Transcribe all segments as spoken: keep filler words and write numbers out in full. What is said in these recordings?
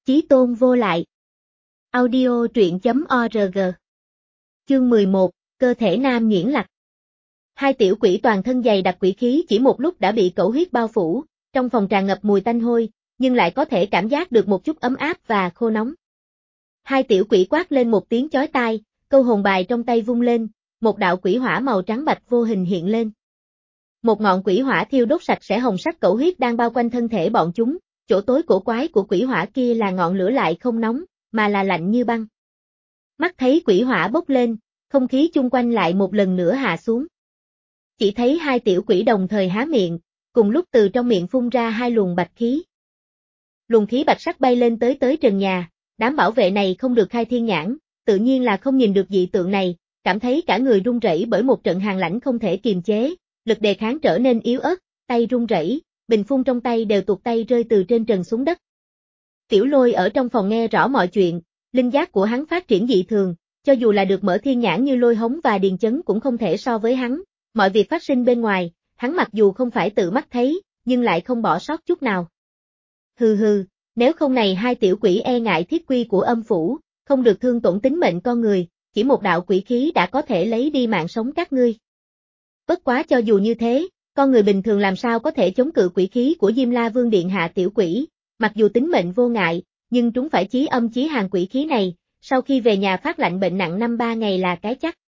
Chí tôn vô lại. Audio truyện chấm org. Chương mười một, cơ thể nam nghiễn lặc. Hai tiểu quỷ toàn thân dày đặc quỷ khí chỉ một lúc đã bị cẩu huyết bao phủ, trong phòng tràn ngập mùi tanh hôi, nhưng lại có thể cảm giác được một chút ấm áp và khô nóng. Hai tiểu quỷ quát lên một tiếng chói tai, câu hồn bài trong tay vung lên, một đạo quỷ hỏa màu trắng bạch vô hình hiện lên. Một ngọn quỷ hỏa thiêu đốt sạch sẽ hồng sắc cẩu huyết đang bao quanh thân thể bọn chúng, chỗ tối cổ quái của quỷ hỏa kia là ngọn lửa lại không nóng, mà là lạnh như băng. Mắt thấy quỷ hỏa bốc lên, không khí chung quanh lại một lần nữa hạ xuống. Chỉ thấy hai tiểu quỷ đồng thời há miệng, cùng lúc từ trong miệng phun ra hai luồng bạch khí. Luồng khí bạch sắc bay lên tới tới trần nhà, đám bảo vệ này không được khai thiên nhãn, tự nhiên là không nhìn được dị tượng này, cảm thấy cả người run rẩy bởi một trận hàn lãnh không thể kiềm chế, lực đề kháng trở nên yếu ớt, tay run rẩy, bình phun trong tay đều tuột tay rơi từ trên trần xuống đất. Tiểu Lôi ở trong phòng nghe rõ mọi chuyện, linh giác của hắn phát triển dị thường, cho dù là được mở thiên nhãn như Lôi Hống và Điền Chấn cũng không thể so với hắn, mọi việc phát sinh bên ngoài, hắn mặc dù không phải tự mắt thấy, nhưng lại không bỏ sót chút nào. Hừ hừ, nếu không này hai tiểu quỷ e ngại thiết quy của âm phủ, không được thương tổn tính mệnh con người, chỉ một đạo quỷ khí đã có thể lấy đi mạng sống các ngươi. Bất quá cho dù như thế, con người bình thường làm sao có thể chống cự quỷ khí của Diêm La Vương điện hạ tiểu quỷ, mặc dù tính mệnh vô ngại, nhưng chúng phải chí âm chí hàn quỷ khí này, sau khi về nhà phát lạnh bệnh nặng năm ba ngày là cái chắc.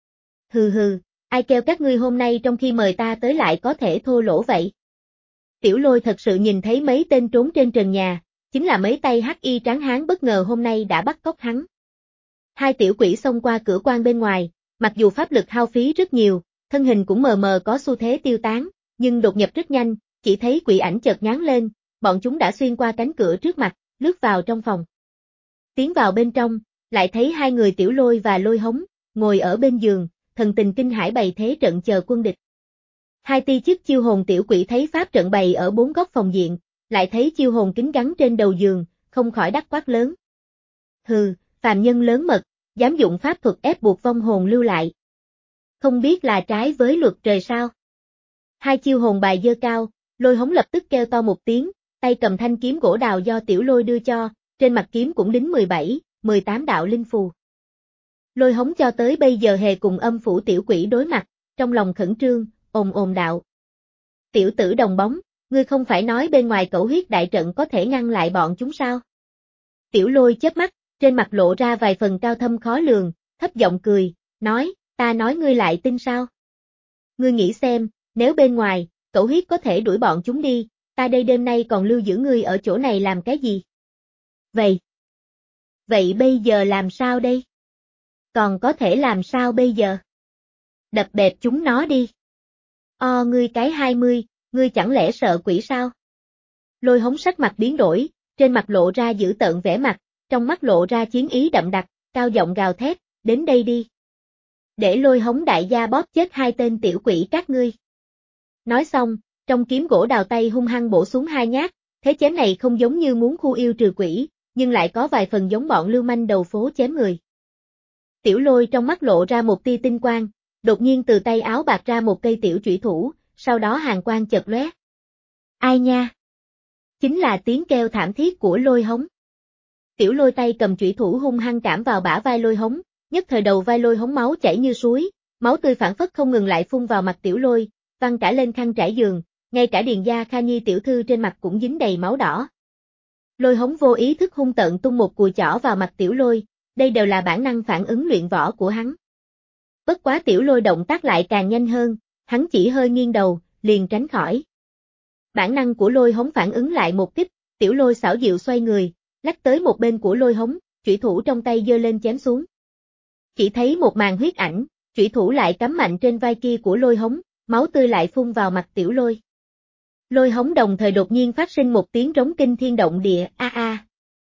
Hừ hừ, ai kêu các ngươi hôm nay trong khi mời ta tới lại có thể thô lỗ vậy? Tiểu Lôi thật sự nhìn thấy mấy tên trốn trên trần nhà, chính là mấy tay hắc y tráng hán bất ngờ hôm nay đã bắt cóc hắn. Hai tiểu quỷ xông qua cửa quan bên ngoài, mặc dù pháp lực hao phí rất nhiều, thân hình cũng mờ mờ có xu thế tiêu tán, nhưng đột nhập rất nhanh, chỉ thấy quỷ ảnh chợt nháng lên, bọn chúng đã xuyên qua cánh cửa trước mặt, lướt vào trong phòng. Tiến vào bên trong, lại thấy hai người Tiểu Lôi và Lôi Hống, ngồi ở bên giường, thần tình kinh hãi bày thế trận chờ quân địch. Hai ti chức chiêu hồn tiểu quỷ thấy pháp trận bày ở bốn góc phòng diện, lại thấy chiêu hồn kính gắn trên đầu giường, không khỏi đắc quát lớn. Hừ, phàm nhân lớn mật, dám dụng pháp thuật ép buộc vong hồn lưu lại. Không biết là trái với luật trời sao? Hai chiêu hồn bài giơ cao, Lôi Hống lập tức kêu to một tiếng, tay cầm thanh kiếm gỗ đào do Tiểu Lôi đưa cho, trên mặt kiếm cũng đính mười bảy, mười tám đạo linh phù. Lôi Hống cho tới bây giờ hề cùng âm phủ tiểu quỷ đối mặt, trong lòng khẩn trương, ồn ồn đạo. Tiểu tử đồng bóng, ngươi không phải nói bên ngoài cẩu huyết đại trận có thể ngăn lại bọn chúng sao? Tiểu Lôi chớp mắt, trên mặt lộ ra vài phần cao thâm khó lường, thấp giọng cười, nói, ta nói ngươi lại tin sao? Ngươi nghĩ xem, nếu bên ngoài, cẩu huyết có thể đuổi bọn chúng đi, ta đây đêm nay còn lưu giữ ngươi ở chỗ này làm cái gì? Vậy, vậy bây giờ làm sao đây? Còn có thể làm sao bây giờ? Đập bẹp chúng nó đi. O ngươi cái hai mươi, ngươi chẳng lẽ sợ quỷ sao? Lôi Hống sắc mặt biến đổi, trên mặt lộ ra dữ tợn vẻ mặt, trong mắt lộ ra chiến ý đậm đặc, cao giọng gào thét, đến đây đi. Để Lôi Hống đại gia bóp chết hai tên tiểu quỷ các ngươi. Nói xong, trong kiếm gỗ đào tay hung hăng bổ xuống hai nhát, thế chém này không giống như muốn khu yêu trừ quỷ, nhưng lại có vài phần giống bọn lưu manh đầu phố chém người. Tiểu Lôi trong mắt lộ ra một tia tinh quang, đột nhiên từ tay áo bạc ra một cây tiểu chủy thủ, sau đó hàn quang chợt lóe. Ai nha? Chính là tiếng kêu thảm thiết của Lôi Hống. Tiểu Lôi tay cầm chủy thủ hung hăng cảm vào bả vai Lôi Hống, nhất thời đầu vai Lôi Hống máu chảy như suối, máu tươi phảng phất không ngừng lại phun vào mặt Tiểu Lôi, văng cả lên khăn trải giường, ngay cả Điền Gia Kha Nhi tiểu thư trên mặt cũng dính đầy máu đỏ. Lôi Hống vô ý thức hung tợn tung một cùi chỏ vào mặt Tiểu Lôi, đây đều là bản năng phản ứng luyện võ của hắn. Bất quá Tiểu Lôi động tác lại càng nhanh hơn, hắn chỉ hơi nghiêng đầu, liền tránh khỏi. Bản năng của Lôi Hống phản ứng lại một kích, Tiểu Lôi xảo diệu xoay người, lách tới một bên của Lôi Hống, chủy thủ trong tay giơ lên chém xuống. Chỉ thấy một màn huyết ảnh, chủy thủ lại cắm mạnh trên vai kia của Lôi Hống, máu tươi lại phun vào mặt Tiểu Lôi. Lôi Hống đồng thời đột nhiên phát sinh một tiếng rống kinh thiên động địa, a a.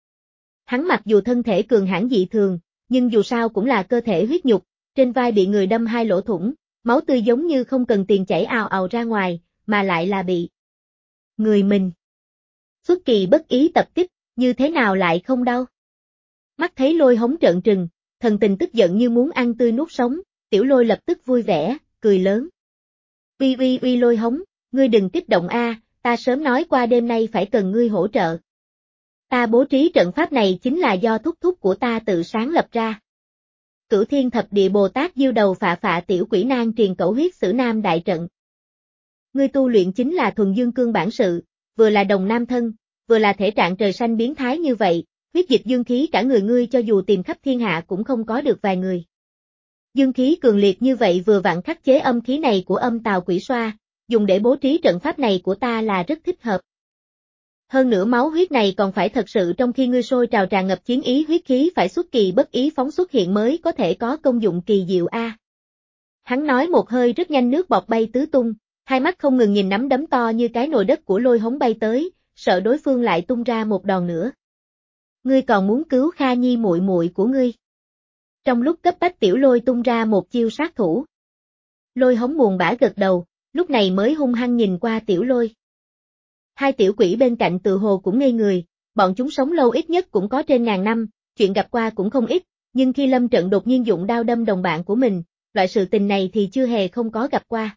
Hắn mặc dù thân thể cường hãn dị thường, nhưng dù sao cũng là cơ thể huyết nhục, trên vai bị người đâm hai lỗ thủng, máu tươi giống như không cần tiền chảy ào ào ra ngoài, mà lại là bị người mình xuất kỳ bất ý tập kích, như thế nào lại không đau? Mắt thấy Lôi Hống trợn trừng, thần tình tức giận như muốn ăn tươi nuốt sống, Tiểu Lôi lập tức vui vẻ, cười lớn. Uy uy uy Lôi Hống, ngươi đừng kích động a, ta sớm nói qua đêm nay phải cần ngươi hỗ trợ. Ta bố trí trận pháp này chính là do thúc thúc của ta tự sáng lập ra. Cửu Thiên Thập Địa Bồ Tát diêu đầu phạ phạ tiểu quỷ nan truyền cẩu huyết sử nam đại trận. Ngươi tu luyện chính là thuần dương cương bản sự, vừa là đồng nam thân, vừa là thể trạng trời xanh biến thái như vậy, huyết dịch dương khí cả người ngươi cho dù tìm khắp thiên hạ cũng không có được vài người. Dương khí cường liệt như vậy vừa vặn khắc chế âm khí này của âm tào quỷ xoa, dùng để bố trí trận pháp này của ta là rất thích hợp. Hơn nữa máu huyết này còn phải thật sự trong khi ngươi sôi trào tràn ngập chiến ý, huyết khí phải xuất kỳ bất ý phóng xuất hiện mới có thể có công dụng kỳ diệu a. Hắn nói một hơi rất nhanh, nước bọt bay tứ tung, hai mắt không ngừng nhìn nắm đấm to như cái nồi đất của Lôi Hống bay tới, sợ đối phương lại tung ra một đòn nữa. Ngươi còn muốn cứu Kha Nhi muội muội của ngươi? Trong lúc cấp bách Tiểu Lôi tung ra một chiêu sát thủ. Lôi Hống buồn bã gật đầu, lúc này mới hung hăng nhìn qua Tiểu Lôi. Hai tiểu quỷ bên cạnh tự hồ cũng ngây người, bọn chúng sống lâu ít nhất cũng có trên ngàn năm, chuyện gặp qua cũng không ít, nhưng khi lâm trận đột nhiên dụng đao đâm đồng bạn của mình, loại sự tình này thì chưa hề không có gặp qua.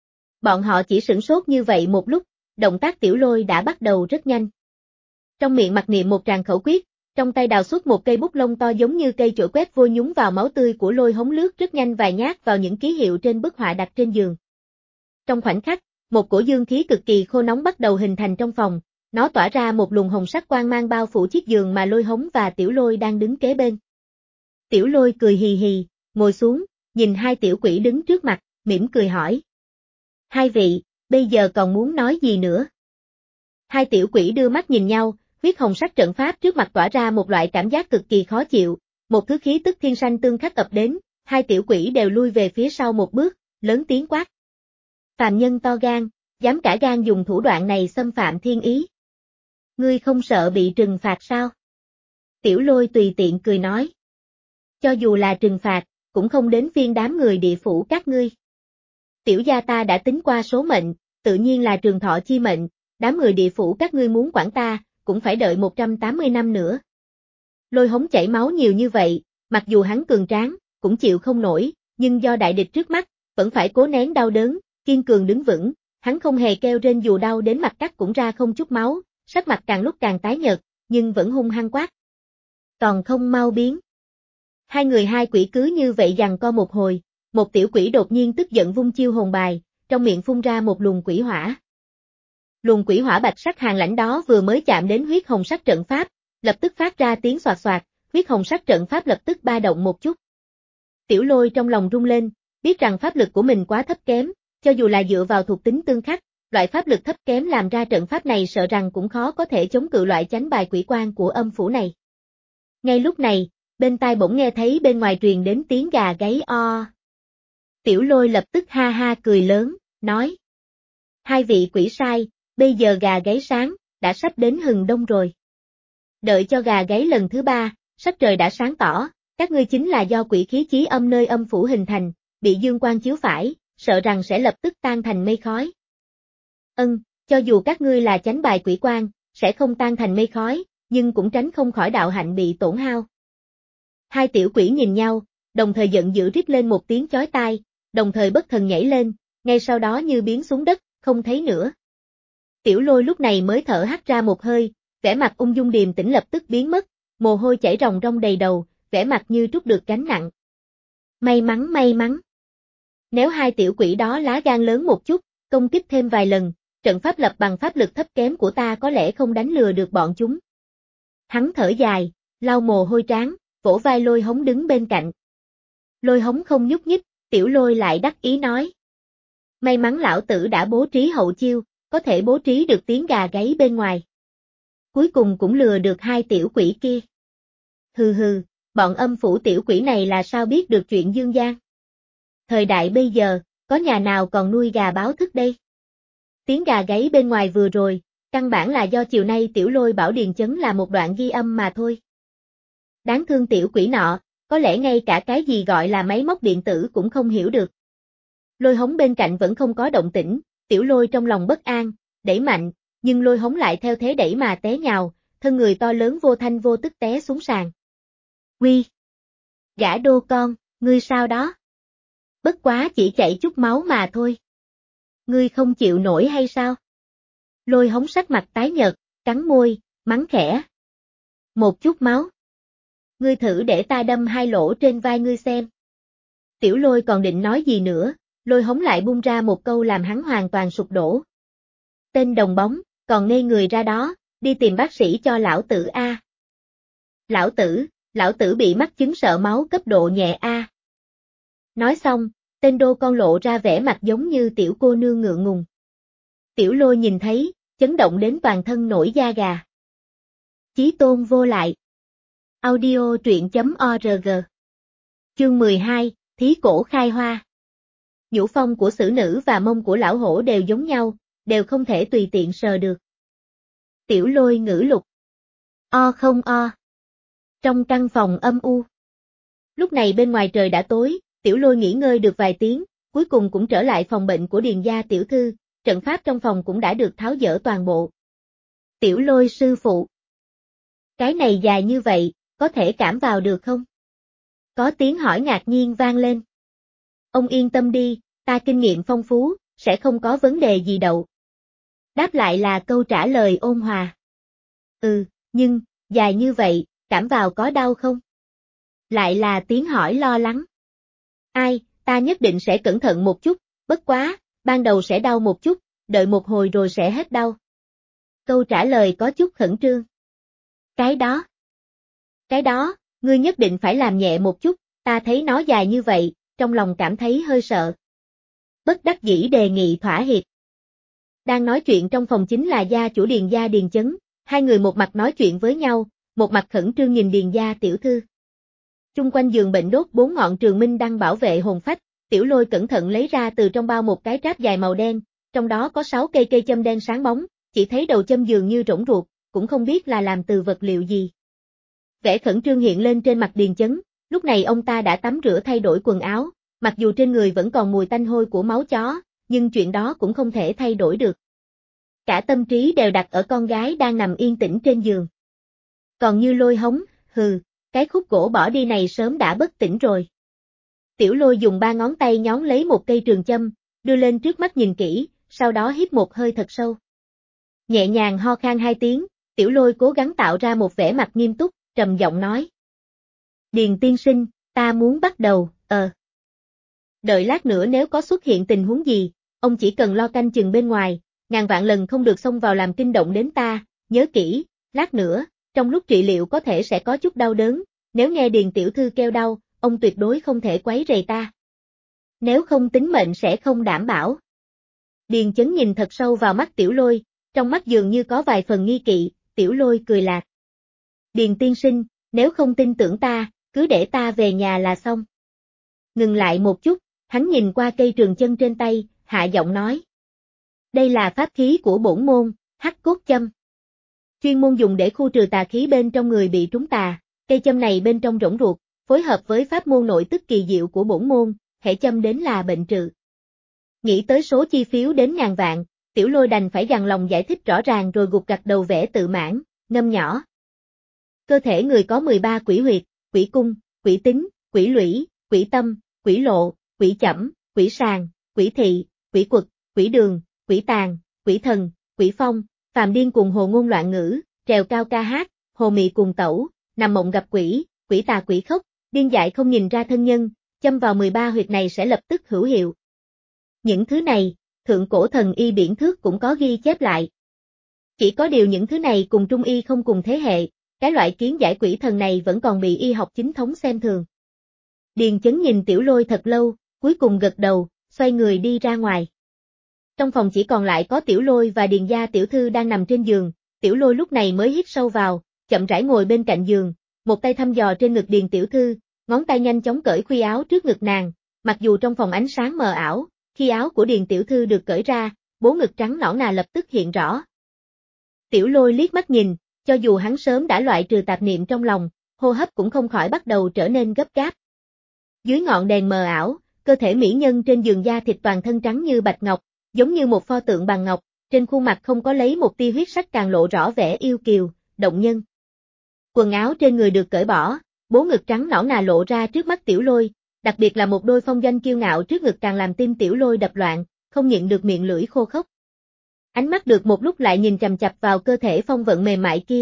Bọn họ chỉ sửng sốt như vậy một lúc, động tác Tiểu Lôi đã bắt đầu rất nhanh. Trong miệng mặc niệm một tràng khẩu quyết, trong tay đào xuất một cây bút lông to giống như cây chổi quét vôi nhúng vào máu tươi của Lôi Hống, lướt rất nhanh vài nhát vào những ký hiệu trên bức họa đặt trên giường. Trong khoảnh khắc, một cổ dương khí cực kỳ khô nóng bắt đầu hình thành trong phòng, nó tỏa ra một luồng hồng sắc quang mang bao phủ chiếc giường mà Lôi Hống và Tiểu Lôi đang đứng kế bên. Tiểu Lôi cười hì hì, ngồi xuống, nhìn hai tiểu quỷ đứng trước mặt, mỉm cười hỏi. Hai vị, bây giờ còn muốn nói gì nữa? Hai tiểu quỷ đưa mắt nhìn nhau, huyết hồng sắc trận pháp trước mặt tỏa ra một loại cảm giác cực kỳ khó chịu, một thứ khí tức thiên sanh tương khắc ập đến, hai tiểu quỷ đều lui về phía sau một bước, lớn tiếng quát. Phàm nhân to gan, dám cả gan dùng thủ đoạn này xâm phạm thiên ý. Ngươi không sợ bị trừng phạt sao? Tiểu Lôi tùy tiện cười nói. Cho dù là trừng phạt, cũng không đến phiên đám người địa phủ các ngươi. Tiểu gia ta đã tính qua số mệnh, tự nhiên là trường thọ chi mệnh, đám người địa phủ các ngươi muốn quản ta, cũng phải đợi một trăm tám mươi năm nữa. Lôi Hống chảy máu nhiều như vậy, mặc dù hắn cường tráng, cũng chịu không nổi, nhưng do đại địch trước mắt, vẫn phải cố nén đau đớn, kiên cường đứng vững, hắn không hề kêu rên dù đau đến mặt cắt cũng ra không chút máu, sắc mặt càng lúc càng tái nhợt, nhưng vẫn hung hăng quát. Còn không mau biến. Hai người hai quỷ cứ như vậy giằng co một hồi, một tiểu quỷ đột nhiên tức giận vung chiêu hồn bài, trong miệng phun ra một luồng quỷ hỏa. Luồng quỷ hỏa bạch sắc hàn lãnh đó vừa mới chạm đến huyết hồng sắc trận pháp, lập tức phát ra tiếng xoạt xoạt, huyết hồng sắc trận pháp lập tức ba động một chút. Tiểu Lôi trong lòng rung lên, biết rằng pháp lực của mình quá thấp kém, cho dù là dựa vào thuộc tính tương khắc, loại pháp lực thấp kém làm ra trận pháp này sợ rằng cũng khó có thể chống cự loại chánh bài quỷ quan của âm phủ này. Ngay lúc này, bên tai bỗng nghe thấy bên ngoài truyền đến tiếng gà gáy o. Tiểu Lôi lập tức ha ha cười lớn, nói. Hai vị quỷ sai, bây giờ gà gáy sáng, đã sắp đến hừng đông rồi. Đợi cho gà gáy lần thứ ba, sắc trời đã sáng tỏ, các ngươi chính là do quỷ khí chí âm nơi âm phủ hình thành, bị dương quang chiếu phải, sợ rằng sẽ lập tức tan thành mây khói. Ân, cho dù các ngươi là chánh bài quỷ quan, sẽ không tan thành mây khói, nhưng cũng tránh không khỏi đạo hạnh bị tổn hao. Hai tiểu quỷ nhìn nhau, đồng thời giận dữ rít lên một tiếng chói tai, đồng thời bất thần nhảy lên, ngay sau đó như biến xuống đất, không thấy nữa. Tiểu Lôi lúc này mới thở hắt ra một hơi, vẻ mặt ung dung điềm tĩnh lập tức biến mất, mồ hôi chảy ròng ròng đầy đầu, vẻ mặt như trút được gánh nặng. May mắn may mắn. Nếu hai tiểu quỷ đó lá gan lớn một chút, công kích thêm vài lần, trận pháp lập bằng pháp lực thấp kém của ta có lẽ không đánh lừa được bọn chúng. Hắn thở dài, lau mồ hôi trán, vỗ vai Lôi Hống đứng bên cạnh. Lôi Hống không nhúc nhích, Tiểu Lôi lại đắc ý nói. May mắn lão tử đã bố trí hậu chiêu, có thể bố trí được tiếng gà gáy bên ngoài. Cuối cùng cũng lừa được hai tiểu quỷ kia. Hừ hừ, bọn âm phủ tiểu quỷ này là sao biết được chuyện dương gian? Thời đại bây giờ, có nhà nào còn nuôi gà báo thức đây? Tiếng gà gáy bên ngoài vừa rồi, căn bản là do chiều nay Tiểu Lôi bảo Điền Chấn là một đoạn ghi âm mà thôi. Đáng thương tiểu quỷ nọ, có lẽ ngay cả cái gì gọi là máy móc điện tử cũng không hiểu được. Lôi Hống bên cạnh vẫn không có động tĩnh, Tiểu Lôi trong lòng bất an, đẩy mạnh, nhưng Lôi Hống lại theo thế đẩy mà té nhào, thân người to lớn vô thanh vô tức té xuống sàn. Quy! Gã đô con, ngươi sao đó? Bất quá chỉ chảy chút máu mà thôi. Ngươi không chịu nổi hay sao? Lôi Hống sắc mặt tái nhợt, cắn môi, mắng khẽ. Một chút máu. Ngươi thử để ta đâm hai lỗ trên vai ngươi xem. Tiểu Lôi còn định nói gì nữa, Lôi Hống lại bung ra một câu làm hắn hoàn toàn sụp đổ. Tên đồng bóng, còn ngây người ra đó, đi tìm bác sĩ cho lão tử a. Lão tử, lão tử bị mắc chứng sợ máu cấp độ nhẹ a. Nói xong, tên đô con lộ ra vẻ mặt giống như tiểu cô nương ngượng ngùng. Tiểu Lôi nhìn thấy, chấn động đến toàn thân nổi da gà. Chí tôn vô lại. Audio truyện chấm org. Chương mười hai, Thí cổ khai hoa. Nhũ phong của xử nữ và mông của lão hổ đều giống nhau, đều không thể tùy tiện sờ được. Tiểu Lôi ngữ lục. O không o. Trong căn phòng âm u. Lúc này bên ngoài trời đã tối, Tiểu Lôi nghỉ ngơi được vài tiếng, cuối cùng cũng trở lại phòng bệnh của Điền gia tiểu thư, trận pháp trong phòng cũng đã được tháo dỡ toàn bộ. Tiểu Lôi sư phụ. Cái này dài như vậy, có thể cảm vào được không? Có tiếng hỏi ngạc nhiên vang lên. Ông yên tâm đi, ta kinh nghiệm phong phú, sẽ không có vấn đề gì đâu. Đáp lại là câu trả lời ôn hòa. Ừ, nhưng, dài như vậy, cảm vào có đau không? Lại là tiếng hỏi lo lắng. Ai, ta nhất định sẽ cẩn thận một chút, bất quá, ban đầu sẽ đau một chút, đợi một hồi rồi sẽ hết đau. Câu trả lời có chút khẩn trương. Cái đó. Cái đó, ngươi nhất định phải làm nhẹ một chút, ta thấy nó dài như vậy, trong lòng cảm thấy hơi sợ. Bất đắc dĩ đề nghị thỏa hiệp. Đang nói chuyện trong phòng chính là gia chủ Điền gia Điền Chấn, hai người một mặt nói chuyện với nhau, một mặt khẩn trương nhìn Điền gia tiểu thư. Chung quanh giường bệnh đốt bốn ngọn trường minh đăng bảo vệ hồn phách, Tiểu Lôi cẩn thận lấy ra từ trong bao một cái tráp dài màu đen, trong đó có sáu cây cây châm đen sáng bóng, chỉ thấy đầu châm dường như rỗng ruột, cũng không biết là làm từ vật liệu gì. Vẻ khẩn trương hiện lên trên mặt Điền Chấn, lúc này ông ta đã tắm rửa thay đổi quần áo, mặc dù trên người vẫn còn mùi tanh hôi của máu chó, nhưng chuyện đó cũng không thể thay đổi được. Cả tâm trí đều đặt ở con gái đang nằm yên tĩnh trên giường. Còn như Lôi Hống, hừ, cái khúc gỗ bỏ đi này sớm đã bất tỉnh rồi. Tiểu Lôi dùng ba ngón tay nhón lấy một cây trường châm, đưa lên trước mắt nhìn kỹ, sau đó hít một hơi thật sâu. Nhẹ nhàng ho khan hai tiếng, Tiểu Lôi cố gắng tạo ra một vẻ mặt nghiêm túc, trầm giọng nói. Điền tiên sinh, ta muốn bắt đầu, ờ. Đợi lát nữa nếu có xuất hiện tình huống gì, ông chỉ cần lo canh chừng bên ngoài, ngàn vạn lần không được xông vào làm kinh động đến ta, nhớ kỹ, lát nữa, trong lúc trị liệu có thể sẽ có chút đau đớn, nếu nghe Điền tiểu thư kêu đau, ông tuyệt đối không thể quấy rầy ta. Nếu không tính mệnh sẽ không đảm bảo. Điền Chấn nhìn thật sâu vào mắt Tiểu Lôi, trong mắt dường như có vài phần nghi kỵ, Tiểu Lôi cười lạc. Điền tiên sinh, nếu không tin tưởng ta, cứ để ta về nhà là xong. Ngừng lại một chút, hắn nhìn qua cây trường chân trên tay, hạ giọng nói. Đây là pháp khí của bổn môn, hắc cốt châm. Chuyên môn dùng để khu trừ tà khí bên trong người bị trúng tà, cây châm này bên trong rỗng ruột, phối hợp với pháp môn nội tức kỳ diệu của bổn môn, hễ châm đến là bệnh trừ. Nghĩ tới số chi phiếu đến ngàn vạn, Tiểu Lôi đành phải dằn lòng giải thích rõ ràng rồi gục gặt đầu vẽ tự mãn, ngâm nhỏ. Cơ thể người có mười ba quỷ huyệt, quỷ cung, quỷ tính, quỷ lũy, quỷ tâm, quỷ lộ, quỷ chẩm, quỷ sàng, quỷ thị, quỷ quật, quỷ đường, quỷ tàn, quỷ thần, quỷ phong, phàm điên cùng hồ ngôn loạn ngữ, trèo cao ca hát, hồ mị cùng tẩu, nằm mộng gặp quỷ, quỷ tà quỷ khóc, điên dại không nhìn ra thân nhân, châm vào mười ba huyệt này sẽ lập tức hữu hiệu. Những thứ này, thượng cổ thần y biển thước cũng có ghi chép lại. Chỉ có điều những thứ này cùng trung y không cùng thế hệ, cái loại kiến giải quỷ thần này vẫn còn bị y học chính thống xem thường. Điền Chấn nhìn Tiểu Lôi thật lâu, cuối cùng gật đầu, xoay người đi ra ngoài. Trong phòng chỉ còn lại có Tiểu Lôi và Điền gia tiểu thư đang nằm trên giường, Tiểu Lôi lúc này mới hít sâu vào, chậm rãi ngồi bên cạnh giường, một tay thăm dò trên ngực Điền tiểu thư, ngón tay nhanh chóng cởi khuy áo trước ngực nàng, mặc dù trong phòng ánh sáng mờ ảo, khi áo của Điền tiểu thư được cởi ra, bố ngực trắng nõn nà lập tức hiện rõ. Tiểu Lôi liếc mắt nhìn, cho dù hắn sớm đã loại trừ tạp niệm trong lòng, hô hấp cũng không khỏi bắt đầu trở nên gấp gáp. Dưới ngọn đèn mờ ảo, cơ thể mỹ nhân trên giường da thịt toàn thân trắng như bạch ngọc, giống như một pho tượng bằng ngọc, trên khuôn mặt không có lấy một tia huyết sắc càng lộ rõ vẻ yêu kiều, động nhân. Quần áo trên người được cởi bỏ, bố ngực trắng nõn nà lộ ra trước mắt Tiểu Lôi, đặc biệt là một đôi phong doanh kiêu ngạo trước ngực càng làm tim Tiểu Lôi đập loạn, không nhịn được miệng lưỡi khô khốc. Ánh mắt được một lúc lại nhìn chằm chằm vào cơ thể phong vận mềm mại kia,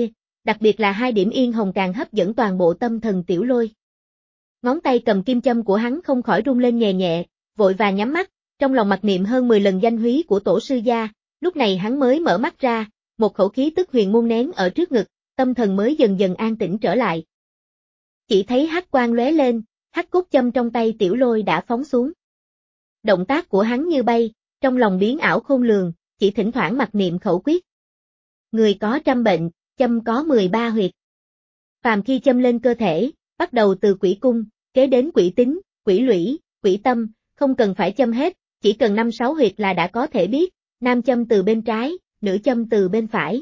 đặc biệt là hai điểm yên hồng càng hấp dẫn toàn bộ tâm thần Tiểu Lôi. Ngón tay cầm kim châm của hắn không khỏi rung lên nhẹ nhẹ, vội vàng nhắm mắt, trong lòng mặc niệm hơn mười lần danh húy của tổ sư gia, lúc này hắn mới mở mắt ra, một khẩu khí tức huyền môn nén ở trước ngực, tâm thần mới dần dần an tĩnh trở lại. Chỉ thấy hắc quang lóe lên, hắc cốt châm trong tay Tiểu Lôi đã phóng xuống. Động tác của hắn như bay, trong lòng biến ảo khôn lường, chỉ thỉnh thoảng mặc niệm khẩu quyết. Người có trăm bệnh, châm có mười ba huyệt. Phàm khi châm lên cơ thể, bắt đầu từ quỷ cung, kế đến quỷ tính, quỷ lũy, quỷ tâm, không cần phải châm hết, chỉ cần năm sáu huyệt là đã có thể biết, nam châm từ bên trái, nữ châm từ bên phải.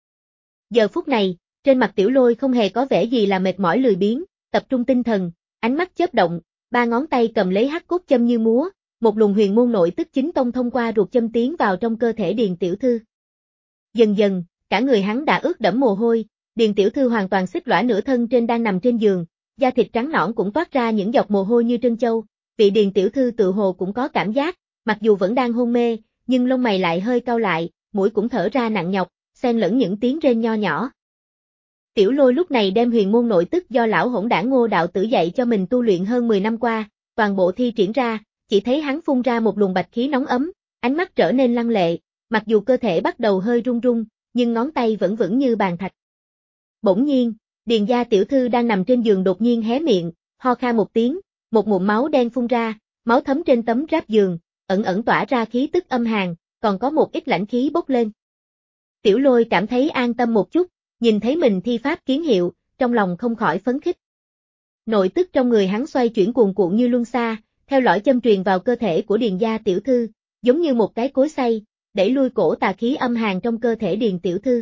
Giờ phút này, trên mặt Tiểu Lôi không hề có vẻ gì là mệt mỏi lười biếng, tập trung tinh thần, ánh mắt chớp động, ba ngón tay cầm lấy hắc cốt châm như múa, một luồng huyền môn nội tức chính tông thông qua ruột châm tiến vào trong cơ thể Điền tiểu thư. Dần dần, cả người hắn đã ướt đẫm mồ hôi, Điền tiểu thư hoàn toàn xích lõa nửa thân trên đang nằm trên giường, da thịt trắng nõn cũng toát ra những giọt mồ hôi như trân châu, vị Điền tiểu thư tự hồ cũng có cảm giác, mặc dù vẫn đang hôn mê, nhưng lông mày lại hơi cau lại, mũi cũng thở ra nặng nhọc, xen lẫn những tiếng rên nho nhỏ. Tiểu Lôi lúc này đem huyền môn nội tức do lão hỗn đản Ngô đạo tử dạy cho mình tu luyện hơn mười năm qua, toàn bộ thi triển ra, chỉ thấy hắn phun ra một luồng bạch khí nóng ấm, ánh mắt trở nên lăng lệ, mặc dù cơ thể bắt đầu hơi run run, nhưng ngón tay vẫn vững như bàn thạch. Bỗng nhiên, Điền gia tiểu thư đang nằm trên giường đột nhiên hé miệng, ho khan một tiếng, một ngụm máu đen phun ra, máu thấm trên tấm ráp giường, ẩn ẩn tỏa ra khí tức âm hàn, còn có một ít lãnh khí bốc lên. Tiểu Lôi cảm thấy an tâm một chút, nhìn thấy mình thi pháp kiến hiệu, trong lòng không khỏi phấn khích. Nội tức trong người hắn xoay chuyển cuồn cuộn như luân xa, theo lõi châm truyền vào cơ thể của Điền gia tiểu thư, giống như một cái cối xay, đẩy lui cổ tà khí âm hàn trong cơ thể Điền tiểu thư.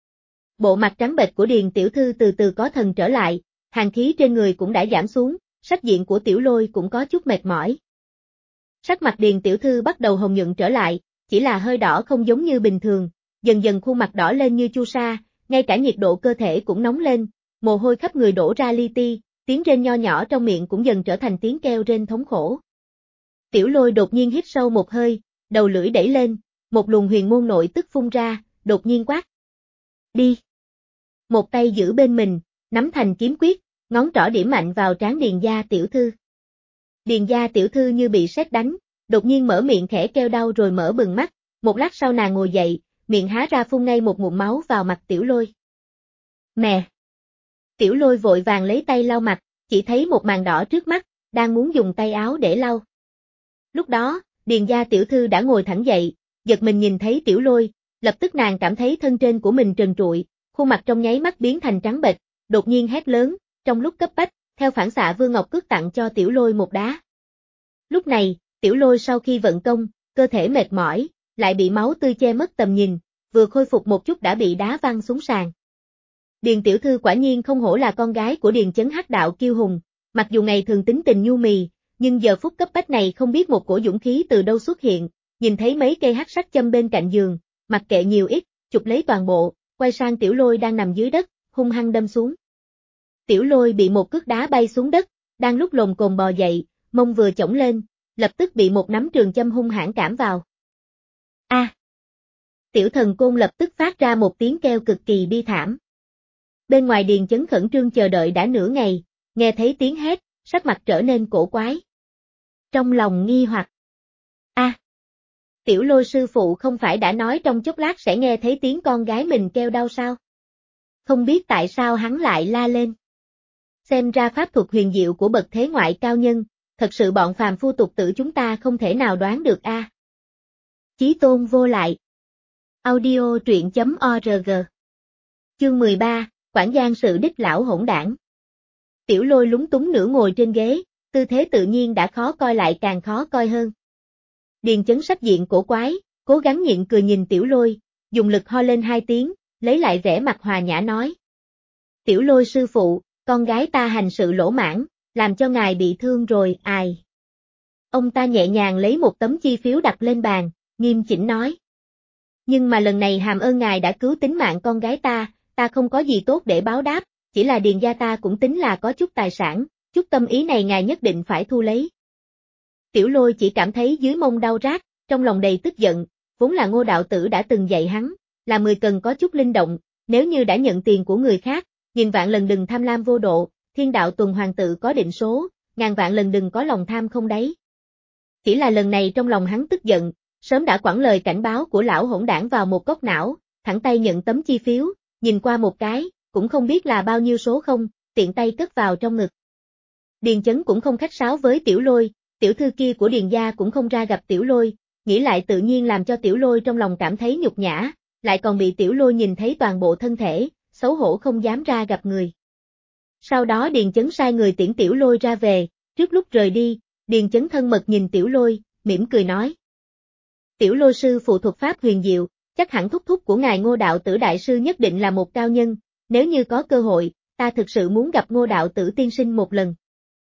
Bộ mặt trắng bệch của Điền tiểu thư từ từ có thần trở lại, hàn khí trên người cũng đã giảm xuống, sắc diện của Tiểu Lôi cũng có chút mệt mỏi. Sắc mặt Điền tiểu thư bắt đầu hồng nhuận trở lại, chỉ là hơi đỏ không giống như bình thường, dần dần khuôn mặt đỏ lên như chu sa, ngay cả nhiệt độ cơ thể cũng nóng lên, mồ hôi khắp người đổ ra li ti, tiếng rên nho nhỏ trong miệng cũng dần trở thành tiếng kêu rên thống khổ. Tiểu Lôi đột nhiên hít sâu một hơi, đầu lưỡi đẩy lên, một luồng huyền môn nội tức phun ra, đột nhiên quát. Đi! Một tay giữ bên mình, nắm thành kiếm quyết, ngón trỏ điểm mạnh vào trán Điền gia tiểu thư. Điền gia tiểu thư như bị sét đánh, đột nhiên mở miệng khẽ kêu đau rồi mở bừng mắt, một lát sau nàng ngồi dậy, miệng há ra phun ngay một ngụm máu vào mặt Tiểu Lôi. Mẹ! Tiểu Lôi vội vàng lấy tay lau mặt, chỉ thấy một màn đỏ trước mắt, đang muốn dùng tay áo để lau. Lúc đó, Điền gia tiểu thư đã ngồi thẳng dậy, giật mình nhìn thấy Tiểu Lôi, lập tức nàng cảm thấy thân trên của mình trần trụi, khuôn mặt trong nháy mắt biến thành trắng bệch, đột nhiên hét lớn, trong lúc cấp bách, theo phản xạ Vương Ngọc Cước tặng cho Tiểu Lôi một đá. Lúc này, Tiểu Lôi sau khi vận công, cơ thể mệt mỏi, lại bị máu tươi che mất tầm nhìn, vừa khôi phục một chút đã bị đá văng xuống sàn. Điền tiểu thư quả nhiên không hổ là con gái của Điền Chấn Hắc đạo kiêu hùng, mặc dù ngày thường tính tình nhu mì, nhưng giờ phút cấp bách này không biết một cổ dũng khí từ đâu xuất hiện, nhìn thấy mấy cây hắc sắc châm bên cạnh giường, mặc kệ nhiều ít, chụp lấy toàn bộ, quay sang Tiểu Lôi đang nằm dưới đất, hung hăng đâm xuống. Tiểu Lôi bị một cước đá bay xuống đất, đang lúc lồm cồm bò dậy, mông vừa chổng lên, lập tức bị một nắm trường châm hung hãn cảm vào. A! À. Tiểu thần côn lập tức phát ra một tiếng kêu cực kỳ bi thảm. Bên ngoài Điền Chấn khẩn trương chờ đợi đã nửa ngày, nghe thấy tiếng hét, sắc mặt trở nên cổ quái. Trong lòng nghi hoặc. A! À. Tiểu Lôi sư phụ không phải đã nói trong chốc lát sẽ nghe thấy tiếng con gái mình kêu đau sao? Không biết tại sao hắn lại la lên. Xem ra pháp thuật huyền diệu của bậc thế ngoại cao nhân, thật sự bọn phàm phu tục tử chúng ta không thể nào đoán được a. À. Chí tôn vô lại. Audio truyện chấm org. Chương mười ba, Quản Giang sự đích lão hỗn đảng. Tiểu Lôi lúng túng nửa ngồi trên ghế, tư thế tự nhiên đã khó coi lại càng khó coi hơn. Điền Chấn sắc diện cổ quái, cố gắng nhịn cười nhìn Tiểu Lôi, dùng lực ho lên hai tiếng, lấy lại vẻ mặt hòa nhã nói. Tiểu Lôi sư phụ, con gái ta hành sự lỗ mãng, làm cho ngài bị thương rồi, ai. Ông ta nhẹ nhàng lấy một tấm chi phiếu đặt lên bàn, nghiêm chỉnh nói. Nhưng mà lần này hàm ơn ngài đã cứu tính mạng con gái ta, ta không có gì tốt để báo đáp, chỉ là Điền gia ta cũng tính là có chút tài sản, chút tâm ý này ngài nhất định phải thu lấy. Tiểu Lôi chỉ cảm thấy dưới mông đau rát, trong lòng đầy tức giận, vốn là Ngô đạo tử đã từng dạy hắn, là mười cần có chút linh động, nếu như đã nhận tiền của người khác, nghìn vạn lần đừng tham lam vô độ, thiên đạo tuần hoàn tự có định số, ngàn vạn lần đừng có lòng tham không đáy. Chỉ là lần này trong lòng hắn tức giận, sớm đã quẳng lời cảnh báo của lão hỗn đảng vào một góc não, thẳng tay nhận tấm chi phiếu, nhìn qua một cái, cũng không biết là bao nhiêu số không, tiện tay cất vào trong ngực. Điền Chấn cũng không khách sáo với Tiểu Lôi, tiểu thư kia của Điền gia cũng không ra gặp Tiểu Lôi, nghĩ lại tự nhiên làm cho Tiểu Lôi trong lòng cảm thấy nhục nhã, lại còn bị Tiểu Lôi nhìn thấy toàn bộ thân thể, xấu hổ không dám ra gặp người. Sau đó Điền Chấn sai người tiễn Tiểu Lôi ra về, trước lúc rời đi, Điền Chấn thân mật nhìn Tiểu Lôi, mỉm cười nói. Tiểu Lôi sư phụ thuật pháp huyền diệu, chắc hẳn thúc thúc của ngài Ngô đạo tử đại sư nhất định là một cao nhân, nếu như có cơ hội, ta thực sự muốn gặp Ngô đạo tử tiên sinh một lần.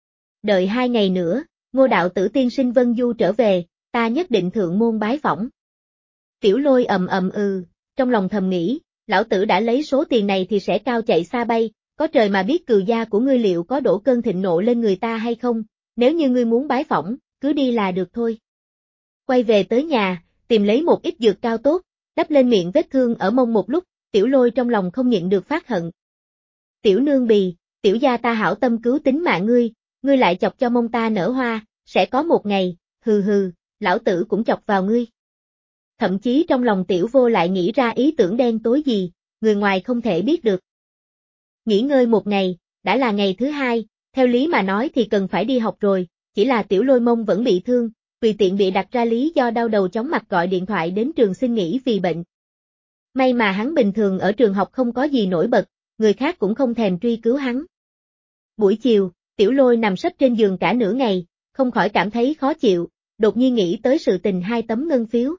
Đợi hai ngày nữa, Ngô đạo tử tiên sinh Vân Du trở về, ta nhất định thượng môn bái phỏng. Tiểu Lôi ầm ầm ừ, trong lòng thầm nghĩ, lão tử đã lấy số tiền này thì sẽ cao chạy xa bay, có trời mà biết cừu gia của ngươi liệu có đổ cơn thịnh nộ lên người ta hay không, nếu như ngươi muốn bái phỏng, cứ đi là được thôi. Quay về tới nhà, tìm lấy một ít dược cao tốt, đắp lên miệng vết thương ở mông một lúc, Tiểu Lôi trong lòng không nhịn được phát hận. Tiểu nương bì, tiểu gia ta hảo tâm cứu tính mạng ngươi, ngươi lại chọc cho mông ta nở hoa, sẽ có một ngày, hừ hừ, lão tử cũng chọc vào ngươi. Thậm chí trong lòng Tiểu Vô lại nghĩ ra ý tưởng đen tối gì, người ngoài không thể biết được. Nghỉ ngơi một ngày, đã là ngày thứ hai, theo lý mà nói thì cần phải đi học rồi, chỉ là Tiểu Lôi mông vẫn bị thương, tùy tiện bị đặt ra lý do đau đầu chóng mặt gọi điện thoại đến trường xin nghỉ vì bệnh. May mà hắn bình thường ở trường học không có gì nổi bật, người khác cũng không thèm truy cứu hắn. Buổi chiều, Tiểu Lôi nằm sấp trên giường cả nửa ngày, không khỏi cảm thấy khó chịu, đột nhiên nghĩ tới sự tình hai tấm ngân phiếu.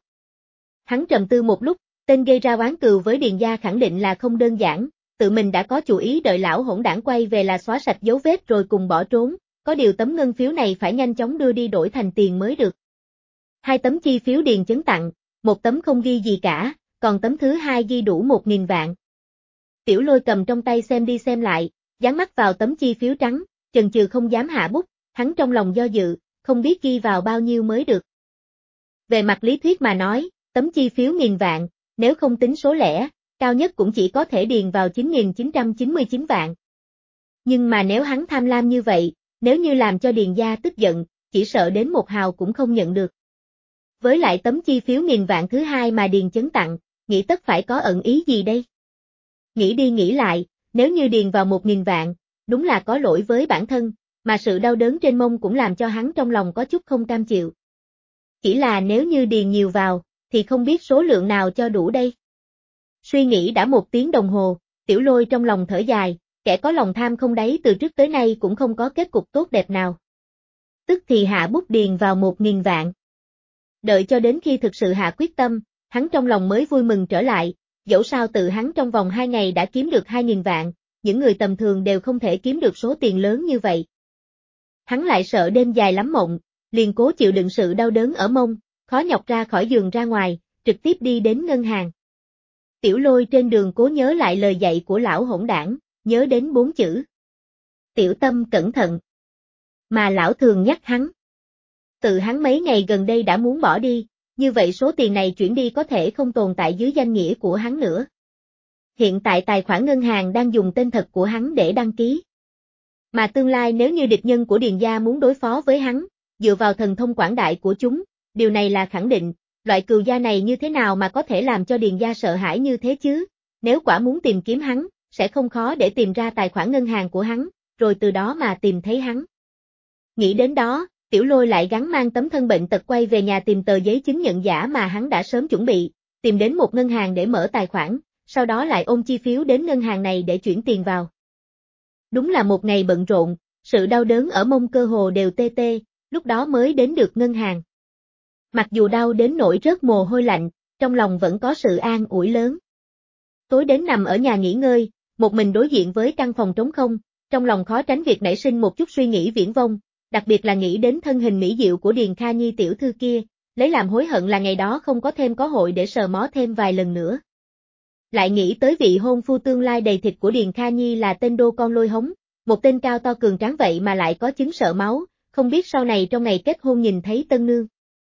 Hắn trầm tư một lúc, tên gây ra oán cừu với Điền gia khẳng định là không đơn giản, tự mình đã có chủ ý đợi lão hỗn đảng quay về là xóa sạch dấu vết rồi cùng bỏ trốn, có điều tấm ngân phiếu này phải nhanh chóng đưa đi đổi thành tiền mới được. Hai tấm chi phiếu Điền Chấn tặng, một tấm không ghi gì cả, còn tấm thứ hai ghi đủ một nghìn vạn. Tiểu Lôi cầm trong tay xem đi xem lại, dán mắt vào tấm chi phiếu trắng, chần chừ không dám hạ bút, hắn trong lòng do dự, không biết ghi vào bao nhiêu mới được. Về mặt lý thuyết mà nói, tấm chi phiếu nghìn vạn, nếu không tính số lẻ, cao nhất cũng chỉ có thể điền vào chín nghìn chín trăm chín mươi chín vạn. Nhưng mà nếu hắn tham lam như vậy, nếu như làm cho Điền gia tức giận, chỉ sợ đến một hào cũng không nhận được. Với lại tấm chi phiếu nghìn vạn thứ hai mà Điền Chấn tặng, nghĩ tất phải có ẩn ý gì đây? Nghĩ đi nghĩ lại, nếu như điền vào một nghìn vạn, đúng là có lỗi với bản thân, mà sự đau đớn trên mông cũng làm cho hắn trong lòng có chút không cam chịu. Chỉ là nếu như điền nhiều vào, thì không biết số lượng nào cho đủ đây. Suy nghĩ đã một tiếng đồng hồ, Tiểu Lôi trong lòng thở dài, kẻ có lòng tham không đáy từ trước tới nay cũng không có kết cục tốt đẹp nào. Tức thì hạ bút điền vào một nghìn vạn. Đợi cho đến khi thực sự hạ quyết tâm, hắn trong lòng mới vui mừng trở lại, dẫu sao tự hắn trong vòng hai ngày đã kiếm được hai nghìn vạn, những người tầm thường đều không thể kiếm được số tiền lớn như vậy. Hắn lại sợ đêm dài lắm mộng, liền cố chịu đựng sự đau đớn ở mông, khó nhọc ra khỏi giường ra ngoài, trực tiếp đi đến ngân hàng. Tiểu Lôi trên đường cố nhớ lại lời dạy của lão hỗn đảng, nhớ đến bốn chữ. Tiểu tâm cẩn thận. Mà lão thường nhắc hắn. Tự hắn mấy ngày gần đây đã muốn bỏ đi, như vậy số tiền này chuyển đi có thể không tồn tại dưới danh nghĩa của hắn nữa. Hiện tại tài khoản ngân hàng đang dùng tên thật của hắn để đăng ký. Mà tương lai nếu như địch nhân của Điền gia muốn đối phó với hắn, dựa vào thần thông quảng đại của chúng, điều này là khẳng định, loại cừu gia này như thế nào mà có thể làm cho Điền gia sợ hãi như thế chứ, nếu quả muốn tìm kiếm hắn, sẽ không khó để tìm ra tài khoản ngân hàng của hắn, rồi từ đó mà tìm thấy hắn. Nghĩ đến đó, Tiểu Lôi lại gắng mang tấm thân bệnh tật quay về nhà tìm tờ giấy chứng nhận giả mà hắn đã sớm chuẩn bị, tìm đến một ngân hàng để mở tài khoản, sau đó lại ôm chi phiếu đến ngân hàng này để chuyển tiền vào. Đúng là một ngày bận rộn, sự đau đớn ở mông cơ hồ đều tê tê, lúc đó mới đến được ngân hàng. Mặc dù đau đến nỗi rớt mồ hôi lạnh, trong lòng vẫn có sự an ủi lớn. Tối đến nằm ở nhà nghỉ ngơi, một mình đối diện với căn phòng trống không, trong lòng khó tránh việc nảy sinh một chút suy nghĩ viển vông, đặc biệt là nghĩ đến thân hình mỹ diệu của Điền Kha Nhi tiểu thư kia, lấy làm hối hận là ngày đó không có thêm có hội để sờ mó thêm vài lần nữa. Lại nghĩ tới vị hôn phu tương lai đầy thịt của Điền Kha Nhi là tên đô con Lôi Hống, một tên cao to cường tráng vậy mà lại có chứng sợ máu, không biết sau này trong ngày kết hôn nhìn thấy tân nương.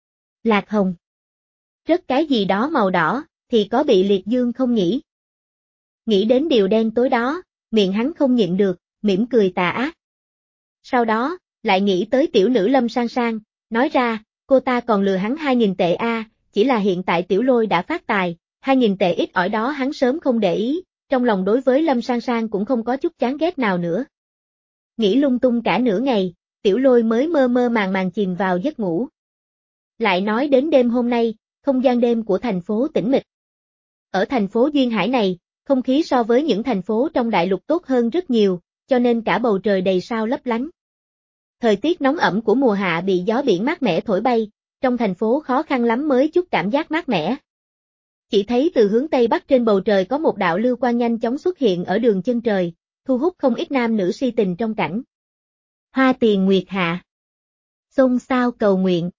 Lạc hồng. Rất cái gì đó màu đỏ, thì có bị liệt dương không nhỉ? Nghĩ đến điều đen tối đó, miệng hắn không nhịn được, mỉm cười tà ác. Sau đó, lại nghĩ tới tiểu nữ Lâm Sang Sang, nói ra, cô ta còn lừa hắn hai nghìn tệ a, chỉ là hiện tại tiểu lôi đã phát tài, hai nghìn tệ ít ỏi đó hắn sớm không để ý, trong lòng đối với Lâm Sang Sang cũng không có chút chán ghét nào nữa. Nghĩ lung tung cả nửa ngày, tiểu lôi mới mơ mơ màng màng chìm vào giấc ngủ. Lại nói đến đêm hôm nay, không gian đêm của thành phố tĩnh mịch. Ở thành phố Duyên Hải này, không khí so với những thành phố trong đại lục tốt hơn rất nhiều, cho nên cả bầu trời đầy sao lấp lánh. Thời tiết nóng ẩm của mùa hạ bị gió biển mát mẻ thổi bay, trong thành phố khó khăn lắm mới chút cảm giác mát mẻ. Chỉ thấy từ hướng Tây Bắc trên bầu trời có một đạo lưu quang nhanh chóng xuất hiện ở đường chân trời, thu hút không ít nam nữ si tình trong cảnh. Hoa tiền nguyệt hạ. Xôn xao cầu nguyện.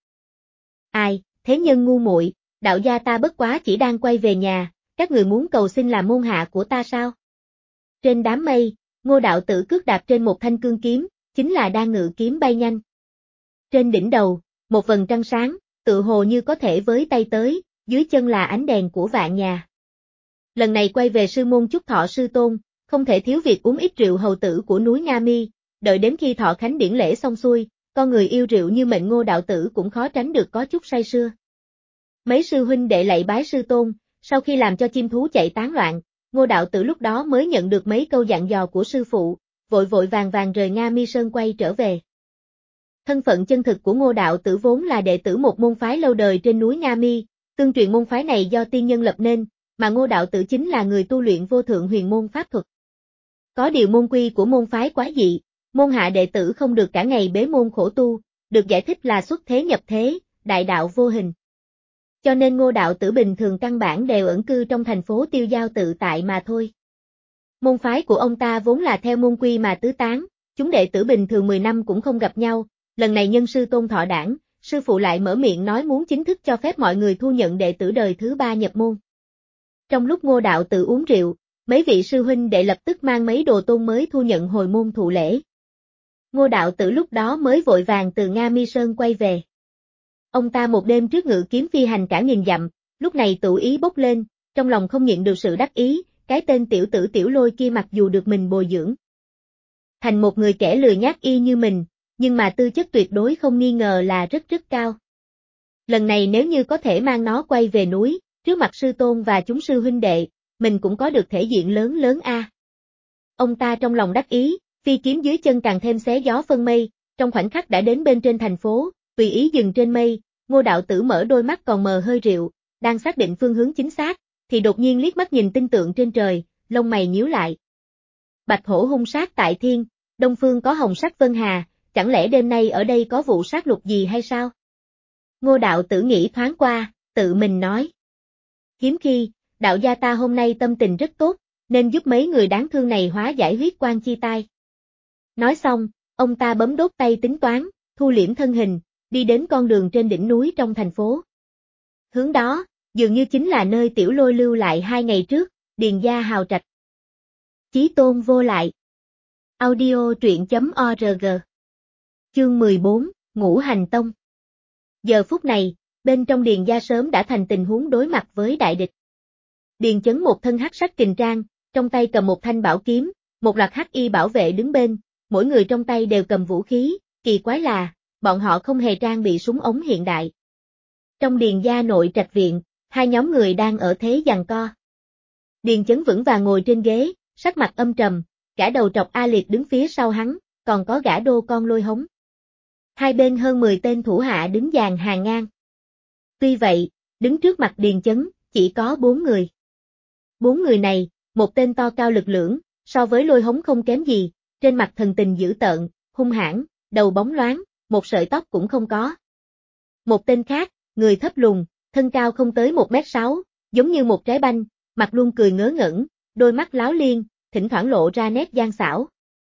Ai, thế nhân ngu muội, đạo gia ta bất quá chỉ đang quay về nhà, các người muốn cầu xin làm môn hạ của ta sao? Trên đám mây, Ngô đạo tử cước đạp trên một thanh cương kiếm, chính là đang ngự kiếm bay nhanh. Trên đỉnh đầu, một vầng trăng sáng, tự hồ như có thể với tay tới, dưới chân là ánh đèn của vạn nhà. Lần này quay về sư môn chúc thọ sư tôn, không thể thiếu việc uống ít rượu hầu tử của núi Nga Mi, đợi đến khi thọ khánh điển lễ xong xuôi, con người yêu rượu như mệnh Ngô đạo tử cũng khó tránh được có chút say sưa. Mấy sư huynh đệ lạy bái sư tôn, sau khi làm cho chim thú chạy tán loạn, Ngô đạo tử lúc đó mới nhận được mấy câu dặn dò của sư phụ, vội vội vàng vàng rời Nga Mi Sơn quay trở về. Thân phận chân thực của Ngô đạo tử vốn là đệ tử một môn phái lâu đời trên núi Nga Mi, tương truyền môn phái này do tiên nhân lập nên, mà Ngô đạo tử chính là người tu luyện vô thượng huyền môn pháp thuật. Có điều môn quy của môn phái quá dị, môn hạ đệ tử không được cả ngày bế môn khổ tu, được giải thích là xuất thế nhập thế, đại đạo vô hình. Cho nên Ngô đạo tử bình thường căn bản đều ẩn cư trong thành phố tiêu dao tự tại mà thôi. Môn phái của ông ta vốn là theo môn quy mà tứ tán, chúng đệ tử bình thường mười năm cũng không gặp nhau, lần này nhân sư tôn thọ đản, sư phụ lại mở miệng nói muốn chính thức cho phép mọi người thu nhận đệ tử đời thứ ba nhập môn. Trong lúc Ngô đạo tử uống rượu, mấy vị sư huynh đệ lập tức mang mấy đồ tôn mới thu nhận hồi môn thụ lễ. Ngô đạo tử lúc đó mới vội vàng từ Nga Mi Sơn quay về. Ông ta một đêm trước ngự kiếm phi hành cả nghìn dặm, lúc này tự ý bốc lên, trong lòng không nhịn được sự đắc ý, cái tên tiểu tử tiểu lôi kia mặc dù được mình bồi dưỡng thành một người kẻ lười nhác y như mình, nhưng mà tư chất tuyệt đối không nghi ngờ là rất rất cao. Lần này nếu như có thể mang nó quay về núi, trước mặt sư tôn và chúng sư huynh đệ, mình cũng có được thể diện lớn lớn a. Ông ta trong lòng đắc ý, phi kiếm dưới chân càng thêm xé gió phân mây, trong khoảnh khắc đã đến bên trên thành phố, tùy ý dừng trên mây, Ngô đạo tử mở đôi mắt còn mờ hơi rượu, đang xác định phương hướng chính xác, thì đột nhiên liếc mắt nhìn tinh tượng trên trời, lông mày nhíu lại. Bạch hổ hung sát tại thiên, đông phương có hồng sắc vân hà, chẳng lẽ đêm nay ở đây có vụ sát lục gì hay sao? Ngô đạo tử nghĩ thoáng qua, tự mình nói. Hiếm khi, đạo gia ta hôm nay tâm tình rất tốt, nên giúp mấy người đáng thương này hóa giải huyết quan chi tai. Nói xong, ông ta bấm đốt tay tính toán, thu liễm thân hình, đi đến con đường trên đỉnh núi trong thành phố. Hướng đó, dường như chính là nơi tiểu lôi lưu lại hai ngày trước, Điền Gia Hào Trạch. Chí tôn vô lại. Audio truyện chấm org. Chương mười bốn, Ngũ Hành Tông. Giờ phút này, bên trong Điền Gia sớm đã thành tình huống đối mặt với đại địch. Điền Chấn một thân hắc sắc kình trang, trong tay cầm một thanh bảo kiếm, một loạt hắc y bảo vệ đứng bên, mỗi người trong tay đều cầm vũ khí, kỳ quái là, bọn họ không hề trang bị súng ống hiện đại. Trong Điền Gia nội trạch viện, hai nhóm người đang ở thế giằng co. Điền Chấn vững vàng ngồi trên ghế, sắc mặt âm trầm, gã đầu trọc A Liệt đứng phía sau hắn, còn có gã đô con Lôi Hống. Hai bên hơn mười tên thủ hạ đứng dàn hàng ngang. Tuy vậy, đứng trước mặt Điền Chấn, chỉ có bốn người. Bốn người này, một tên to cao lực lưỡng, so với Lôi Hống không kém gì, trên mặt thần tình dữ tợn, hung hãn, đầu bóng loáng, một sợi tóc cũng không có. Một tên khác, người thấp lùn, thân cao không tới một mét sáu, giống như một trái banh, mặt luôn cười ngớ ngẩn, đôi mắt láo liên, thỉnh thoảng lộ ra nét gian xảo.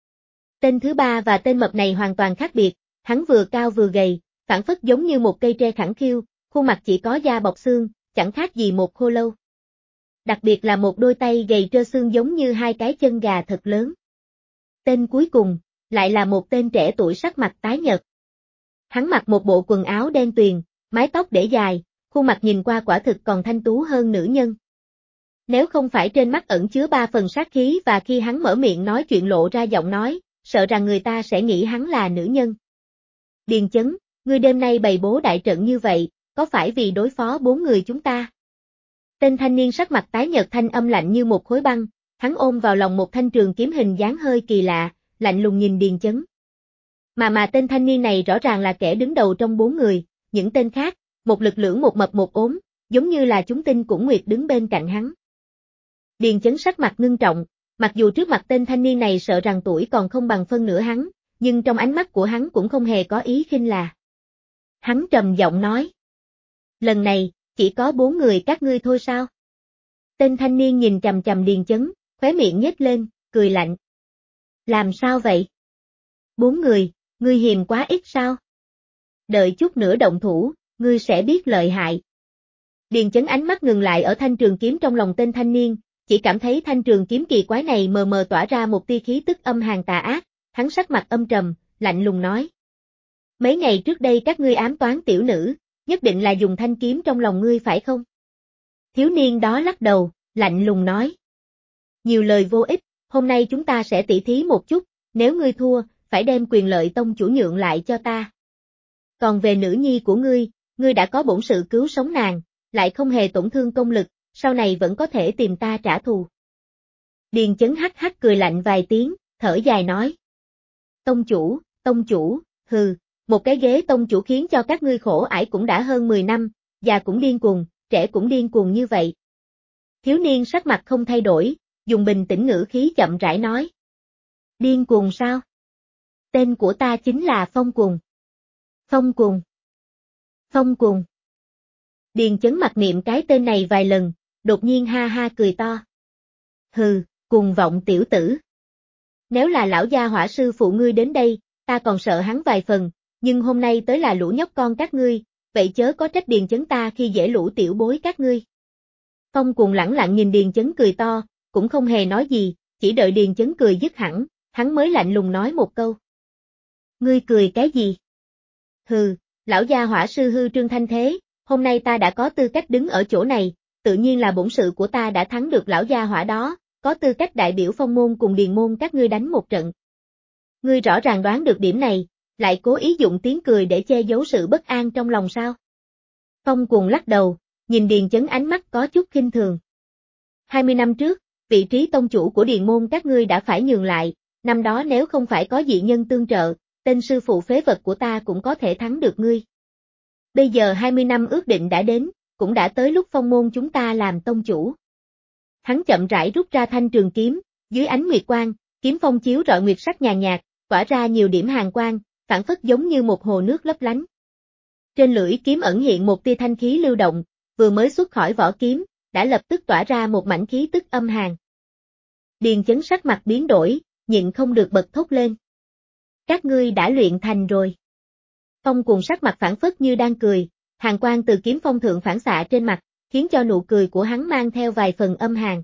Tên thứ ba và tên mập này hoàn toàn khác biệt, hắn vừa cao vừa gầy, phảng phất giống như một cây tre khẳng khiu, khuôn mặt chỉ có da bọc xương, chẳng khác gì một khô lâu. Đặc biệt là một đôi tay gầy trơ xương giống như hai cái chân gà thật lớn. Tên cuối cùng, lại là một tên trẻ tuổi sắc mặt tái nhợt. Hắn mặc một bộ quần áo đen tuyền, mái tóc để dài, khuôn mặt nhìn qua quả thực còn thanh tú hơn nữ nhân. Nếu không phải trên mắt ẩn chứa ba phần sát khí và khi hắn mở miệng nói chuyện lộ ra giọng nói, sợ rằng người ta sẽ nghĩ hắn là nữ nhân. Điền Chấn, ngươi đêm nay bày bố đại trận như vậy, có phải vì đối phó bốn người chúng ta? Tên thanh niên sắc mặt tái nhợt thanh âm lạnh như một khối băng, hắn ôm vào lòng một thanh trường kiếm hình dáng hơi kỳ lạ, lạnh lùng nhìn Điền Chấn. Mà mà tên thanh niên này rõ ràng là kẻ đứng đầu trong bốn người, những tên khác, một lực lưỡng một mập một ốm, giống như là chúng tinh cũng nguyệt đứng bên cạnh hắn. Điền Chấn sắc mặt ngưng trọng, mặc dù trước mặt tên thanh niên này sợ rằng tuổi còn không bằng phân nửa hắn, nhưng trong ánh mắt của hắn cũng không hề có ý khinh là. Hắn trầm giọng nói. Lần này, chỉ có bốn người các ngươi thôi sao? Tên thanh niên nhìn chằm chằm Điền Chấn, khóe miệng nhếch lên, cười lạnh. Làm sao vậy? Bốn người, ngươi hiềm quá ít sao? Đợi chút nữa động thủ, ngươi sẽ biết lợi hại. Điền Chấn ánh mắt ngừng lại ở thanh trường kiếm trong lòng tên thanh niên, chỉ cảm thấy thanh trường kiếm kỳ quái này mờ mờ tỏa ra một tia khí tức âm hàn tà ác, hắn sắc mặt âm trầm, lạnh lùng nói. Mấy ngày trước đây các ngươi ám toán tiểu nữ, nhất định là dùng thanh kiếm trong lòng ngươi phải không? Thiếu niên đó lắc đầu, lạnh lùng nói. Nhiều lời vô ích, hôm nay chúng ta sẽ tỉ thí một chút, nếu ngươi thua, phải đem quyền lợi tông chủ nhượng lại cho ta. Còn về nữ nhi của ngươi, ngươi đã có bổn sự cứu sống nàng, lại không hề tổn thương công lực, sau này vẫn có thể tìm ta trả thù. Điền Chấn hắc hắc cười lạnh vài tiếng, thở dài nói. Tông chủ, tông chủ, hừ, một cái ghế tông chủ khiến cho các ngươi khổ ải cũng đã hơn mười năm, già cũng điên cuồng, trẻ cũng điên cuồng như vậy. Thiếu niên sắc mặt không thay đổi, dùng bình tĩnh ngữ khí chậm rãi nói. Điên cuồng sao? Tên của ta chính là Phong Cuồng. Phong Cuồng. Phong Cuồng. Điền Chấn mặc niệm cái tên này vài lần, đột nhiên ha ha cười to. Hừ, cuồng vọng tiểu tử. Nếu là lão gia hỏa sư phụ ngươi đến đây, ta còn sợ hắn vài phần, nhưng hôm nay tới là lũ nhóc con các ngươi, vậy chớ có trách Điền Chấn ta khi dễ lũ tiểu bối các ngươi. Phong Cuồng lẳng lặng nhìn Điền Chấn cười to, cũng không hề nói gì, chỉ đợi Điền Chấn cười dứt hẳn, hắn mới lạnh lùng nói một câu. Ngươi cười cái gì? Hừ, lão gia hỏa sư hư trương thanh thế, hôm nay ta đã có tư cách đứng ở chỗ này, tự nhiên là bổn sự của ta đã thắng được lão gia hỏa đó, có tư cách đại biểu Phong môn cùng Điền môn các ngươi đánh một trận. Ngươi rõ ràng đoán được điểm này, lại cố ý dụng tiếng cười để che giấu sự bất an trong lòng sao? Phong Cuồng lắc đầu, nhìn Điền Chấn ánh mắt có chút khinh thường. hai mươi năm trước, vị trí tông chủ của Điền môn các ngươi đã phải nhường lại, năm đó nếu không phải có dị nhân tương trợ, tên sư phụ phế vật của ta cũng có thể thắng được ngươi. Bây giờ hai mươi năm ước định đã đến, cũng đã tới lúc Phong môn chúng ta làm tông chủ. Hắn chậm rãi rút ra thanh trường kiếm, dưới ánh nguyệt quang, kiếm phong chiếu rọi nguyệt sắc nhàn nhạt, tỏa ra nhiều điểm hàn quang, phản phất giống như một hồ nước lấp lánh. Trên lưỡi kiếm ẩn hiện một tia thanh khí lưu động, vừa mới xuất khỏi vỏ kiếm, đã lập tức tỏa ra một mảnh khí tức âm hàn. Điền Chấn sắc mặt biến đổi, nhịn không được bật thốt lên. Các ngươi đã luyện thành rồi. Phong Cuồng sắc mặt phản phất như đang cười, hàn quang từ kiếm phong thượng phản xạ trên mặt, khiến cho nụ cười của hắn mang theo vài phần âm hàn.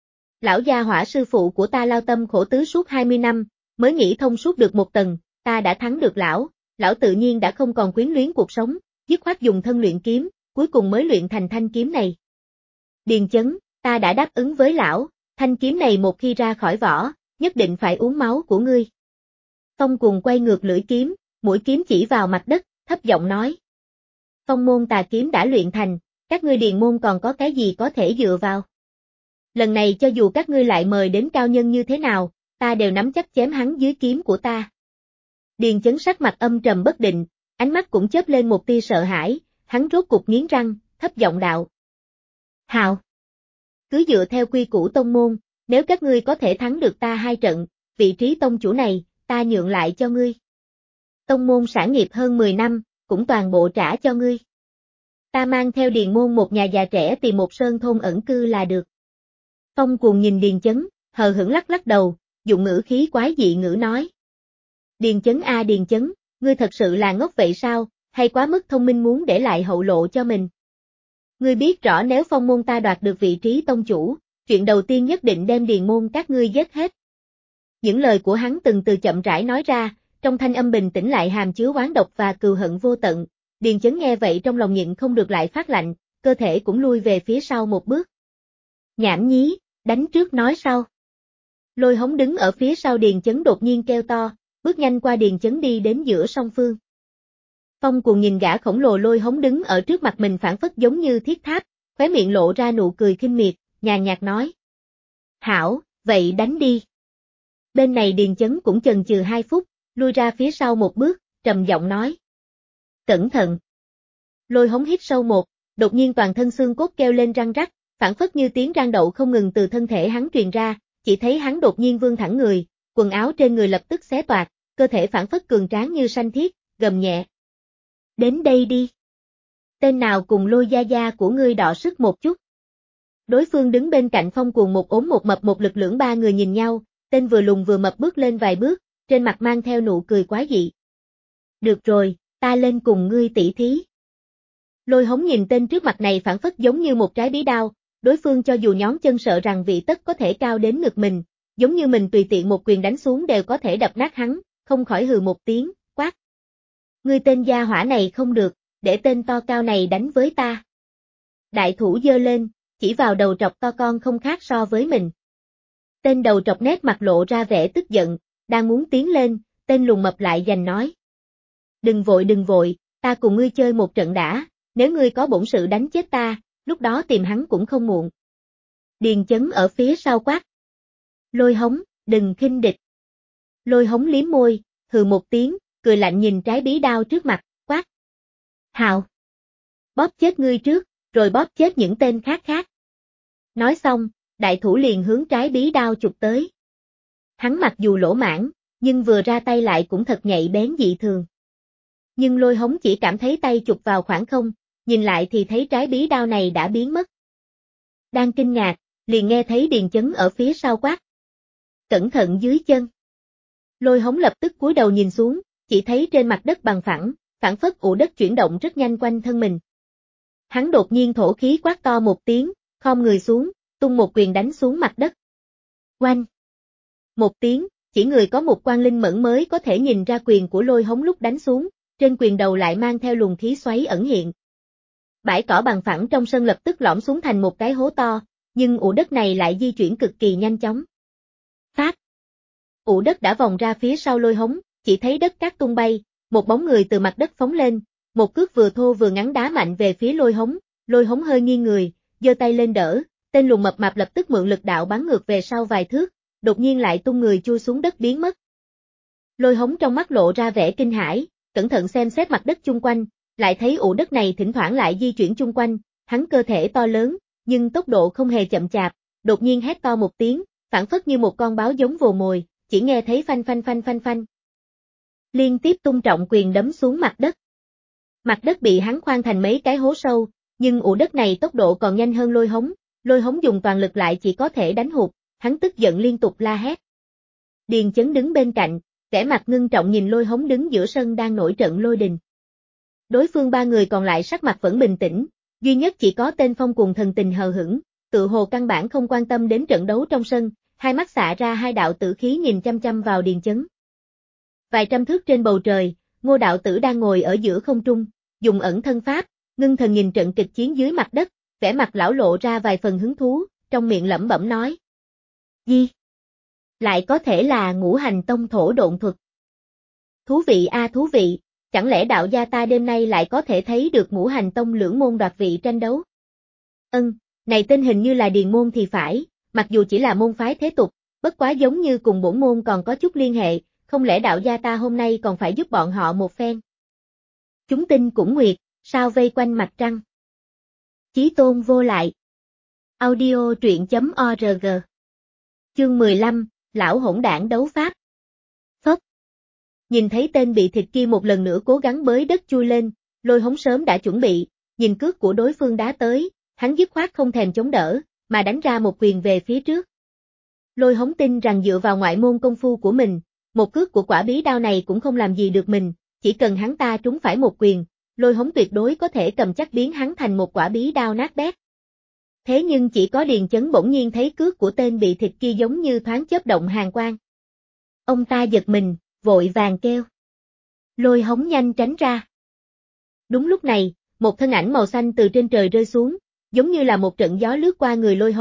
Lão gia hỏa sư phụ của ta lao tâm khổ tứ suốt hai mươi năm, mới nghĩ thông suốt được một tầng, ta đã thắng được lão, lão tự nhiên đã không còn quyến luyến cuộc sống, dứt khoát dùng thân luyện kiếm, cuối cùng mới luyện thành thanh kiếm này. Điền Chấn, ta đã đáp ứng với lão, thanh kiếm này một khi ra khỏi vỏ, nhất định phải uống máu của ngươi. Phong Cuồng quay ngược lưỡi kiếm, mũi kiếm chỉ vào mặt đất, thấp giọng nói. Phong môn tà kiếm đã luyện thành, các ngươi Điền môn còn có cái gì có thể dựa vào. Lần này cho dù các ngươi lại mời đến cao nhân như thế nào, ta đều nắm chắc chém hắn dưới kiếm của ta. Điền Chấn sắc mặt âm trầm bất định, ánh mắt cũng chớp lên một tia sợ hãi, hắn rốt cục nghiến răng, thấp giọng đạo. Hào! Cứ dựa theo quy củ tông môn, nếu các ngươi có thể thắng được ta hai trận, vị trí tông chủ này, ta nhượng lại cho ngươi. Tông môn sản nghiệp hơn mười năm, cũng toàn bộ trả cho ngươi. Ta mang theo Điền môn một nhà già trẻ tìm một sơn thôn ẩn cư là được. Phong Cuồng nhìn Điền Chấn, hờ hững lắc lắc đầu, dụng ngữ khí quái dị ngữ nói. Điền Chấn a Điền Chấn, ngươi thật sự là ngốc vậy sao, hay quá mức thông minh muốn để lại hậu lộ cho mình. Ngươi biết rõ nếu Phong môn ta đoạt được vị trí tông chủ, chuyện đầu tiên nhất định đem Điền môn các ngươi giết hết. Những lời của hắn từng từ chậm rãi nói ra, trong thanh âm bình tĩnh lại hàm chứa oán độc và cừu hận vô tận. Điền Chấn nghe vậy trong lòng nhịn không được lại phát lạnh, cơ thể cũng lui về phía sau một bước. Nhảm nhí, đánh trước nói sau. Lôi Hống đứng ở phía sau Điền Chấn đột nhiên kêu to, bước nhanh qua Điền Chấn đi đến giữa song phương. Phong Cuồng nhìn gã khổng lồ Lôi Hống đứng ở trước mặt mình phảng phất giống như thiết tháp, khóe miệng lộ ra nụ cười khinh miệt, nhàn nhạt nói. Hảo, vậy đánh đi. Bên này Điền Chấn cũng chần chừ hai phút, lui ra phía sau một bước, trầm giọng nói. Cẩn thận. Lôi Hống hít sâu một, đột nhiên toàn thân xương cốt kêu lên răng rắc, phảng phất như tiếng rang đậu không ngừng từ thân thể hắn truyền ra, chỉ thấy hắn đột nhiên vươn thẳng người, quần áo trên người lập tức xé toạc, cơ thể phảng phất cường tráng như sanh thiết, gầm nhẹ. Đến đây đi. Tên nào cùng Lôi gia gia của ngươi đọ sức một chút. Đối phương đứng bên cạnh Phong Cuồng một ốm một mập một lực lưỡng ba người nhìn nhau, tên vừa lùn vừa mập bước lên vài bước, trên mặt mang theo nụ cười quái dị. Được rồi, ta lên cùng ngươi tỉ thí. Lôi Hống nhìn tên trước mặt này phảng phất giống như một trái bí đao, đối phương cho dù nhón chân sợ rằng vị tất có thể cao đến ngực mình, giống như mình tùy tiện một quyền đánh xuống đều có thể đập nát hắn, không khỏi hừ một tiếng, quát. Ngươi tên gia hỏa này không được, để tên to cao này đánh với ta. Đại thủ giơ lên, chỉ vào đầu trọc to con không khác so với mình. Tên đầu trọc nét mặt lộ ra vẻ tức giận, đang muốn tiến lên, tên lùn mập lại giành nói. Đừng vội đừng vội, ta cùng ngươi chơi một trận đã, nếu ngươi có bổn sự đánh chết ta, lúc đó tìm hắn cũng không muộn. Điền Chấn ở phía sau quát. Lôi Hống, đừng khinh địch. Lôi Hống liếm môi, hừ một tiếng, cười lạnh nhìn trái bí đao trước mặt, quát. Hào. Bóp chết ngươi trước, rồi bóp chết những tên khác khác. Nói xong, đại thủ liền hướng trái bí đao chụp tới. Hắn mặc dù lỗ mãng, nhưng vừa ra tay lại cũng thật nhạy bén dị thường. Nhưng Lôi Hống chỉ cảm thấy tay chụp vào khoảng không, nhìn lại thì thấy trái bí đao này đã biến mất. Đang kinh ngạc, liền nghe thấy Điền Chấn ở phía sau quát. Cẩn thận dưới chân. Lôi Hống lập tức cúi đầu nhìn xuống, chỉ thấy trên mặt đất bằng phẳng, phảng phất ụ đất chuyển động rất nhanh quanh thân mình. Hắn đột nhiên thổ khí quát to một tiếng, khom người xuống, tung một quyền đánh xuống mặt đất. Oanh! Một tiếng, chỉ người có một quan linh mẫn mới có thể nhìn ra quyền của Lôi Hống lúc đánh xuống, trên quyền đầu lại mang theo luồng khí xoáy ẩn hiện. Bãi cỏ bằng phẳng trong sân lập tức lõm xuống thành một cái hố to, nhưng ụ đất này lại di chuyển cực kỳ nhanh chóng. Phát! Ụ đất đã vòng ra phía sau Lôi Hống, chỉ thấy đất cát tung bay, một bóng người từ mặt đất phóng lên, một cước vừa thô vừa ngắn đá mạnh về phía Lôi Hống, Lôi Hống hơi nghiêng người, giơ tay lên đỡ, tên lùn mập mạp lập tức mượn lực đạo bắn ngược về sau vài thước, đột nhiên lại tung người chui xuống đất biến mất. Lôi Hống trong mắt lộ ra vẻ kinh hãi, cẩn thận xem xét mặt đất chung quanh, lại thấy ụ đất này thỉnh thoảng lại di chuyển chung quanh, hắn cơ thể to lớn, nhưng tốc độ không hề chậm chạp, đột nhiên hét to một tiếng, phảng phất như một con báo giống vồ mồi, chỉ nghe thấy phanh phanh phanh phanh phanh. Liên tiếp tung trọng quyền đấm xuống mặt đất. Mặt đất bị hắn khoan thành mấy cái hố sâu, nhưng ụ đất này tốc độ còn nhanh hơn Lôi Hống, Lôi Hống dùng toàn lực lại chỉ có thể đánh hụt, hắn tức giận liên tục la hét. Điền Chấn đứng bên cạnh, vẻ mặt ngưng trọng nhìn Lôi Hống đứng giữa sân đang nổi trận lôi đình. Đối phương ba người còn lại sắc mặt vẫn bình tĩnh, duy nhất chỉ có tên Phong Cuồng thần tình hờ hững, tự hồ căn bản không quan tâm đến trận đấu trong sân, hai mắt xạ ra hai đạo tử khí nhìn chăm chăm vào Điền Chấn. Vài trăm thước trên bầu trời, Ngô đạo tử đang ngồi ở giữa không trung, dùng ẩn thân pháp, ngưng thần nhìn trận kịch chiến dưới mặt đất, vẻ mặt lão lộ ra vài phần hứng thú, trong miệng lẩm bẩm nói. Gì? Lại có thể là Ngũ Hành Tông thổ độn thuật. Thú vị a à, thú vị, chẳng lẽ đạo gia ta đêm nay lại có thể thấy được Ngũ Hành Tông lưỡng môn đoạt vị tranh đấu? Ân, này tên hình như là Điền môn thì phải, mặc dù chỉ là môn phái thế tục, bất quá giống như cùng bổn môn còn có chút liên hệ, không lẽ đạo gia ta hôm nay còn phải giúp bọn họ một phen? Chúng tinh cũng nguyệt, sao vây quanh mặt trăng? Chí tôn vô lại. Audio truyện chấm org. Chương mười lăm, lão hỗn đảng đấu pháp. Phốc. Nhìn thấy tên bị thịt kia một lần nữa cố gắng bới đất chui lên, Lôi Hống sớm đã chuẩn bị, nhìn cước của đối phương đá tới, hắn dứt khoát không thèm chống đỡ, mà đánh ra một quyền về phía trước. Lôi Hống tin rằng dựa vào ngoại môn công phu của mình, một cước của quả bí đao này cũng không làm gì được mình, chỉ cần hắn ta trúng phải một quyền, Lôi Hống tuyệt đối có thể cầm chắc biến hắn thành một quả bí đao nát bét. Thế nhưng chỉ có Điền Chấn bỗng nhiên thấy cước của tên bị thịt kia giống như thoáng chớp động hàn quang. Ông ta giật mình, vội vàng kêu. Lôi Hống nhanh tránh ra. Đúng lúc này, một thân ảnh màu xanh từ trên trời rơi xuống, giống như là một trận gió lướt qua người Lôi Hống,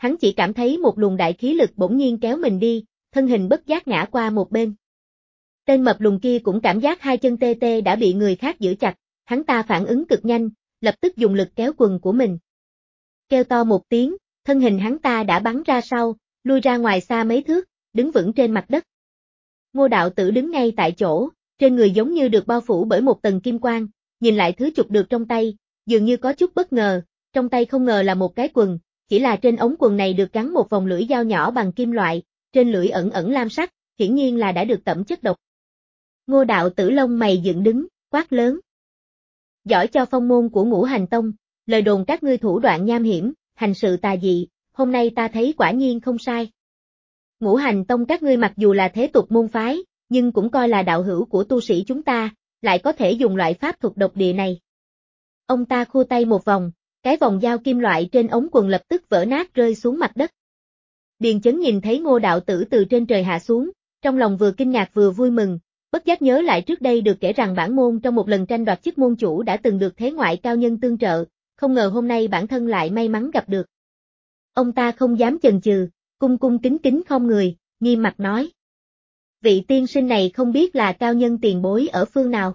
hắn chỉ cảm thấy một luồng đại khí lực bỗng nhiên kéo mình đi, thân hình bất giác ngã qua một bên. Tên mập lùn kia cũng cảm giác hai chân tê tê đã bị người khác giữ chặt, hắn ta phản ứng cực nhanh, lập tức dùng lực kéo quần của mình. Kêu to một tiếng, thân hình hắn ta đã bắn ra sau, lui ra ngoài xa mấy thước, đứng vững trên mặt đất. Ngô Đạo Tử đứng ngay tại chỗ, trên người giống như được bao phủ bởi một tầng kim quang, nhìn lại thứ chụp được trong tay, dường như có chút bất ngờ, trong tay không ngờ là một cái quần, chỉ là trên ống quần này được gắn một vòng lưỡi dao nhỏ bằng kim loại, trên lưỡi ẩn ẩn lam sắc, hiển nhiên là đã được tẩm chất độc. Ngô Đạo Tử lông mày dựng đứng, quát lớn. Giỏi cho phong môn của Ngũ Hành Tông, lời đồn các ngươi thủ đoạn nham hiểm, hành sự tà dị, hôm nay ta thấy quả nhiên không sai. Ngũ Hành Tông các ngươi mặc dù là thế tục môn phái, nhưng cũng coi là đạo hữu của tu sĩ chúng ta, lại có thể dùng loại pháp thuật độc địa này. Ông ta khua tay một vòng, cái vòng dao kim loại trên ống quần lập tức vỡ nát rơi xuống mặt đất. Điền Chấn nhìn thấy Ngô Đạo Tử từ trên trời hạ xuống, trong lòng vừa kinh ngạc vừa vui mừng, bất giác nhớ lại trước đây được kể rằng bản môn trong một lần tranh đoạt chức môn chủ đã từng được thế ngoại cao nhân tương trợ, không ngờ hôm nay bản thân lại may mắn gặp được. Ông ta không dám chần chừ, cung cung kính kính khom người, nghiêm mặt nói. Vị tiên sinh này không biết là cao nhân tiền bối ở phương nào.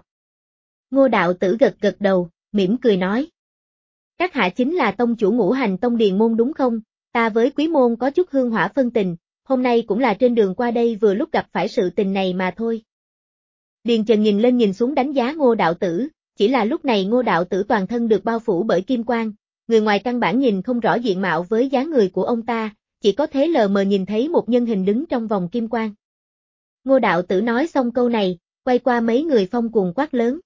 Ngô Đạo Tử gật gật đầu, mỉm cười nói. Các hạ chính là tông chủ Ngũ Hành Tông Điền môn đúng không? Ta với Quý môn có chút hương hỏa phân tình, hôm nay cũng là trên đường qua đây vừa lúc gặp phải sự tình này mà thôi. Điền Trần nhìn lên nhìn xuống đánh giá Ngô Đạo Tử, chỉ là lúc này Ngô Đạo Tử toàn thân được bao phủ bởi kim quang, người ngoài căn bản nhìn không rõ diện mạo với dáng người của ông ta, chỉ có thế lờ mờ nhìn thấy một nhân hình đứng trong vòng kim quang. Ngô Đạo Tử nói xong câu này, quay qua mấy người phong cuồng quát lớn.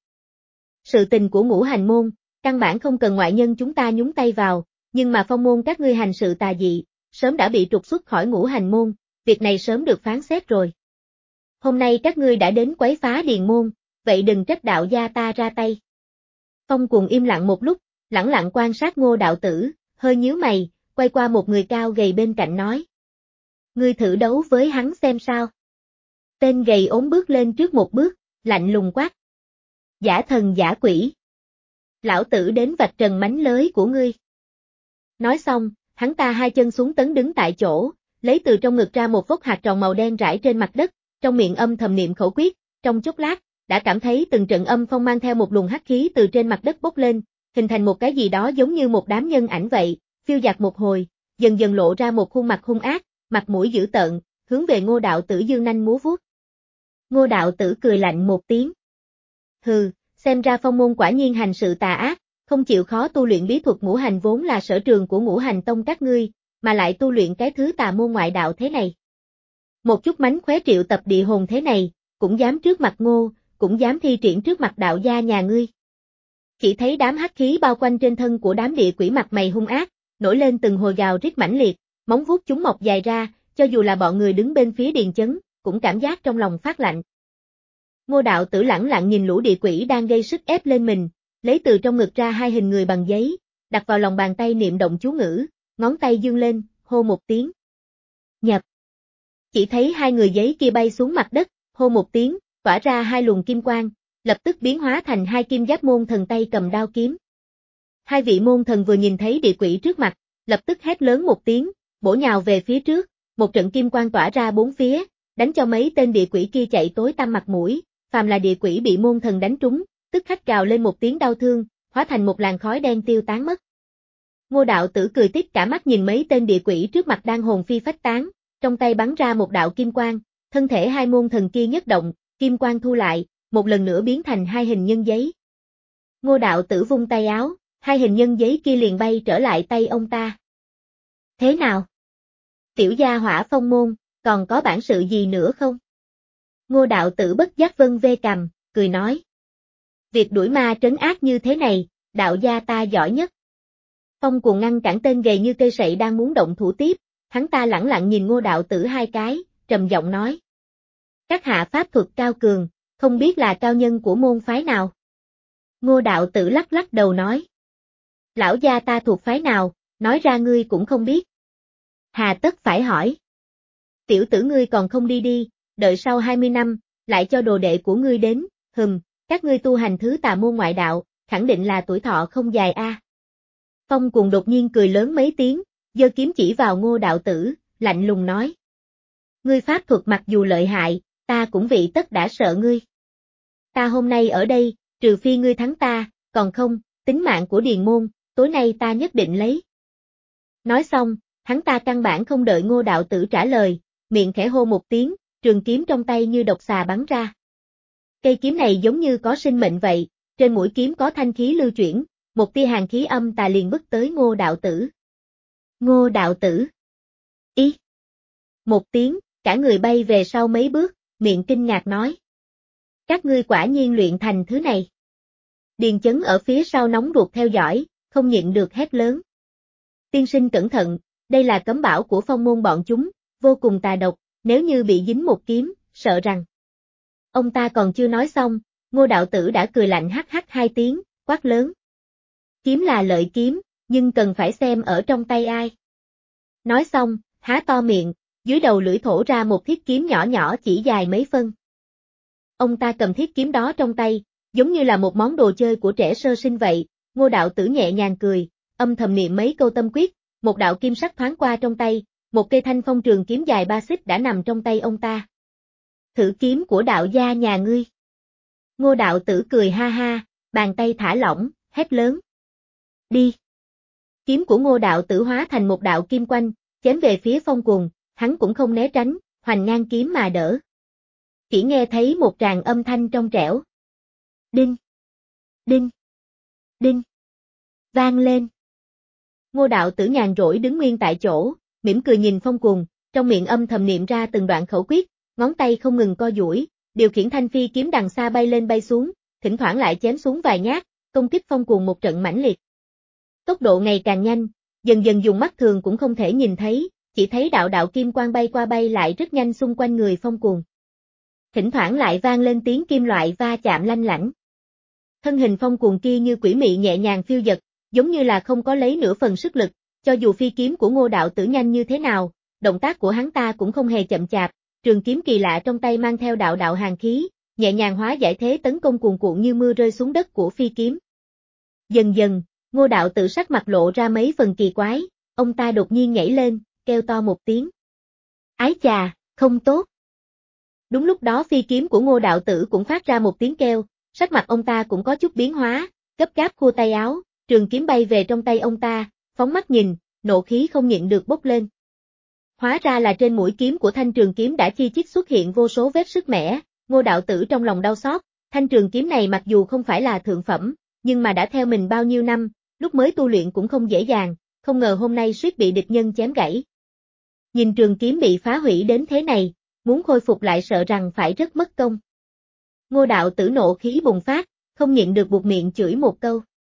Sự tình của Ngũ Hành môn, căn bản không cần ngoại nhân chúng ta nhúng tay vào, nhưng mà phong môn các ngươi hành sự tà dị, sớm đã bị trục xuất khỏi Ngũ Hành môn, việc này sớm được phán xét rồi. Hôm nay các ngươi đã đến quấy phá Điền môn, vậy đừng trách đạo gia ta ra tay. Phong cuồng im lặng một lúc, lẳng lặng quan sát Ngô Đạo Tử, hơi nhíu mày, quay qua một người cao gầy bên cạnh nói. Ngươi thử đấu với hắn xem sao. Tên gầy ốm bước lên trước một bước, lạnh lùng quát. Giả thần giả quỷ. Lão tử đến vạch trần mánh lới của ngươi. Nói xong, hắn ta hai chân xuống tấn đứng tại chỗ, lấy từ trong ngực ra một vốc hạt tròn màu đen rải trên mặt đất, trong miệng âm thầm niệm khẩu quyết, trong chốc lát, đã cảm thấy từng trận âm phong mang theo một luồng hắc khí từ trên mặt đất bốc lên, hình thành một cái gì đó giống như một đám nhân ảnh vậy, phiêu dạt một hồi, dần dần lộ ra một khuôn mặt hung ác, mặt mũi dữ tợn, hướng về Ngô Đạo Tử dương nanh múa vuốt. Ngô Đạo Tử cười lạnh một tiếng. Hừ, xem ra phong môn quả nhiên hành sự tà ác, không chịu khó tu luyện bí thuật ngũ hành vốn là sở trường của Ngũ Hành Tông các ngươi, mà lại tu luyện cái thứ tà môn ngoại đạo thế này. Một chút mánh khóe triệu tập địa hồn thế này, cũng dám trước mặt Ngô, cũng dám thi triển trước mặt đạo gia nhà ngươi. Chỉ thấy đám hắc khí bao quanh trên thân của đám địa quỷ mặt mày hung ác, nổi lên từng hồi gào rít mãnh liệt, móng vuốt chúng mọc dài ra, cho dù là bọn người đứng bên phía Điền Chấn, cũng cảm giác trong lòng phát lạnh. Ngô Đạo Tử lẳng lặng nhìn lũ địa quỷ đang gây sức ép lên mình, lấy từ trong ngực ra hai hình người bằng giấy, đặt vào lòng bàn tay niệm động chú ngữ, ngón tay dương lên, hô một tiếng. Nhập. Chỉ thấy hai người giấy kia bay xuống mặt đất, hô một tiếng, tỏa ra hai luồng kim quang, lập tức biến hóa thành hai kim giáp môn thần tay cầm đao kiếm. Hai vị môn thần vừa nhìn thấy địa quỷ trước mặt, lập tức hét lớn một tiếng, bổ nhào về phía trước, một trận kim quang tỏa ra bốn phía, đánh cho mấy tên địa quỷ kia chạy tối tăm mặt mũi, phàm là địa quỷ bị môn thần đánh trúng, tức khắc gào lên một tiếng đau thương, hóa thành một làn khói đen tiêu tán mất. Ngô Đạo Tử cười tít cả mắt nhìn mấy tên địa quỷ trước mặt đang hồn phi phách tán, trong tay bắn ra một đạo kim quang, thân thể hai môn thần kia nhất động, kim quang thu lại, một lần nữa biến thành hai hình nhân giấy. Ngô Đạo Tử vung tay áo, hai hình nhân giấy kia liền bay trở lại tay ông ta. Thế nào? Tiểu gia hỏa phong môn, còn có bản sự gì nữa không? Ngô Đạo Tử bất giác vân vê cằm, cười nói. Việc đuổi ma trấn ác như thế này, đạo gia ta giỏi nhất. Phong Cuồng ngăn cản tên gầy như cây sậy đang muốn động thủ tiếp, hắn ta lẳng lặng nhìn Ngô Đạo Tử hai cái, trầm giọng nói. Các hạ pháp thuật cao cường, không biết là cao nhân của môn phái nào? Ngô Đạo Tử lắc lắc đầu nói. Lão gia ta thuộc phái nào, nói ra ngươi cũng không biết. Hà tất phải hỏi. Tiểu tử ngươi còn không đi đi, đợi sau hai mươi năm, lại cho đồ đệ của ngươi đến, hừm, các ngươi tu hành thứ tà môn ngoại đạo, khẳng định là tuổi thọ không dài a. Phong Cuồng đột nhiên cười lớn mấy tiếng, giơ kiếm chỉ vào Ngô đạo tử, lạnh lùng nói. Ngươi pháp thuật mặc dù lợi hại, ta cũng vị tất đã sợ ngươi. Ta hôm nay ở đây, trừ phi ngươi thắng ta, còn không, tính mạng của Điền môn, tối nay ta nhất định lấy. Nói xong, hắn ta căn bản không đợi Ngô đạo tử trả lời, miệng khẽ hô một tiếng, trường kiếm trong tay như độc xà bắn ra. Cây kiếm này giống như có sinh mệnh vậy, trên mũi kiếm có thanh khí lưu chuyển, một tia hàn khí âm tà liền bức tới Ngô đạo tử. Ngô đạo tử. Ý. Một tiếng, cả người bay về sau mấy bước, miệng kinh ngạc nói. Các ngươi quả nhiên luyện thành thứ này. Điền Chấn ở phía sau nóng ruột theo dõi, không nhịn được hét lớn. Tiên sinh cẩn thận, đây là cấm bảo của phong môn bọn chúng, vô cùng tà độc, nếu như bị dính một kiếm, sợ rằng. Ông ta còn chưa nói xong, Ngô đạo tử đã cười lạnh hắc hắc hai tiếng, quát lớn. Kiếm là lợi kiếm, nhưng cần phải xem ở trong tay ai. Nói xong, há to miệng, dưới đầu lưỡi thổ ra một thiết kiếm nhỏ nhỏ chỉ dài mấy phân. Ông ta cầm thiết kiếm đó trong tay, giống như là một món đồ chơi của trẻ sơ sinh vậy. Ngô đạo tử nhẹ nhàng cười, âm thầm niệm mấy câu tâm quyết, một đạo kim sắc thoáng qua trong tay, một cây thanh phong trường kiếm dài ba xích đã nằm trong tay ông ta. Thử kiếm của đạo gia nhà ngươi. Ngô đạo tử cười ha ha, bàn tay thả lỏng, hét lớn. Đi. Kiếm của Ngô đạo tử hóa thành một đạo kim quanh, chém về phía Phong Cuồng, hắn cũng không né tránh, hoành ngang kiếm mà đỡ. Chỉ nghe thấy một tràng âm thanh trong trẻo. Đinh. Đinh. Đinh. Vang lên. Ngô đạo tử nhàn rỗi đứng nguyên tại chỗ, mỉm cười nhìn Phong Cuồng, trong miệng âm thầm niệm ra từng đoạn khẩu quyết, ngón tay không ngừng co duỗi, điều khiển thanh phi kiếm đằng xa bay lên bay xuống, thỉnh thoảng lại chém xuống vài nhát, công kích Phong Cuồng một trận mãnh liệt. Tốc độ ngày càng nhanh, dần dần dùng mắt thường cũng không thể nhìn thấy, chỉ thấy đạo đạo kim quang bay qua bay lại rất nhanh xung quanh người Phong Cuồng. Thỉnh thoảng lại vang lên tiếng kim loại va chạm lanh lảnh. Thân hình Phong Cuồng kia như quỷ mị nhẹ nhàng phiêu dật, giống như là không có lấy nửa phần sức lực, cho dù phi kiếm của Ngô đạo tử nhanh như thế nào, động tác của hắn ta cũng không hề chậm chạp, trường kiếm kỳ lạ trong tay mang theo đạo đạo hàn khí, nhẹ nhàng hóa giải thế tấn công cuồn cuộn như mưa rơi xuống đất của phi kiếm. Dần dần, Ngô đạo tử sắc mặt lộ ra mấy phần kỳ quái, ông ta đột nhiên nhảy lên, kêu to một tiếng. Ái chà, không tốt. Đúng lúc đó phi kiếm của Ngô đạo tử cũng phát ra một tiếng kêu, sắc mặt ông ta cũng có chút biến hóa, gấp gáp khua tay áo, trường kiếm bay về trong tay ông ta, phóng mắt nhìn, nộ khí không nhịn được bốc lên. Hóa ra là trên mũi kiếm của thanh trường kiếm đã chi chít xuất hiện vô số vết sứt mẻ, Ngô đạo tử trong lòng đau xót, thanh trường kiếm này mặc dù không phải là thượng phẩm, nhưng mà đã theo mình bao nhiêu năm, lúc mới tu luyện cũng không dễ dàng, không ngờ hôm nay suýt bị địch nhân chém gãy. Nhìn trường kiếm bị phá hủy đến thế này, muốn khôi phục lại sợ rằng phải rất mất công. Ngô đạo tử nộ khí bùng phát, không nhịn được buột miệng chửi một câu.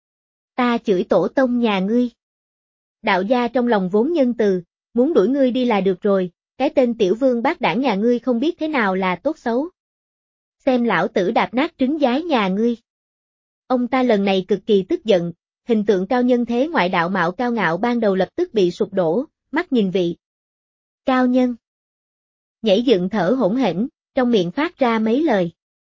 Ta chửi tổ tông nhà ngươi. Đạo gia trong lòng vốn nhân từ, muốn đuổi ngươi đi là được rồi, cái tên tiểu vương bác đảng nhà ngươi không biết thế nào là tốt xấu. Xem lão tử đạp nát trứng giái nhà ngươi. Ông ta lần này cực kỳ tức giận, hình tượng cao nhân thế ngoại đạo mạo cao ngạo ban đầu lập tức bị sụp đổ, mắt nhìn vị. Cao nhân. Nhảy dựng thở hỗn hển, trong miệng phát ra mấy lời.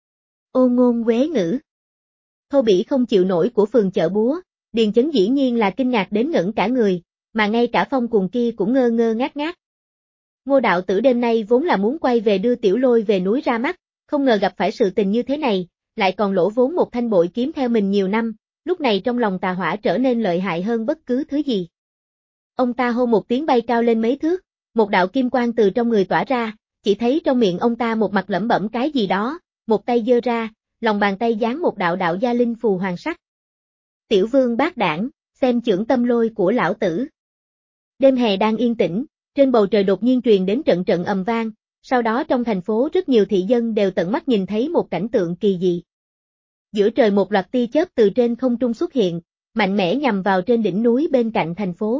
Ô ngôn quế ngữ. Thô bỉ không chịu nổi của phường chợ búa, Điền Chấn dĩ nhiên là kinh ngạc đến ngẩn cả người, mà ngay cả Phong Cuồng kia cũng ngơ ngơ ngác ngác. Ngô đạo tử đêm nay vốn là muốn quay về đưa Tiểu Lôi về núi ra mắt, không ngờ gặp phải sự tình như thế này, lại còn lỗ vốn một thanh bội kiếm theo mình nhiều năm, lúc này trong lòng tà hỏa trở nên lợi hại hơn bất cứ thứ gì. Ông ta hô một tiếng bay cao lên mấy thước, một đạo kim quang từ trong người tỏa ra, chỉ thấy trong miệng ông ta một mặt lẩm bẩm cái gì đó, một tay giơ ra, lòng bàn tay dán một đạo đạo gia linh phù hoàng sắc. Tiểu vương bác đảng, xem chưởng tâm lôi của lão tử. Đêm hè đang yên tĩnh, trên bầu trời đột nhiên truyền đến trận trận ầm vang, sau đó trong thành phố rất nhiều thị dân đều tận mắt nhìn thấy một cảnh tượng kỳ dị. Giữa trời một loạt tia chớp từ trên không trung xuất hiện, mạnh mẽ nhằm vào trên đỉnh núi bên cạnh thành phố.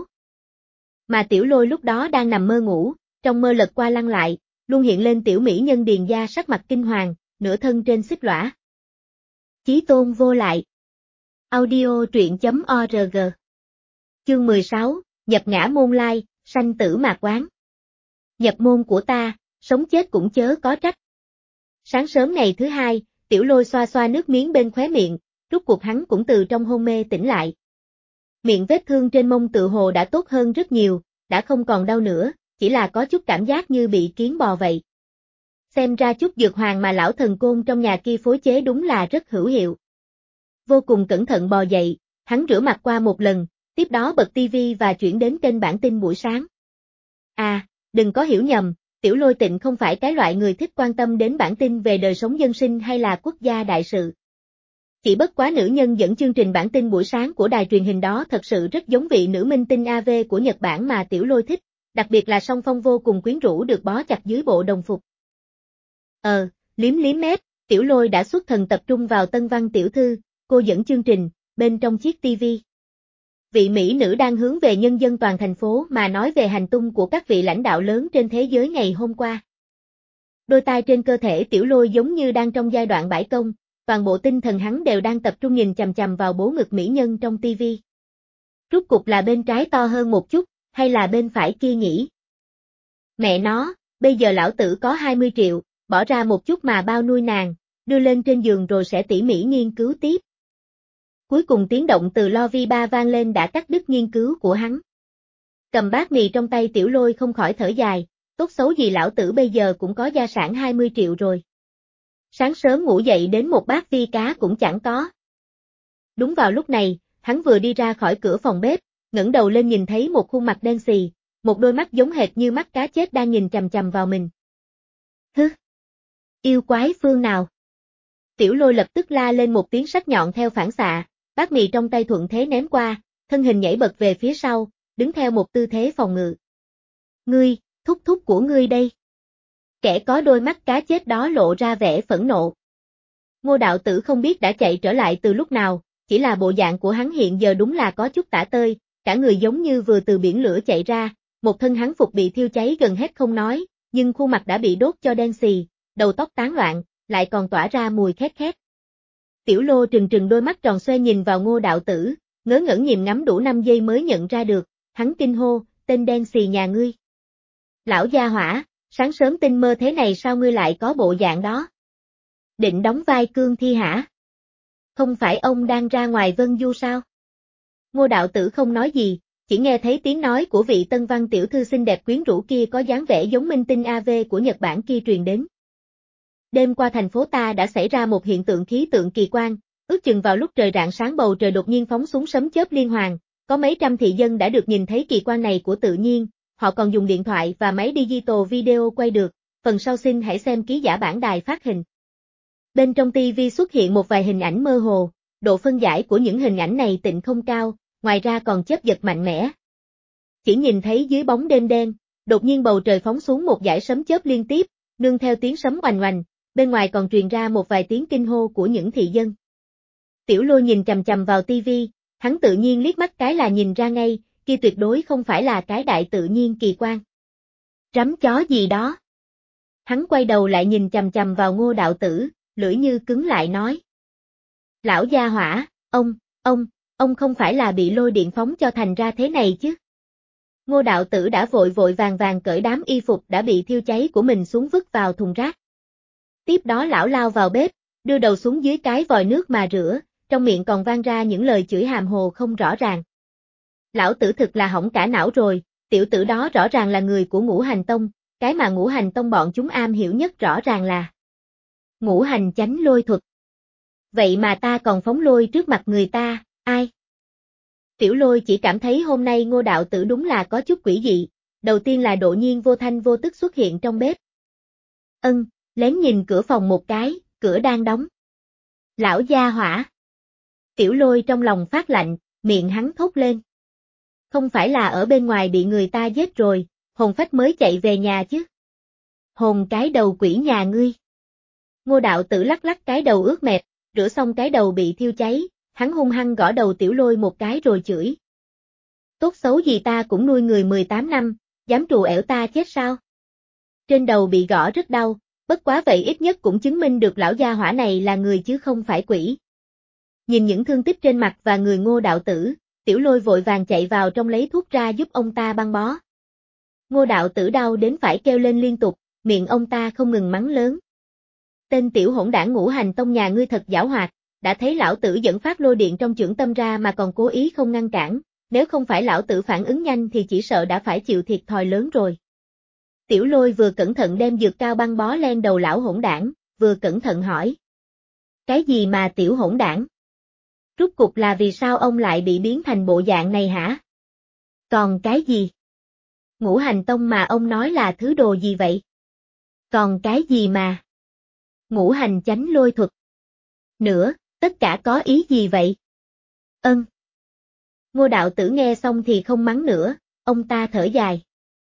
Mà Tiểu Lôi lúc đó đang nằm mơ ngủ, trong mơ lật qua lăn lại, luôn hiện lên tiểu mỹ nhân Điền gia sắc mặt kinh hoàng, nửa thân trên xích lõa. Chí tôn vô lại. Audio truyện chấm org. Chương mười sáu, nhập ngã môn lai, sanh tử mạt quán. Nhập môn của ta, sống chết cũng chớ có trách. Sáng sớm ngày thứ hai, Tiểu Lôi xoa xoa nước miếng bên khóe miệng, rút cuộc hắn cũng từ trong hôn mê tỉnh lại. Miệng vết thương trên mông tự hồ đã tốt hơn rất nhiều, đã không còn đau nữa, chỉ là có chút cảm giác như bị kiến bò vậy. Xem ra chút dược hoàng mà lão thần côn trong nhà kia phối chế đúng là rất hữu hiệu. Vô cùng cẩn thận bò dậy, hắn rửa mặt qua một lần, tiếp đó bật tivi và chuyển đến kênh bản tin buổi sáng. À, đừng có hiểu nhầm, Tiểu Lôi Tịnh không phải cái loại người thích quan tâm đến bản tin về đời sống dân sinh hay là quốc gia đại sự. Chỉ bất quá nữ nhân dẫn chương trình bản tin buổi sáng của đài truyền hình đó thật sự rất giống vị nữ minh tinh a vê của Nhật Bản mà Tiểu Lôi thích, đặc biệt là song phong vô cùng quyến rũ được bó chặt dưới bộ đồng phục. Ờ, liếm liếm mép, Tiểu Lôi đã xuất thần tập trung vào Tân Văn tiểu thư, cô dẫn chương trình, bên trong chiếc tivi. Vị mỹ nữ đang hướng về nhân dân toàn thành phố mà nói về hành tung của các vị lãnh đạo lớn trên thế giới ngày hôm qua. Đôi tai trên cơ thể Tiểu Lôi giống như đang trong giai đoạn bãi công, toàn bộ tinh thần hắn đều đang tập trung nhìn chằm chằm vào bố ngực mỹ nhân trong tivi. Rốt cục là bên trái to hơn một chút, hay là bên phải kia nhỉ? Mẹ nó, bây giờ lão tử có hai mươi triệu, bỏ ra một chút mà bao nuôi nàng, đưa lên trên giường rồi sẽ tỉ mỉ nghiên cứu tiếp. Cuối cùng tiếng động từ lo vi ba vang lên đã cắt đứt nghiên cứu của hắn. Cầm bát mì trong tay Tiểu Lôi không khỏi thở dài, tốt xấu gì lão tử bây giờ cũng có gia sản hai mươi triệu rồi. Sáng sớm ngủ dậy đến một bát vi cá cũng chẳng có. Đúng vào lúc này, hắn vừa đi ra khỏi cửa phòng bếp, ngẩng đầu lên nhìn thấy một khuôn mặt đen xì, một đôi mắt giống hệt như mắt cá chết đang nhìn chằm chằm vào mình. Hứ! Yêu quái phương nào? Tiểu Lôi lập tức la lên một tiếng sắc nhọn theo phản xạ, bát mì trong tay thuận thế ném qua, thân hình nhảy bật về phía sau, đứng theo một tư thế phòng ngự. Ngươi, thúc thúc của ngươi đây. Kẻ có đôi mắt cá chết đó lộ ra vẻ phẫn nộ. Ngô đạo tử không biết đã chạy trở lại từ lúc nào, chỉ là bộ dạng của hắn hiện giờ đúng là có chút tả tơi, cả người giống như vừa từ biển lửa chạy ra, một thân hắn phục bị thiêu cháy gần hết không nói, nhưng khuôn mặt đã bị đốt cho đen xì, đầu tóc tán loạn, lại còn tỏa ra mùi khét khét. Tiểu Lô trừng trừng đôi mắt tròn xoe nhìn vào Ngô đạo tử, ngớ ngẩn nhìn ngắm đủ năm giây mới nhận ra được, hắn kinh hô, tên đen xì nhà ngươi. Lão gia hỏa, sáng sớm tinh mơ thế này sao ngươi lại có bộ dạng đó? Định đóng vai cương thi hả? Không phải ông đang ra ngoài vân du sao? Ngô đạo tử không nói gì, chỉ nghe thấy tiếng nói của vị Tân Văn tiểu thư xinh đẹp quyến rũ kia có dáng vẻ giống minh tinh a vê của Nhật Bản kia truyền đến. Đêm qua thành phố ta đã xảy ra một hiện tượng khí tượng kỳ quan, ước chừng vào lúc trời rạng sáng bầu trời đột nhiên phóng xuống sấm chớp liên hoàn, có mấy trăm thị dân đã được nhìn thấy kỳ quan này của tự nhiên, họ còn dùng điện thoại và máy digital video quay được, phần sau xin hãy xem ký giả bản đài phát hình. Bên trong ti vi xuất hiện một vài hình ảnh mơ hồ, độ phân giải của những hình ảnh này tịnh không cao, ngoài ra còn chớp giật mạnh mẽ. Chỉ nhìn thấy dưới bóng đêm đen, đột nhiên bầu trời phóng xuống một dải sấm chớp liên tiếp, nương theo tiếng sấm oành oành, bên ngoài còn truyền ra một vài tiếng kinh hô của những thị dân. Tiểu Lôi nhìn chằm chằm vào tivi, hắn tự nhiên liếc mắt cái là nhìn ra ngay, kia tuyệt đối không phải là cái đại tự nhiên kỳ quan. Rắm chó gì đó. Hắn quay đầu lại nhìn chằm chằm vào Ngô đạo tử, lưỡi như cứng lại nói. Lão gia hỏa, ông, ông, ông không phải là bị lôi điện phóng cho thành ra thế này chứ? Ngô đạo tử đã vội vội vàng vàng cởi đám y phục đã bị thiêu cháy của mình xuống vứt vào thùng rác. Tiếp đó lão lao vào bếp, đưa đầu xuống dưới cái vòi nước mà rửa, trong miệng còn vang ra những lời chửi hàm hồ không rõ ràng. Lão tử thực là hỏng cả não rồi, tiểu tử đó rõ ràng là người của Ngũ Hành Tông, cái mà Ngũ Hành Tông bọn chúng am hiểu nhất rõ ràng là Ngũ Hành Chánh Lôi thuật. Vậy mà ta còn phóng lôi trước mặt người ta, ai? Tiểu Lôi chỉ cảm thấy hôm nay Ngô đạo tử đúng là có chút quỷ dị, đầu tiên là đột nhiên vô thanh vô tức xuất hiện trong bếp. Ân, lén nhìn cửa phòng một cái, cửa đang đóng. Lão gia hỏa. Tiểu Lôi trong lòng phát lạnh, miệng hắn thốt lên. Không phải là ở bên ngoài bị người ta giết rồi, hồn phách mới chạy về nhà chứ. Hồn cái đầu quỷ nhà ngươi. Ngô đạo tử lắc lắc cái đầu ướt mẹp, rửa xong cái đầu bị thiêu cháy, hắn hung hăng gõ đầu Tiểu Lôi một cái rồi chửi. Tốt xấu gì ta cũng nuôi người mười tám năm, dám trù ẻo ta chết sao? Trên đầu bị gõ rất đau, bất quá vậy ít nhất cũng chứng minh được lão gia hỏa này là người chứ không phải quỷ. Nhìn những thương tích trên mặt và người Ngô đạo tử, Tiểu Lôi vội vàng chạy vào trong lấy thuốc ra giúp ông ta băng bó. Ngô đạo tử đau đến phải kêu lên liên tục, miệng ông ta không ngừng mắng lớn. Tên tiểu hỗn đảng Ngũ Hành Tông nhà ngươi thật giảo hoạt, đã thấy lão tử dẫn phát lôi điện trong chưởng tâm ra mà còn cố ý không ngăn cản, Nếu không phải lão tử phản ứng nhanh thì chỉ sợ đã phải chịu thiệt thòi lớn rồi. Tiểu Lôi vừa cẩn thận đem dược cao băng bó lên đầu lão hỗn đảng, vừa cẩn thận hỏi. Cái gì mà tiểu hỗn đảng? Rốt cục là vì sao ông lại bị biến thành bộ dạng này hả? Còn cái gì? Ngũ hành tông mà ông nói là thứ đồ gì vậy? Còn cái gì mà? Ngũ hành chánh lôi thuật. Nữa, tất cả có ý gì vậy? Ân. Ngô đạo tử nghe xong thì không mắng nữa, ông ta thở dài.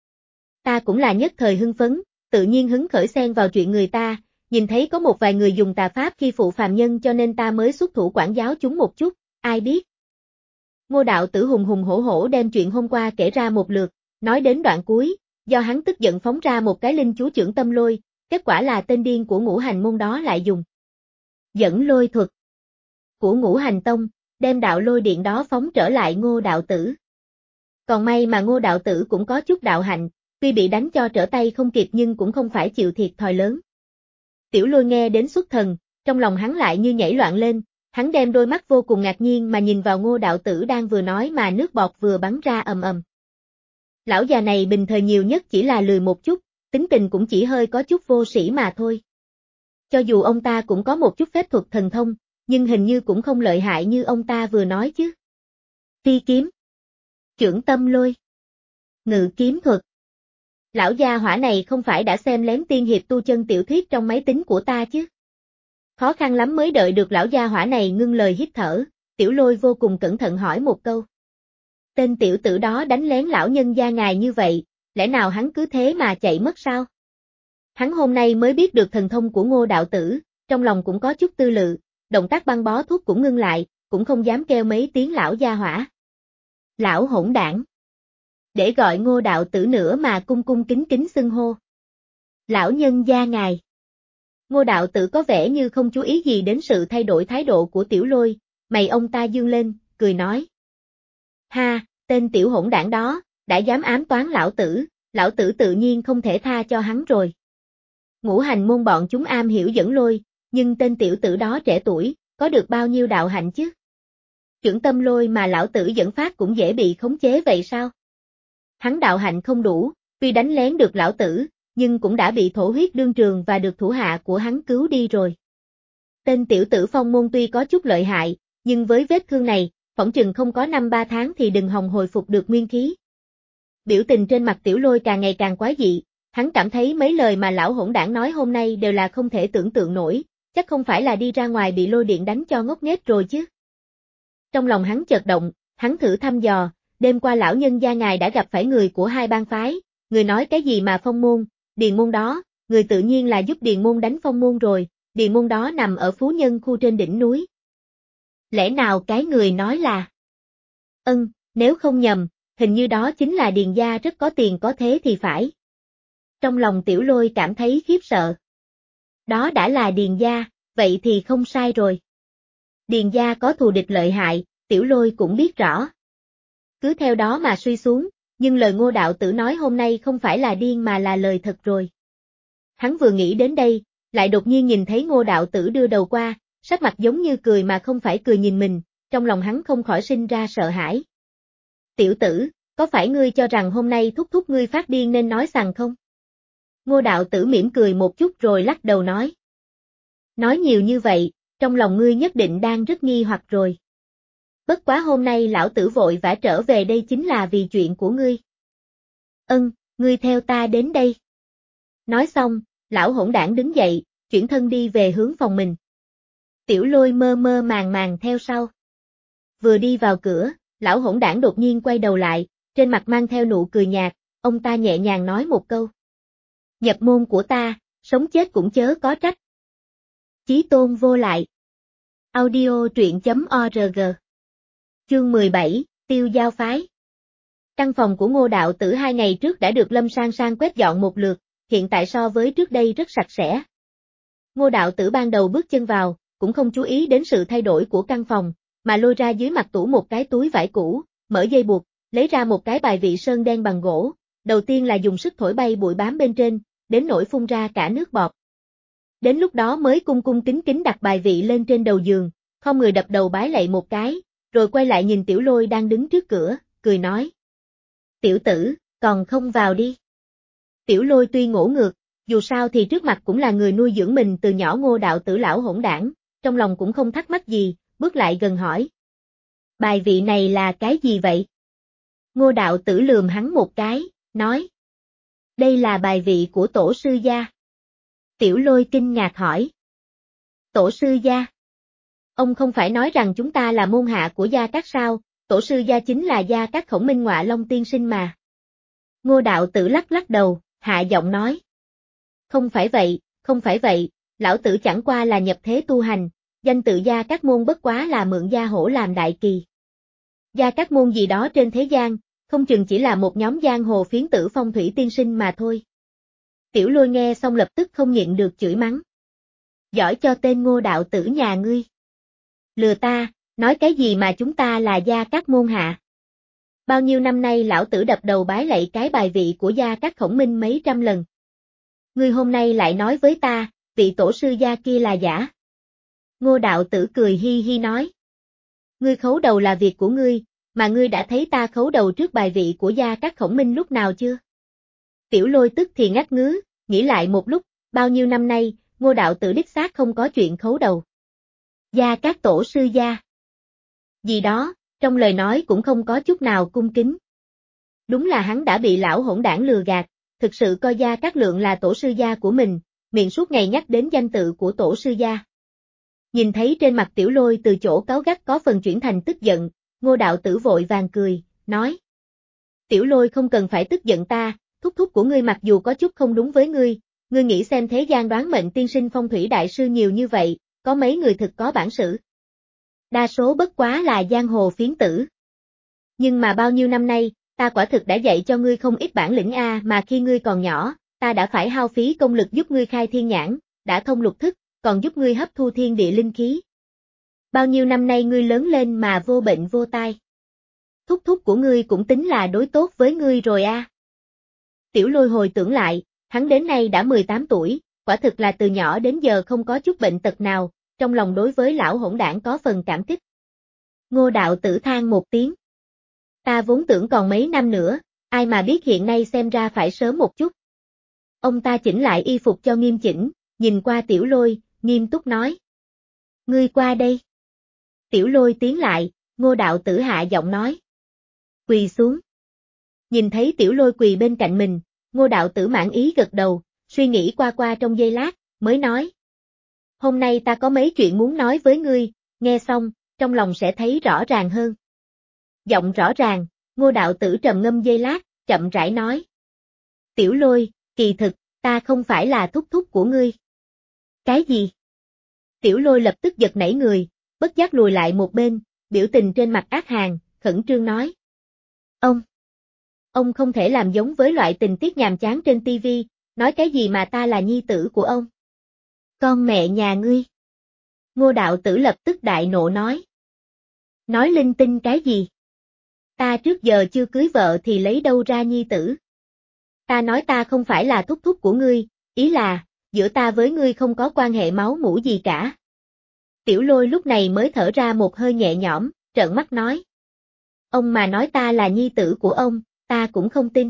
Ta cũng là nhất thời hưng phấn, tự nhiên hứng khởi xen vào chuyện người ta, nhìn thấy có một vài người dùng tà pháp khi phụ phàm nhân cho nên ta mới xuất thủ quản giáo chúng một chút, ai biết. Ngô đạo tử hùng hùng hổ hổ đem chuyện hôm qua kể ra một lượt, nói đến đoạn cuối, do hắn tức giận phóng ra một cái linh chú chưởng tâm lôi, kết quả là tên điên của ngũ hành môn đó lại dùng dẫn lôi thuật của ngũ hành tông, đem đạo lôi điện đó phóng trở lại Ngô đạo tử. Còn may mà Ngô đạo tử cũng có chút đạo hạnh, tuy bị đánh cho trở tay không kịp nhưng cũng không phải chịu thiệt thòi lớn. Tiểu Lôi nghe đến xuất thần, trong lòng hắn lại như nhảy loạn lên, hắn đem đôi mắt vô cùng ngạc nhiên mà nhìn vào Ngô đạo tử đang vừa nói mà nước bọt vừa bắn ra ầm ầm. Lão già này bình thời nhiều nhất chỉ là lười một chút, tính tình cũng chỉ hơi có chút vô sĩ mà thôi. Cho dù ông ta cũng có một chút phép thuật thần thông, nhưng hình như cũng không lợi hại như ông ta vừa nói chứ. Phi kiếm, chưởng tâm lôi, ngự kiếm thuật. Lão gia hỏa này không phải đã xem lén tiên hiệp tu chân tiểu thuyết trong máy tính của ta chứ. Khó khăn lắm mới đợi được lão gia hỏa này ngưng lời hít thở, Tiểu Lôi vô cùng cẩn thận hỏi một câu. Tên tiểu tử đó đánh lén lão nhân gia ngài như vậy, lẽ nào hắn cứ thế mà chạy mất sao? Hắn hôm nay mới biết được thần thông của Ngô đạo tử, trong lòng cũng có chút tư lự, động tác băng bó thuốc cũng ngưng lại, cũng không dám kêu mấy tiếng lão gia hỏa. Lão hỗn đảng. Để gọi Ngô đạo tử nữa mà cung cung kính kính xưng hô. Lão nhân gia ngài. Ngô đạo tử có vẻ như không chú ý gì đến sự thay đổi thái độ của Tiểu Lôi, mày ông ta dương lên, cười nói. Ha, tên tiểu hỗn đảng đó, đã dám ám toán lão tử, lão tử tự nhiên không thể tha cho hắn rồi. Ngũ hành môn bọn chúng am hiểu dẫn lôi, nhưng tên tiểu tử đó trẻ tuổi, có được bao nhiêu đạo hạnh chứ? Chưởng tâm lôi mà lão tử dẫn phát cũng dễ bị khống chế vậy sao? Hắn đạo hạnh không đủ, tuy đánh lén được lão tử, nhưng cũng đã bị thổ huyết đương trường và được thủ hạ của hắn cứu đi rồi. Tên tiểu tử phong môn tuy có chút lợi hại, nhưng với vết thương này, phỏng chừng không có năm ba tháng thì đừng hòng hồi phục được nguyên khí. Biểu tình trên mặt Tiểu Lôi càng ngày càng quái dị, hắn cảm thấy mấy lời mà lão hỗn đảng nói hôm nay đều là không thể tưởng tượng nổi, chắc không phải là đi ra ngoài bị lôi điện đánh cho ngốc nghếch rồi chứ. Trong lòng hắn chợt động, hắn thử thăm dò, đêm qua lão nhân gia ngài đã gặp phải người của hai bang phái, người nói cái gì mà phong môn, điền môn đó, người tự nhiên là giúp điền môn đánh phong môn rồi, điền môn đó nằm ở Phú Nhân khu trên đỉnh núi. Lẽ nào cái người nói là... Ân, nếu không nhầm, hình như đó chính là điền gia rất có tiền có thế thì phải. Trong lòng Tiểu Lôi cảm thấy khiếp sợ. Đó đã là điền gia, vậy thì không sai rồi. Điền gia có thù địch lợi hại, Tiểu Lôi cũng biết rõ. Cứ theo đó mà suy xuống, nhưng lời Ngô đạo tử nói hôm nay không phải là điên mà là lời thật rồi. Hắn vừa nghĩ đến đây, lại đột nhiên nhìn thấy Ngô đạo tử đưa đầu qua, sắc mặt giống như cười mà không phải cười nhìn mình, trong lòng hắn không khỏi sinh ra sợ hãi. Tiểu tử, có phải ngươi cho rằng hôm nay thúc thúc ngươi phát điên nên nói sằng không? Ngô đạo tử mỉm cười một chút rồi lắc đầu nói. Nói nhiều như vậy, trong lòng ngươi nhất định đang rất nghi hoặc rồi. Bất quá hôm nay lão tử vội vã trở về đây chính là vì chuyện của ngươi. Ân, ngươi theo ta đến đây. Nói xong, lão hỗn đảng đứng dậy, chuyển thân đi về hướng phòng mình. Tiểu Lôi mơ mơ màng màng theo sau. Vừa đi vào cửa, lão hỗn đảng đột nhiên quay đầu lại, trên mặt mang theo nụ cười nhạt, ông ta nhẹ nhàng nói một câu. Nhập môn của ta, sống chết cũng chớ có trách. Chí tôn vô lại. Audio truyện chấm org. Chương mười bảy, Tiêu Giao Phái. Căn phòng của Ngô đạo tử hai ngày trước đã được Lâm Sang Sang quét dọn một lượt, hiện tại so với trước đây rất sạch sẽ. Ngô đạo tử ban đầu bước chân vào, cũng không chú ý đến sự thay đổi của căn phòng, mà lôi ra dưới mặt tủ một cái túi vải cũ, mở dây buộc, lấy ra một cái bài vị sơn đen bằng gỗ, đầu tiên là dùng sức thổi bay bụi bám bên trên, đến nỗi phun ra cả nước bọt. Đến lúc đó mới cung cung kính kính đặt bài vị lên trên đầu giường, không người đập đầu bái lạy một cái, rồi quay lại nhìn Tiểu Lôi đang đứng trước cửa, cười nói. Tiểu tử, còn không vào đi. Tiểu Lôi tuy ngỗ ngược, dù sao thì trước mặt cũng là người nuôi dưỡng mình từ nhỏ Ngô đạo tử lão hỗn đảng, trong lòng cũng không thắc mắc gì, bước lại gần hỏi. Bài vị này là cái gì vậy? Ngô đạo tử lườm hắn một cái, nói. Đây là bài vị của tổ sư gia. Tiểu Lôi kinh ngạc hỏi. Tổ sư gia? Ông không phải nói rằng chúng ta là môn hạ của Gia Cát sao, tổ sư gia chính là Gia Cát Khổng Minh Ngọa Long tiên sinh mà. Ngô đạo tử lắc lắc đầu, hạ giọng nói. Không phải vậy, không phải vậy, lão tử chẳng qua là nhập thế tu hành, danh tự Gia Cát môn bất quá là mượn gia hổ làm đại kỳ. Gia Cát môn gì đó trên thế gian, không chừng chỉ là một nhóm giang hồ phiến tử phong thủy tiên sinh mà thôi. Tiểu Lôi nghe xong lập tức không nhịn được chửi mắng. Giỏi cho tên Ngô đạo tử nhà ngươi. Lừa ta, nói cái gì mà chúng ta là Gia Cát môn hạ. Bao nhiêu năm nay lão tử đập đầu bái lạy cái bài vị của Gia Cát Khổng Minh mấy trăm lần. Ngươi hôm nay lại nói với ta, vị tổ sư gia kia là giả. Ngô đạo tử cười hi hi nói. Ngươi khấu đầu là việc của ngươi, mà ngươi đã thấy ta khấu đầu trước bài vị của Gia Cát Khổng Minh lúc nào chưa? Tiểu Lôi tức thì ngắt ngứ, nghĩ lại một lúc, bao nhiêu năm nay, Ngô đạo tử đích xác không có chuyện khấu đầu. Gia Cát tổ sư gia. Gì đó, trong lời nói cũng không có chút nào cung kính. Đúng là hắn đã bị lão hỗn đảng lừa gạt, thực sự coi Gia Cát Lượng là tổ sư gia của mình, miệng suốt ngày nhắc đến danh tự của tổ sư gia. Nhìn thấy trên mặt Tiểu Lôi từ chỗ cáu gắt có phần chuyển thành tức giận, Ngô đạo tử vội vàng cười, nói. Tiểu Lôi không cần phải tức giận ta, thúc thúc của ngươi mặc dù có chút không đúng với ngươi, ngươi nghĩ xem thế gian đoán mệnh tiên sinh phong thủy đại sư nhiều như vậy, có mấy người thực có bản sự. Đa số bất quá là giang hồ phiến tử. Nhưng mà bao nhiêu năm nay, ta quả thực đã dạy cho ngươi không ít bản lĩnh a, mà khi ngươi còn nhỏ, ta đã phải hao phí công lực giúp ngươi khai thiên nhãn, đã thông lục thức, còn giúp ngươi hấp thu thiên địa linh khí. Bao nhiêu năm nay ngươi lớn lên mà vô bệnh vô tai. Thúc thúc của ngươi cũng tính là đối tốt với ngươi rồi a. Tiểu Lôi hồi tưởng lại, hắn đến nay đã mười tám tuổi, quả thực là từ nhỏ đến giờ không có chút bệnh tật nào, trong lòng đối với lão hỗn đảng có phần cảm kích. Ngô đạo tử than một tiếng. Ta vốn tưởng còn mấy năm nữa, ai mà biết hiện nay xem ra phải sớm một chút. Ông ta chỉnh lại y phục cho nghiêm chỉnh, nhìn qua Tiểu Lôi, nghiêm túc nói. Ngươi qua đây. Tiểu Lôi tiến lại, Ngô đạo tử hạ giọng nói. Quỳ xuống. Nhìn thấy Tiểu Lôi quỳ bên cạnh mình, Ngô đạo tử mãn ý gật đầu, suy nghĩ qua qua trong giây lát, mới nói. Hôm nay ta có mấy chuyện muốn nói với ngươi, nghe xong, trong lòng sẽ thấy rõ ràng hơn. Giọng rõ ràng, Ngô đạo tử trầm ngâm giây lát, chậm rãi nói. Tiểu Lôi, kỳ thực, ta không phải là thúc thúc của ngươi. Cái gì? Tiểu Lôi lập tức giật nảy người, bất giác lùi lại một bên, biểu tình trên mặt ác hàn, khẩn trương nói. Ông! Ông không thể làm giống với loại tình tiết nhàm chán trên tivi, nói cái gì mà ta là nhi tử của ông. Con mẹ nhà ngươi. Ngô đạo tử lập tức đại nộ nói. Nói linh tinh cái gì? Ta trước giờ chưa cưới vợ thì lấy đâu ra nhi tử. Ta nói ta không phải là thúc thúc của ngươi, ý là, giữa ta với ngươi không có quan hệ máu mủ gì cả. Tiểu Lôi lúc này mới thở ra một hơi nhẹ nhõm, trợn mắt nói. Ông mà nói ta là nhi tử của ông, ta cũng không tin.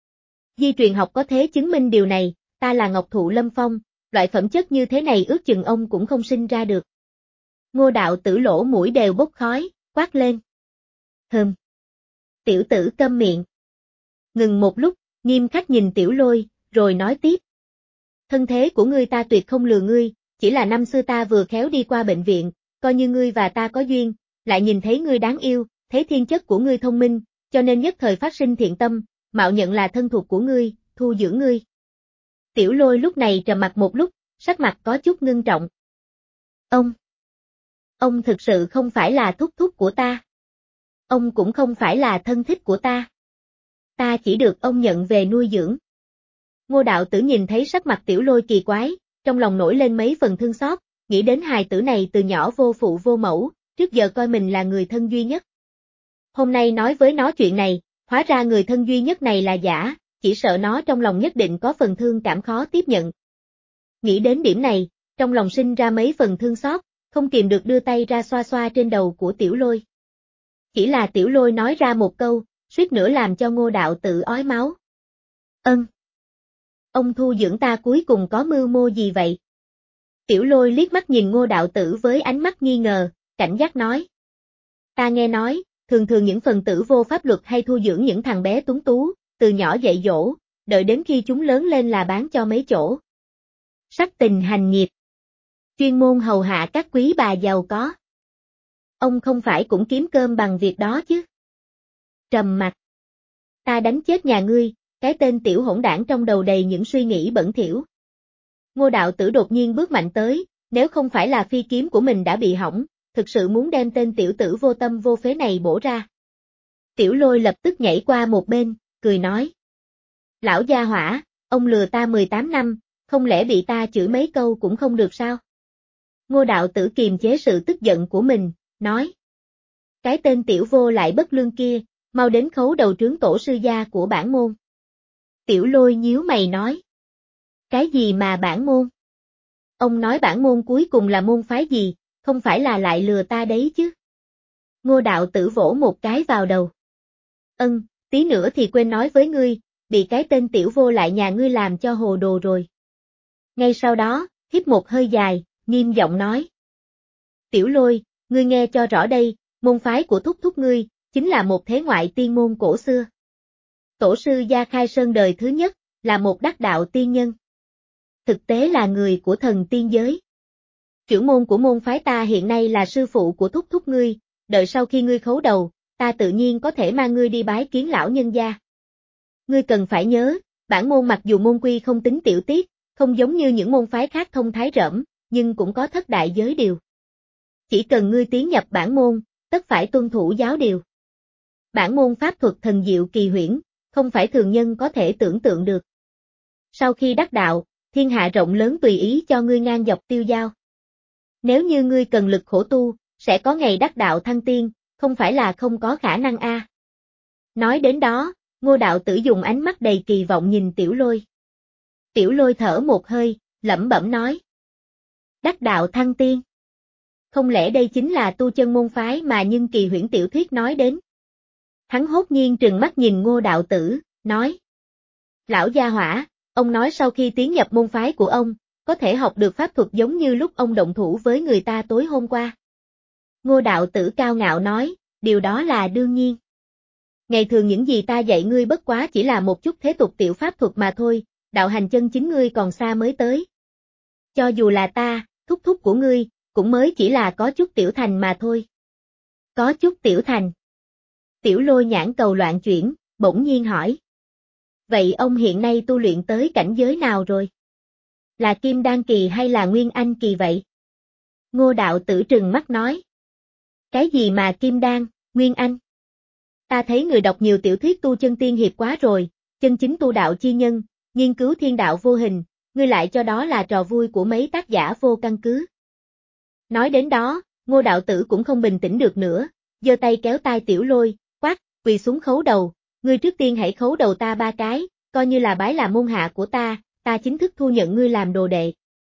Di truyền học có thế chứng minh điều này, ta là Ngọc Thụ Lâm Phong, loại phẩm chất như thế này ước chừng ông cũng không sinh ra được. Ngô đạo tử lỗ mũi đều bốc khói, quát lên. Hừm. Tiểu tử câm miệng. Ngừng một lúc, nghiêm khắc nhìn Tiểu Lôi, rồi nói tiếp. Thân thế của ngươi ta tuyệt không lừa ngươi, chỉ là năm xưa ta vừa khéo đi qua bệnh viện, coi như ngươi và ta có duyên, lại nhìn thấy ngươi đáng yêu, thấy thiên chất của ngươi thông minh, cho nên nhất thời phát sinh thiện tâm, mạo nhận là thân thuộc của ngươi, thu dưỡng ngươi. Tiểu Lôi lúc này trầm mặt một lúc, sắc mặt có chút ngưng trọng. Ông! Ông thực sự không phải là thúc thúc của ta. Ông cũng không phải là thân thích của ta. Ta chỉ được ông nhận về nuôi dưỡng. Ngô đạo tử nhìn thấy sắc mặt Tiểu Lôi kỳ quái, trong lòng nổi lên mấy phần thương xót, nghĩ đến hài tử này từ nhỏ vô phụ vô mẫu, trước giờ coi mình là người thân duy nhất. Hôm nay nói với nó chuyện này, hóa ra người thân duy nhất này là giả, chỉ sợ nó trong lòng nhất định có phần thương cảm khó tiếp nhận. Nghĩ đến điểm này, trong lòng sinh ra mấy phần thương xót, không kìm được đưa tay ra xoa xoa trên đầu của Tiểu Lôi. Chỉ là Tiểu Lôi nói ra một câu, suýt nữa làm cho Ngô đạo tử ói máu. Ân. Ông thu dưỡng ta cuối cùng có mưu mô gì vậy? Tiểu Lôi liếc mắt nhìn Ngô đạo tử với ánh mắt nghi ngờ, cảnh giác nói. Ta nghe nói, thường thường những phần tử vô pháp luật hay thu dưỡng những thằng bé tuấn tú, từ nhỏ dạy dỗ, đợi đến khi chúng lớn lên là bán cho mấy chỗ. Sắc tình hành nghiệp. Chuyên môn hầu hạ các quý bà giàu có. Ông không phải cũng kiếm cơm bằng việc đó chứ? Trầm mặc. Ta đánh chết nhà ngươi, cái tên tiểu hỗn đảng trong đầu đầy những suy nghĩ bẩn thỉu. Ngô đạo tử đột nhiên bước mạnh tới, nếu không phải là phi kiếm của mình đã bị hỏng, thực sự muốn đem tên tiểu tử vô tâm vô phế này bổ ra. Tiểu Lôi lập tức nhảy qua một bên, cười nói. Lão gia hỏa, ông lừa ta mười tám năm, không lẽ bị ta chửi mấy câu cũng không được sao? Ngô đạo tử kiềm chế sự tức giận của mình, nói. Cái tên tiểu vô lại bất lương kia, mau đến khấu đầu trướng tổ sư gia của bản môn. Tiểu Lôi nhíu mày nói. Cái gì mà bản môn? Ông nói bản môn cuối cùng là môn phái gì, không phải là lại lừa ta đấy chứ? Ngô đạo tử vỗ một cái vào đầu. Ân, tí nữa thì quên nói với ngươi, bị cái tên tiểu vô lại nhà ngươi làm cho hồ đồ rồi. Ngay sau đó, hít một hơi dài, nghiêm giọng nói. Tiểu Lôi, ngươi nghe cho rõ đây, môn phái của thúc thúc ngươi, chính là một thế ngoại tiên môn cổ xưa. Tổ sư Gia Khai Sơn đời thứ nhất, là một đắc đạo tiên nhân. Thực tế là người của thần tiên giới. Trưởng môn của môn phái ta hiện nay là sư phụ của thúc thúc ngươi, đợi sau khi ngươi khấu đầu, ta tự nhiên có thể mang ngươi đi bái kiến lão nhân gia. Ngươi cần phải nhớ, bản môn mặc dù môn quy không tính tiểu tiết, không giống như những môn phái khác thông thái rỗng, nhưng cũng có thất đại giới điều. Chỉ cần ngươi tiến nhập bản môn, tất phải tuân thủ giáo điều. Bản môn pháp thuật thần diệu kỳ huyễn, không phải thường nhân có thể tưởng tượng được. Sau khi đắc đạo, thiên hạ rộng lớn tùy ý cho ngươi ngang dọc tiêu giao. Nếu như ngươi cần lực khổ tu, sẽ có ngày đắc đạo thăng tiên, không phải là không có khả năng a. À. Nói đến đó, Ngô đạo tử dùng ánh mắt đầy kỳ vọng nhìn Tiểu Lôi. Tiểu Lôi thở một hơi, lẩm bẩm nói. Đắc đạo thăng tiên. Không lẽ đây chính là tu chân môn phái mà Nhân Kỳ huyễn tiểu thuyết nói đến? Hắn hốt nhiên trừng mắt nhìn Ngô đạo tử, nói. Lão gia hỏa, ông nói sau khi tiến nhập môn phái của ông, có thể học được pháp thuật giống như lúc ông động thủ với người ta tối hôm qua. Ngô đạo tử cao ngạo nói, điều đó là đương nhiên. Ngày thường những gì ta dạy ngươi bất quá chỉ là một chút thế tục tiểu pháp thuật mà thôi, đạo hành chân chính ngươi còn xa mới tới. Cho dù là ta, thúc thúc của ngươi, cũng mới chỉ là có chút tiểu thành mà thôi. Có chút tiểu thành. Tiểu Lôi nhãn cầu loạn chuyển, bỗng nhiên hỏi. Vậy ông hiện nay tu luyện tới cảnh giới nào rồi? Là Kim Đan kỳ hay là Nguyên Anh kỳ vậy? Ngô đạo tử trừng mắt nói. Cái gì mà Kim Đan, Nguyên Anh? Ta thấy người đọc nhiều tiểu thuyết tu chân tiên hiệp quá rồi, chân chính tu đạo chi nhân, nghiên cứu thiên đạo vô hình, ngươi lại cho đó là trò vui của mấy tác giả vô căn cứ. Nói đến đó, Ngô đạo tử cũng không bình tĩnh được nữa, giơ tay kéo tai Tiểu Lôi, quát, quỳ xuống khấu đầu, ngươi trước tiên hãy khấu đầu ta ba cái, coi như là bái làm môn hạ của ta, ta chính thức thu nhận ngươi làm đồ đệ.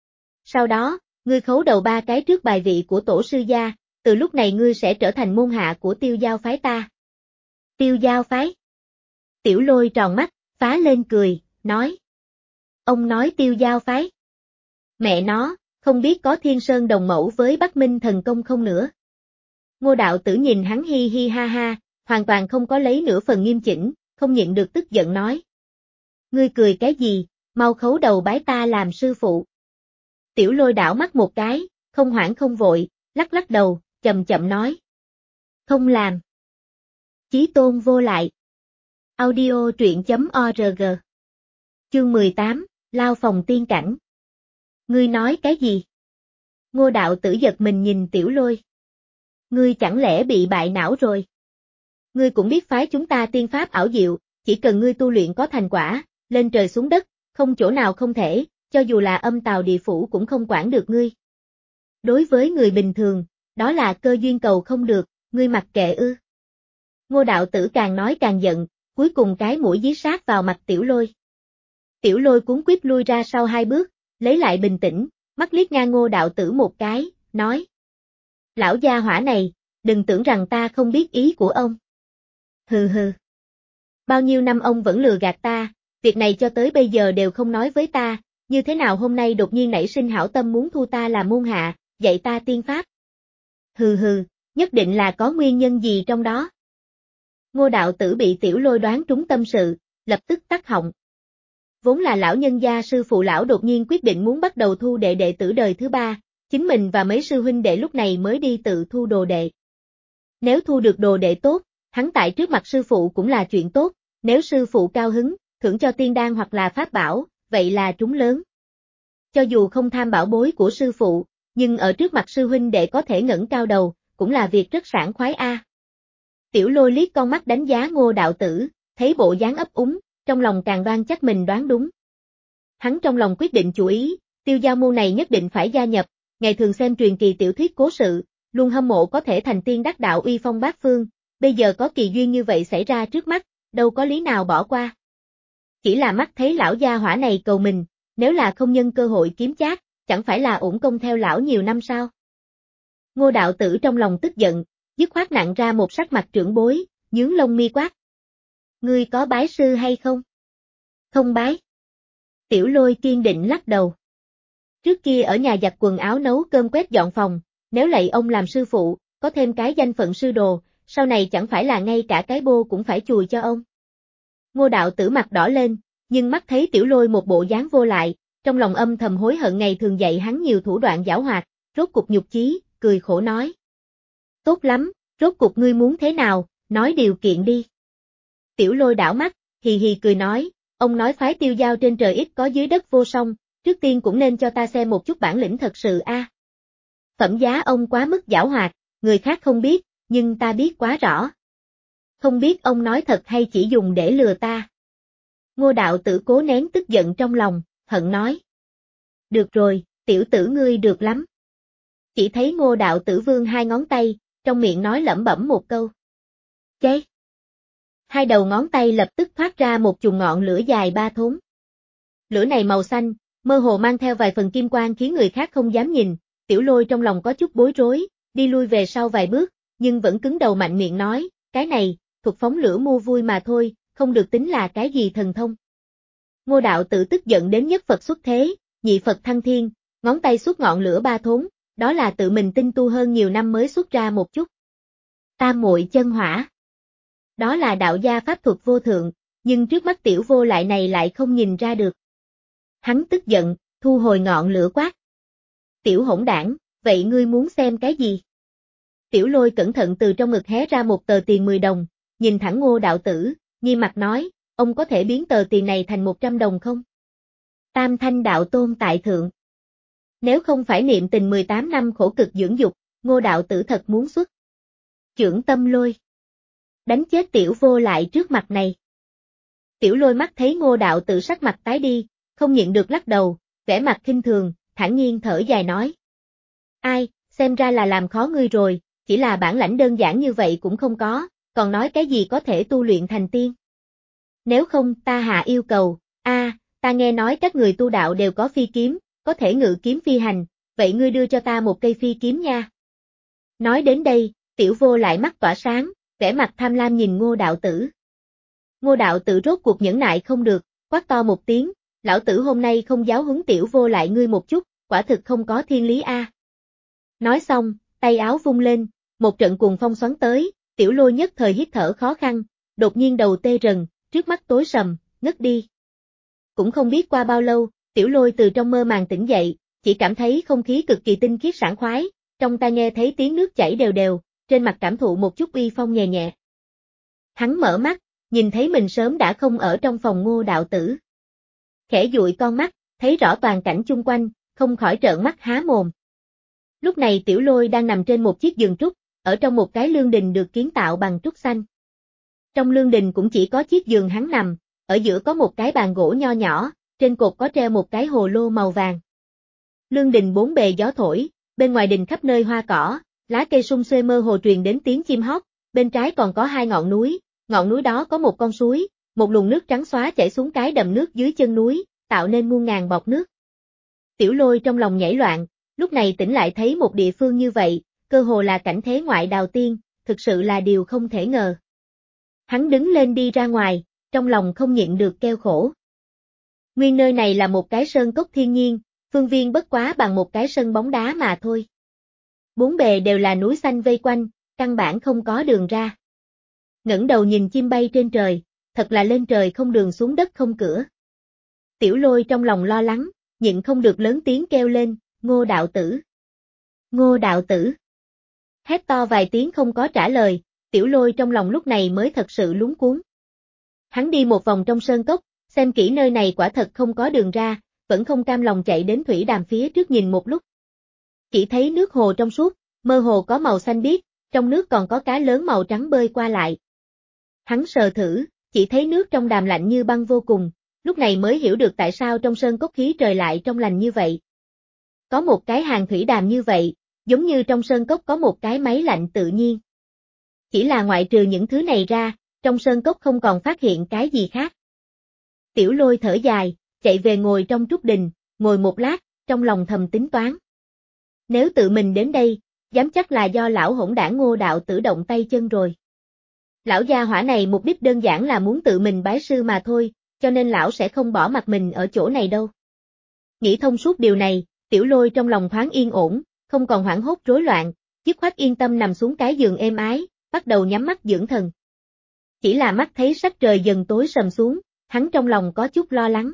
Sau đó, ngươi khấu đầu ba cái trước bài vị của tổ sư gia, từ lúc này ngươi sẽ trở thành môn hạ của Tiêu Giao phái ta. Tiêu Giao phái? Tiểu Lôi tròn mắt, phá lên cười, nói. Ông nói Tiêu Giao phái? Mẹ nó, không biết có Thiên Sơn đồng mẫu với Bắc Minh thần công không nữa. Ngô đạo tử nhìn hắn hi hi ha ha, hoàn toàn không có lấy nửa phần nghiêm chỉnh, không nhịn được tức giận nói. Ngươi cười cái gì, mau khấu đầu bái ta làm sư phụ. Tiểu Lôi đảo mắt một cái, không hoảng không vội, lắc lắc đầu, chậm chậm nói. Không làm. Chí tôn vô lại. Audio truyện chấm org. Chương mười tám, Lao phòng tiên cảnh. Ngươi nói cái gì? Ngô đạo tử giật mình nhìn Tiểu Lôi. Ngươi chẳng lẽ bị bại não rồi? Ngươi cũng biết phái chúng ta tiên pháp ảo diệu, chỉ cần ngươi tu luyện có thành quả, lên trời xuống đất, không chỗ nào không thể, cho dù là âm tào địa phủ cũng không quản được ngươi. Đối với người bình thường, đó là cơ duyên cầu không được, ngươi mặc kệ ư. Ngô đạo tử càng nói càng giận, cuối cùng cái mũi dí sát vào mặt Tiểu Lôi. Tiểu Lôi cuống quýt lui ra sau hai bước, lấy lại bình tĩnh, mắt liếc ngang Ngô đạo tử một cái, nói. Lão gia hỏa này, đừng tưởng rằng ta không biết ý của ông. Hừ hừ. Bao nhiêu năm ông vẫn lừa gạt ta, việc này cho tới bây giờ đều không nói với ta, như thế nào hôm nay đột nhiên nảy sinh hảo tâm muốn thu ta làm môn hạ, dạy ta tiên pháp. Hừ hừ, nhất định là có nguyên nhân gì trong đó. Ngô đạo tử bị Tiểu Lôi đoán trúng tâm sự, lập tức tắt họng. Vốn là lão nhân gia sư phụ lão đột nhiên quyết định muốn bắt đầu thu đệ đệ tử đời thứ ba, chính mình và mấy sư huynh đệ lúc này mới đi tự thu đồ đệ. Nếu thu được đồ đệ tốt, hắn tại trước mặt sư phụ cũng là chuyện tốt, nếu sư phụ cao hứng, thưởng cho tiên đan hoặc là pháp bảo, vậy là trúng lớn. Cho dù không tham bảo bối của sư phụ, nhưng ở trước mặt sư huynh đệ có thể ngẩng cao đầu, cũng là việc rất sảng khoái a. Tiểu Lôi liếc con mắt đánh giá Ngô đạo tử, thấy bộ dáng ấp úng, trong lòng càng đoan chắc mình đoán đúng. Hắn trong lòng quyết định chủ ý, Tiêu Giao môn này nhất định phải gia nhập, ngày thường xem truyền kỳ tiểu thuyết cố sự, luôn hâm mộ có thể thành tiên đắc đạo uy phong bát phương, bây giờ có kỳ duyên như vậy xảy ra trước mắt, đâu có lý nào bỏ qua. Chỉ là mắt thấy lão gia hỏa này cầu mình, nếu là không nhân cơ hội kiếm chác, chẳng phải là uổng công theo lão nhiều năm sao? Ngô đạo tử trong lòng tức giận, dứt khoát nặng ra một sắc mặt trưởng bối, nhướng lông mi quát. Ngươi có bái sư hay không? Không bái. Tiểu Lôi kiên định lắc đầu. Trước kia ở nhà giặt quần áo nấu cơm quét dọn phòng, nếu lạy ông làm sư phụ, có thêm cái danh phận sư đồ, sau này chẳng phải là ngay cả cái bô cũng phải chùi cho ông. Ngô đạo tử mặt đỏ lên, nhưng mắt thấy Tiểu Lôi một bộ dáng vô lại, trong lòng âm thầm hối hận ngày thường dạy hắn nhiều thủ đoạn giảo hoạt, rốt cục nhục chí, cười khổ nói. Tốt lắm, rốt cục ngươi muốn thế nào, nói điều kiện đi. Tiểu Lôi đảo mắt, hì hì cười nói, ông nói phái Tiêu Giao trên trời ít có dưới đất vô song, trước tiên cũng nên cho ta xem một chút bản lĩnh thật sự a. À. Phẩm giá ông quá mức giảo hoạt, người khác không biết, nhưng ta biết quá rõ. Không biết ông nói thật hay chỉ dùng để lừa ta. Ngô đạo tử cố nén tức giận trong lòng, hận nói. Được rồi, tiểu tử ngươi được lắm. Chỉ thấy Ngô đạo tử vươn hai ngón tay, trong miệng nói lẩm bẩm một câu. Cháy. Hai đầu ngón tay lập tức thoát ra một chùm ngọn lửa dài ba thốn. Lửa này màu xanh, mơ hồ mang theo vài phần kim quang khiến người khác không dám nhìn, Tiểu Lôi trong lòng có chút bối rối, đi lui về sau vài bước, nhưng vẫn cứng đầu mạnh miệng nói, cái này, thuật phóng lửa mua vui mà thôi, không được tính là cái gì thần thông. Ngô đạo tử tức giận đến nhất Phật xuất thế, nhị Phật thăng thiên, ngón tay xuất ngọn lửa ba thốn, đó là tự mình tinh tu hơn nhiều năm mới xuất ra một chút. Tam muội chân hỏa. Đó là đạo gia pháp thuật vô thượng, nhưng trước mắt tiểu vô lại này lại không nhìn ra được. Hắn tức giận, thu hồi ngọn lửa quát. Tiểu hỗn đảng, vậy ngươi muốn xem cái gì? Tiểu Lôi cẩn thận từ trong ngực hé ra một tờ tiền mười đồng, nhìn thẳng Ngô đạo tử, nghi mặt nói, ông có thể biến tờ tiền này thành một trăm đồng không? Tam thanh đạo tôn tại thượng. Nếu không phải niệm tình mười tám năm khổ cực dưỡng dục, Ngô đạo tử thật muốn xuất. Chưởng tâm lôi. Đánh chết tiểu vô lại trước mặt này. Tiểu Lôi mắt thấy Ngô đạo tử sắc mặt tái đi, không nhịn được lắc đầu, vẻ mặt khinh thường, thản nhiên thở dài nói. Ai, xem ra là làm khó ngươi rồi, chỉ là bản lãnh đơn giản như vậy cũng không có, còn nói cái gì có thể tu luyện thành tiên. Nếu không ta hạ yêu cầu, a, à, ta nghe nói các người tu đạo đều có phi kiếm, có thể ngự kiếm phi hành, vậy ngươi đưa cho ta một cây phi kiếm nha. Nói đến đây, tiểu vô lại mắt tỏa sáng, vẻ mặt tham lam nhìn Ngô đạo tử. Ngô đạo tử rốt cuộc nhẫn nại không được, quát to một tiếng, lão tử hôm nay không giáo huấn tiểu vô lại ngươi một chút, quả thực không có thiên lý a. Nói xong, tay áo vung lên, một trận cuồng phong xoắn tới, Tiểu Lôi nhất thời hít thở khó khăn, đột nhiên đầu tê rần, trước mắt tối sầm, ngất đi. Cũng không biết qua bao lâu, Tiểu Lôi từ trong mơ màng tỉnh dậy, chỉ cảm thấy không khí cực kỳ tinh khiết sảng khoái, trong tai nghe thấy tiếng nước chảy đều đều, trên mặt cảm thụ một chút uy phong nhẹ nhẹ. Hắn mở mắt, nhìn thấy mình sớm đã không ở trong phòng Ngô đạo tử. Khẽ dụi con mắt, thấy rõ toàn cảnh chung quanh, không khỏi trợn mắt há mồm. Lúc này Tiểu Lôi đang nằm trên một chiếc giường trúc, ở trong một cái lương đình được kiến tạo bằng trúc xanh. Trong lương đình cũng chỉ có chiếc giường hắn nằm, ở giữa có một cái bàn gỗ nho nhỏ, trên cột có treo một cái hồ lô màu vàng. Lương đình bốn bề gió thổi, bên ngoài đình khắp nơi hoa cỏ, lá cây sum xuê mơ hồ truyền đến tiếng chim hót, bên trái còn có hai ngọn núi, ngọn núi đó có một con suối, một luồng nước trắng xóa chảy xuống cái đầm nước dưới chân núi, tạo nên muôn ngàn bọt nước. Tiểu Lôi trong lòng nhảy loạn, lúc này tỉnh lại thấy một địa phương như vậy, cơ hồ là cảnh thế ngoại đào tiên, thực sự là điều không thể ngờ. Hắn đứng lên đi ra ngoài, trong lòng không nhịn được kêu khổ. Nguyên nơi này là một cái sơn cốc thiên nhiên, phương viên bất quá bằng một cái sân bóng đá mà thôi. Bốn bề đều là núi xanh vây quanh, căn bản không có đường ra. Ngẩng đầu nhìn chim bay trên trời, thật là lên trời không đường xuống đất không cửa. Tiểu Lôi trong lòng lo lắng, nhịn không được lớn tiếng kêu lên, Ngô đạo tử. Ngô đạo tử. Hét to vài tiếng không có trả lời, Tiểu Lôi trong lòng lúc này mới thật sự luống cuống. Hắn đi một vòng trong sơn cốc, xem kỹ nơi này quả thật không có đường ra, vẫn không cam lòng chạy đến thủy đàm phía trước nhìn một lúc. Chỉ thấy nước hồ trong suốt, mơ hồ có màu xanh biếc, trong nước còn có cá lớn màu trắng bơi qua lại. Hắn sờ thử, chỉ thấy nước trong đàm lạnh như băng vô cùng, lúc này mới hiểu được tại sao trong sơn cốc khí trời lại trong lành như vậy. Có một cái hàng thủy đàm như vậy, giống như trong sơn cốc có một cái máy lạnh tự nhiên. Chỉ là ngoại trừ những thứ này ra, trong sơn cốc không còn phát hiện cái gì khác. Tiểu Lôi thở dài, chạy về ngồi trong trúc đình, ngồi một lát, trong lòng thầm tính toán. Nếu tự mình đến đây, dám chắc là do lão hỗn đảng Ngô đạo tử động tay chân rồi. Lão gia hỏa này mục đích đơn giản là muốn tự mình bái sư mà thôi, cho nên lão sẽ không bỏ mặt mình ở chỗ này đâu. Nghĩ thông suốt điều này, Tiểu Lôi trong lòng thoáng yên ổn, không còn hoảng hốt rối loạn, dứt khoát yên tâm nằm xuống cái giường êm ái, bắt đầu nhắm mắt dưỡng thần. Chỉ là mắt thấy sắc trời dần tối sầm xuống, hắn trong lòng có chút lo lắng.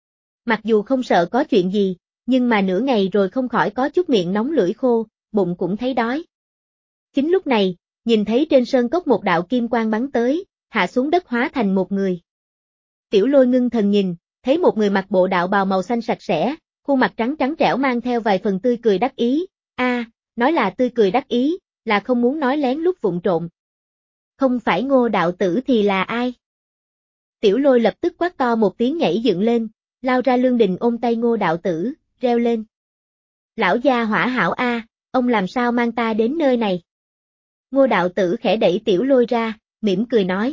Mặc dù không sợ có chuyện gì, nhưng mà nửa ngày rồi không khỏi có chút miệng nóng lưỡi khô, bụng cũng thấy đói. Chính lúc này, nhìn thấy trên sơn cốc một đạo kim quang bắn tới, hạ xuống đất hóa thành một người. Tiểu Lôi ngưng thần nhìn, thấy một người mặc bộ đạo bào màu xanh sạch sẽ, khuôn mặt trắng trắng trẻo mang theo vài phần tươi cười đắc ý, a, à, nói là tươi cười đắc ý, là không muốn nói lén lút vụng trộm. Không phải Ngô đạo tử thì là ai? Tiểu Lôi lập tức quát to một tiếng nhảy dựng lên, lao ra lương đình ôm tay Ngô đạo tử, reo lên. Lão gia hỏa hảo a, ông làm sao mang ta đến nơi này? Ngô đạo tử khẽ đẩy Tiểu Lôi ra, mỉm cười nói.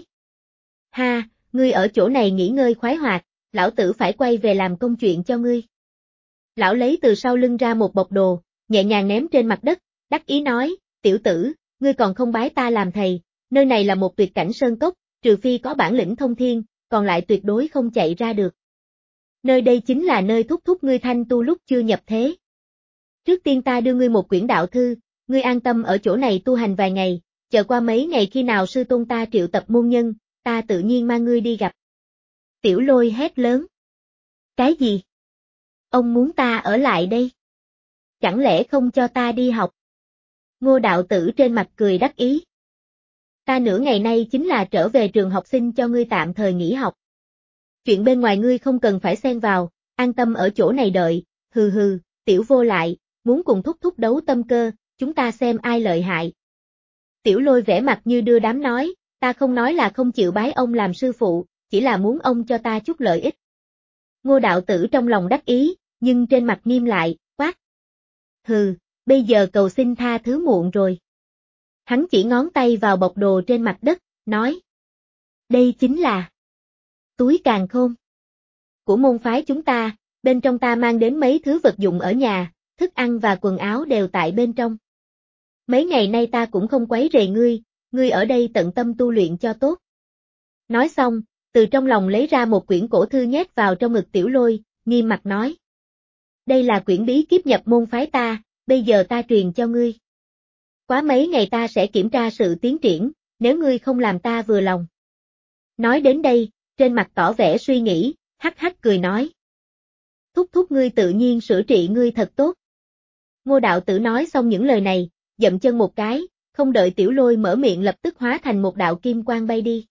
Ha, ngươi ở chỗ này nghỉ ngơi khoái hoạt, lão tử phải quay về làm công chuyện cho ngươi. Lão lấy từ sau lưng ra một bọc đồ, nhẹ nhàng ném trên mặt đất, đắc ý nói, tiểu tử, ngươi còn không bái ta làm thầy, nơi này là một tuyệt cảnh sơn cốc, trừ phi có bản lĩnh thông thiên, còn lại tuyệt đối không chạy ra được. Nơi đây chính là nơi thúc thúc ngươi thanh tu lúc chưa nhập thế. Trước tiên ta đưa ngươi một quyển đạo thư, ngươi an tâm ở chỗ này tu hành vài ngày, chờ qua mấy ngày khi nào sư tôn ta triệu tập môn nhân, ta tự nhiên mang ngươi đi gặp. Tiểu Lôi hét lớn. Cái gì? Ông muốn ta ở lại đây? Chẳng lẽ không cho ta đi học? Ngô đạo tử trên mặt cười đắc ý. Ta nửa ngày nay chính là trở về trường học sinh cho ngươi tạm thời nghỉ học. Chuyện bên ngoài ngươi không cần phải xen vào, an tâm ở chỗ này đợi, hừ hừ, tiểu vô lại, muốn cùng thúc thúc đấu tâm cơ, chúng ta xem ai lợi hại. Tiểu Lôi vẻ mặt như đưa đám nói, ta không nói là không chịu bái ông làm sư phụ, chỉ là muốn ông cho ta chút lợi ích. Ngô đạo tử trong lòng đắc ý, nhưng trên mặt nghiêm lại, quát. Hừ, bây giờ cầu xin tha thứ muộn rồi. Hắn chỉ ngón tay vào bọc đồ trên mặt đất, nói. Đây chính là túi càn khôn của môn phái chúng ta, bên trong ta mang đến mấy thứ vật dụng ở nhà, thức ăn và quần áo đều tại bên trong. Mấy ngày nay ta cũng không quấy rầy ngươi, ngươi ở đây tận tâm tu luyện cho tốt. Nói xong, từ trong lòng lấy ra một quyển cổ thư nhét vào trong ngực Tiểu Lôi, nghiêm mặt nói. Đây là quyển bí kíp nhập môn phái ta, bây giờ ta truyền cho ngươi. Quá mấy ngày ta sẽ kiểm tra sự tiến triển, nếu ngươi không làm ta vừa lòng. Nói đến đây, trên mặt tỏ vẻ suy nghĩ, hắc hắc cười nói. Thúc thúc ngươi tự nhiên sửa trị ngươi thật tốt. Ngô đạo tử nói xong những lời này, dậm chân một cái, không đợi Tiểu Lôi mở miệng lập tức hóa thành một đạo kim quang bay đi.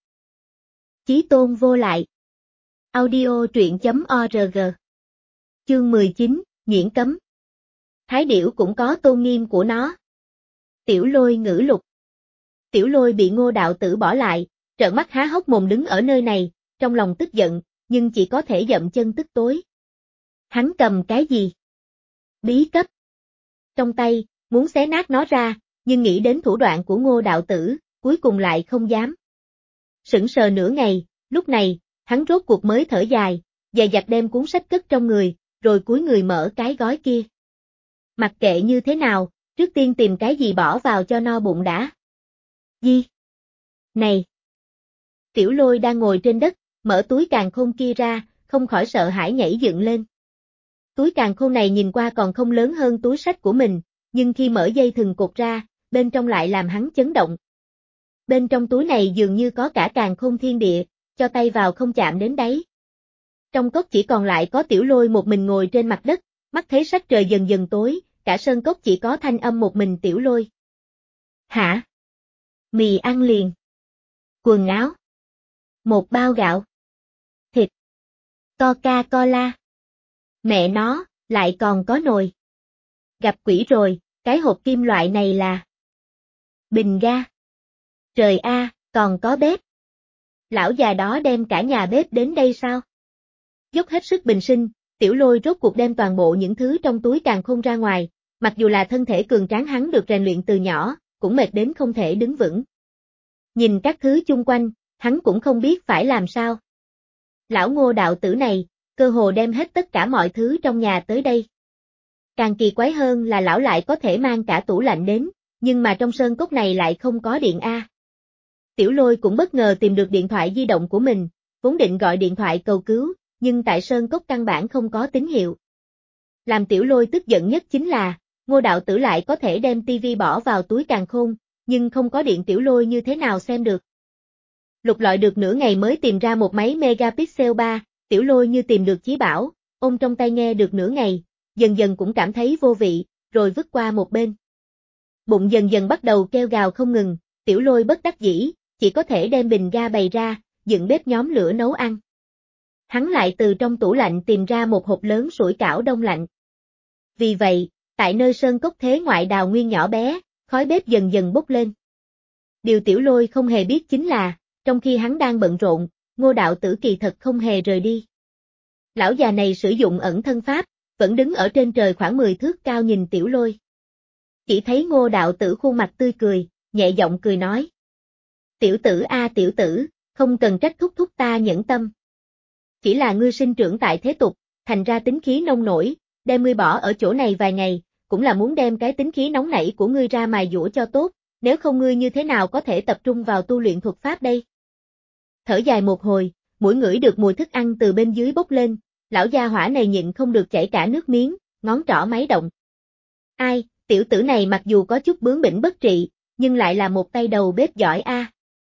Chí tôn vô lại. Audio truyện chấm org. Chương mười chín, Nhuyễn cấm. Thái điểu cũng có tôn nghiêm của nó. Tiểu Lôi ngữ lục. Tiểu Lôi bị Ngô đạo tử bỏ lại, trợn mắt há hốc mồm đứng ở nơi này, trong lòng tức giận, nhưng chỉ có thể dậm chân tức tối. Hắn cầm cái gì? Bí cấp. Trong tay, muốn xé nát nó ra, nhưng nghĩ đến thủ đoạn của Ngô đạo tử, cuối cùng lại không dám. Sững sờ nửa ngày, lúc này, hắn rốt cuộc mới thở dài, dè dặt đem cuốn sách cất trong người, rồi cúi người mở cái gói kia. Mặc kệ như thế nào, trước tiên tìm cái gì bỏ vào cho no bụng đã. Gì? Này! Tiểu Lôi đang ngồi trên đất, mở túi càn khôn kia ra, không khỏi sợ hãi nhảy dựng lên. Túi càn khôn này nhìn qua còn không lớn hơn túi sách của mình, nhưng khi mở dây thừng cột ra, bên trong lại làm hắn chấn động. Bên trong túi này dường như có cả càn khôn thiên địa, cho tay vào không chạm đến đáy. Trong cốc chỉ còn lại có Tiểu Lôi một mình ngồi trên mặt đất, mắt thấy sắc trời dần dần tối, cả sơn cốc chỉ có thanh âm một mình Tiểu Lôi. Hả? Mì ăn liền. Quần áo. Một bao gạo. Thịt. Coca-Cola. Mẹ nó, lại còn có nồi. Gặp quỷ rồi, cái hộp kim loại này là bình ga. Trời a, còn có bếp. Lão già đó đem cả nhà bếp đến đây sao? Dốc hết sức bình sinh, Tiểu Lôi rốt cuộc đem toàn bộ những thứ trong túi càn khôn ra ngoài, mặc dù là thân thể cường tráng hắn được rèn luyện từ nhỏ, cũng mệt đến không thể đứng vững. Nhìn các thứ chung quanh, hắn cũng không biết phải làm sao. Lão Ngô đạo tử này, cơ hồ đem hết tất cả mọi thứ trong nhà tới đây. Càng kỳ quái hơn là lão lại có thể mang cả tủ lạnh đến, nhưng mà trong sơn cốc này lại không có điện a. Tiểu Lôi cũng bất ngờ tìm được điện thoại di động của mình, vốn định gọi điện thoại cầu cứu, nhưng tại sơn cốc căn bản không có tín hiệu. Làm Tiểu Lôi tức giận nhất chính là, Ngô đạo tử lại có thể đem tivi bỏ vào túi càn khôn, nhưng không có điện Tiểu Lôi như thế nào xem được. Lục lọi được nửa ngày mới tìm ra một máy megapixel ba, Tiểu Lôi như tìm được chí bảo, ôm trong tay nghe được nửa ngày, dần dần cũng cảm thấy vô vị, rồi vứt qua một bên. Bụng dần dần bắt đầu kêu gào không ngừng, Tiểu Lôi bất đắc dĩ, chỉ có thể đem bình ga bày ra, dựng bếp nhóm lửa nấu ăn. Hắn lại từ trong tủ lạnh tìm ra một hộp lớn sủi cảo đông lạnh. Vì vậy, tại nơi sơn cốc thế ngoại đào nguyên nhỏ bé, khói bếp dần dần bốc lên. Điều Tiểu Lôi không hề biết chính là, trong khi hắn đang bận rộn, Ngô đạo tử kỳ thật không hề rời đi. Lão già này sử dụng ẩn thân pháp, vẫn đứng ở trên trời khoảng mười thước cao nhìn Tiểu Lôi. Chỉ thấy Ngô đạo tử khuôn mặt tươi cười, nhẹ giọng cười nói. Tiểu tử a tiểu tử, không cần trách thúc thúc ta nhẫn tâm. Chỉ là ngươi sinh trưởng tại thế tục, thành ra tính khí nông nổi, đem ngươi bỏ ở chỗ này vài ngày, cũng là muốn đem cái tính khí nóng nảy của ngươi ra mài dũa cho tốt, nếu không ngươi như thế nào có thể tập trung vào tu luyện thuật pháp đây? Thở dài một hồi, mũi ngửi được mùi thức ăn từ bên dưới bốc lên, lão gia hỏa này nhịn không được chảy cả nước miếng, ngón trỏ máy động. Ai, tiểu tử này mặc dù có chút bướng bỉnh bất trị, nhưng lại là một tay đầu bếp giỏi a.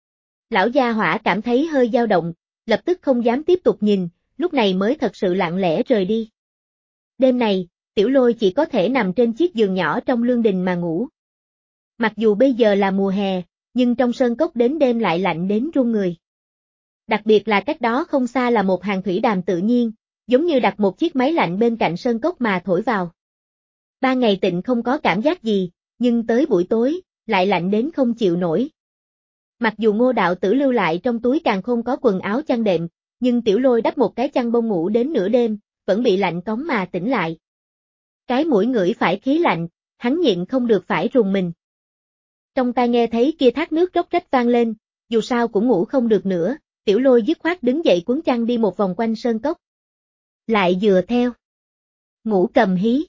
Lão gia hỏa cảm thấy hơi dao động, lập tức không dám tiếp tục nhìn, lúc này mới thật sự lặng lẽ rời đi. Đêm này, Tiểu Lôi chỉ có thể nằm trên chiếc giường nhỏ trong lương đình mà ngủ. Mặc dù bây giờ là mùa hè, nhưng trong sơn cốc đến đêm lại lạnh đến run người. Đặc biệt là cách đó không xa là một hàng thủy đàm tự nhiên, giống như đặt một chiếc máy lạnh bên cạnh sơn cốc mà thổi vào. Ba ngày tịnh không có cảm giác gì, nhưng tới buổi tối, lại lạnh đến không chịu nổi. Mặc dù Ngô đạo tử lưu lại trong túi càn khôn có quần áo chăn đệm, nhưng Tiểu Lôi đắp một cái chăn bông ngủ đến nửa đêm, vẫn bị lạnh cống mà tỉnh lại. Cái mũi ngửi phải khí lạnh, hắn nhịn không được phải rùng mình. Trong tai nghe thấy kia thác nước róc rách vang lên, dù sao cũng ngủ không được nữa, Tiểu Lôi dứt khoát đứng dậy cuốn chăn đi một vòng quanh sơn cốc. Lại dừa theo. Ngủ cầm hí.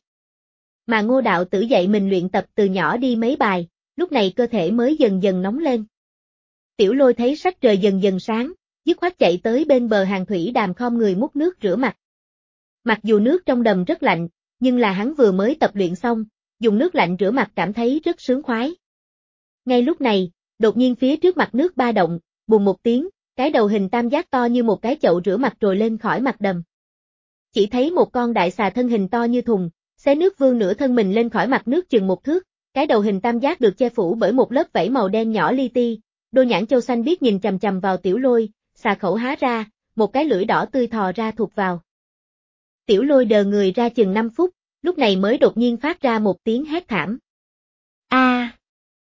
Mà Ngô đạo tử dạy mình luyện tập từ nhỏ đi mấy bài, lúc này cơ thể mới dần dần nóng lên. Tiểu Lôi thấy sắc trời dần dần sáng, dứt khoát chạy tới bên bờ hàng thủy đàm khom người múc nước rửa mặt. Mặc dù nước trong đầm rất lạnh, nhưng là hắn vừa mới tập luyện xong, dùng nước lạnh rửa mặt cảm thấy rất sướng khoái. Ngay lúc này, đột nhiên phía trước mặt nước ba động, bùng một tiếng, cái đầu hình tam giác to như một cái chậu rửa mặt trồi lên khỏi mặt đầm. Chỉ thấy một con đại xà thân hình to như thùng, xé nước vươn nửa thân mình lên khỏi mặt nước chừng một thước, cái đầu hình tam giác được che phủ bởi một lớp vảy màu đen nhỏ li ti, đôi nhãn châu xanh biếc nhìn chằm chằm vào Tiểu Lôi, xà khẩu há ra, một cái lưỡi đỏ tươi thò ra thụt vào. Tiểu Lôi đờ người ra chừng năm phút, lúc này mới đột nhiên phát ra một tiếng hét thảm. A! À!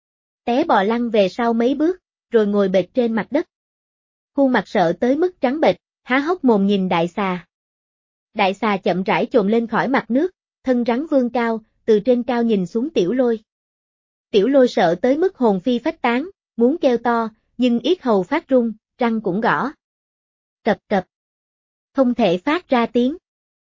Té bò lăn về sau mấy bước, rồi ngồi bệt trên mặt đất. Khuôn mặt sợ tới mức trắng bệch, há hốc mồm nhìn đại xà. Đại xà chậm rãi chồm lên khỏi mặt nước, thân rắn vươn cao, từ trên cao nhìn xuống Tiểu Lôi. Tiểu Lôi sợ tới mức hồn phi phách tán, muốn kêu to, nhưng yết hầu phát run, răng cũng gõ. Cập cập. Không thể phát ra tiếng.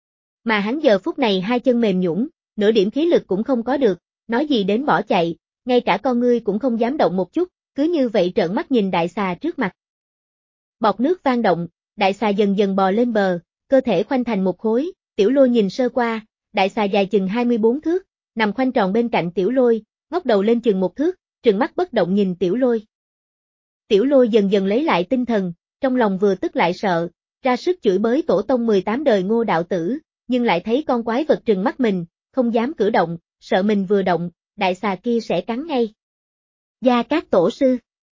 Mà hắn giờ phút này hai chân mềm nhũn, nửa điểm khí lực cũng không có được, nói gì đến bỏ chạy, ngay cả con ngươi cũng không dám động một chút, cứ như vậy trợn mắt nhìn đại xà trước mặt. Bọt nước vang động, đại xà dần dần bò lên bờ, cơ thể khoanh thành một khối, Tiểu Lôi nhìn sơ qua, đại xà dài chừng hai mươi bốn thước, nằm khoanh tròn bên cạnh Tiểu Lôi, ngóc đầu lên chừng một thước, trừng mắt bất động nhìn Tiểu Lôi. Tiểu Lôi dần dần lấy lại tinh thần, trong lòng vừa tức lại sợ, ra sức chửi bới tổ tông mười tám đời Ngô đạo tử, nhưng lại thấy con quái vật trừng mắt mình, không dám cử động, sợ mình vừa động, đại xà kia sẽ cắn ngay. Gia Cát tổ sư.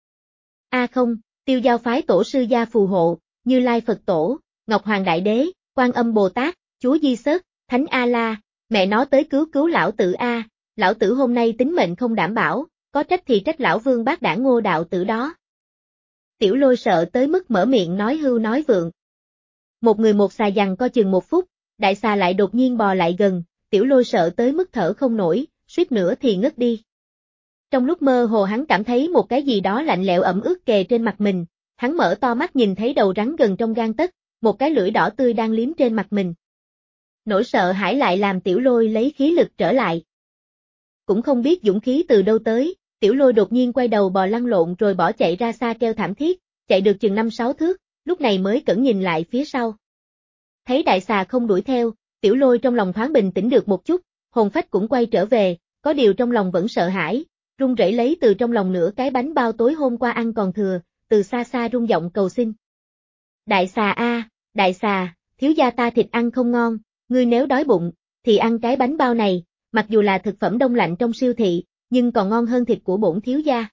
A à không, Tiêu Giao phái tổ sư gia phù hộ, Như Lai Phật tổ, Ngọc Hoàng Đại Đế, Quan Âm Bồ Tát, Chúa Di Sớt, Thánh A La, mẹ nó tới cứu cứu lão tử a, lão tử hôm nay tính mệnh không đảm bảo, có trách thì trách lão vương bác đảng Ngô đạo tử đó. Tiểu Lôi sợ tới mức mở miệng nói hưu nói vượng. Một người một xà giằng co chừng một phút, đại xà lại đột nhiên bò lại gần, Tiểu Lôi sợ tới mức thở không nổi, suýt nữa thì ngất đi. Trong lúc mơ hồ hắn cảm thấy một cái gì đó lạnh lẽo ẩm ướt kề trên mặt mình, hắn mở to mắt nhìn thấy đầu rắn gần trong gang tấc, một cái lưỡi đỏ tươi đang liếm trên mặt mình. Nỗi sợ hãi lại làm Tiểu Lôi lấy khí lực trở lại. Cũng không biết dũng khí từ đâu tới, Tiểu Lôi đột nhiên quay đầu bò lăn lộn rồi bỏ chạy ra xa kêu thảm thiết, chạy được chừng năm sáu thước, lúc này mới cẩn nhìn lại phía sau. Thấy đại xà không đuổi theo, Tiểu Lôi trong lòng thoáng bình tĩnh được một chút, hồn phách cũng quay trở về, có điều trong lòng vẫn sợ hãi, run rẩy lấy từ trong lòng nửa cái bánh bao tối hôm qua ăn còn thừa, từ xa xa rung giọng cầu xin. Đại xà a, đại xà, thiếu gia ta thịt ăn không ngon, ngươi nếu đói bụng, thì ăn cái bánh bao này, mặc dù là thực phẩm đông lạnh trong siêu thị, nhưng còn ngon hơn thịt của bổn thiếu gia.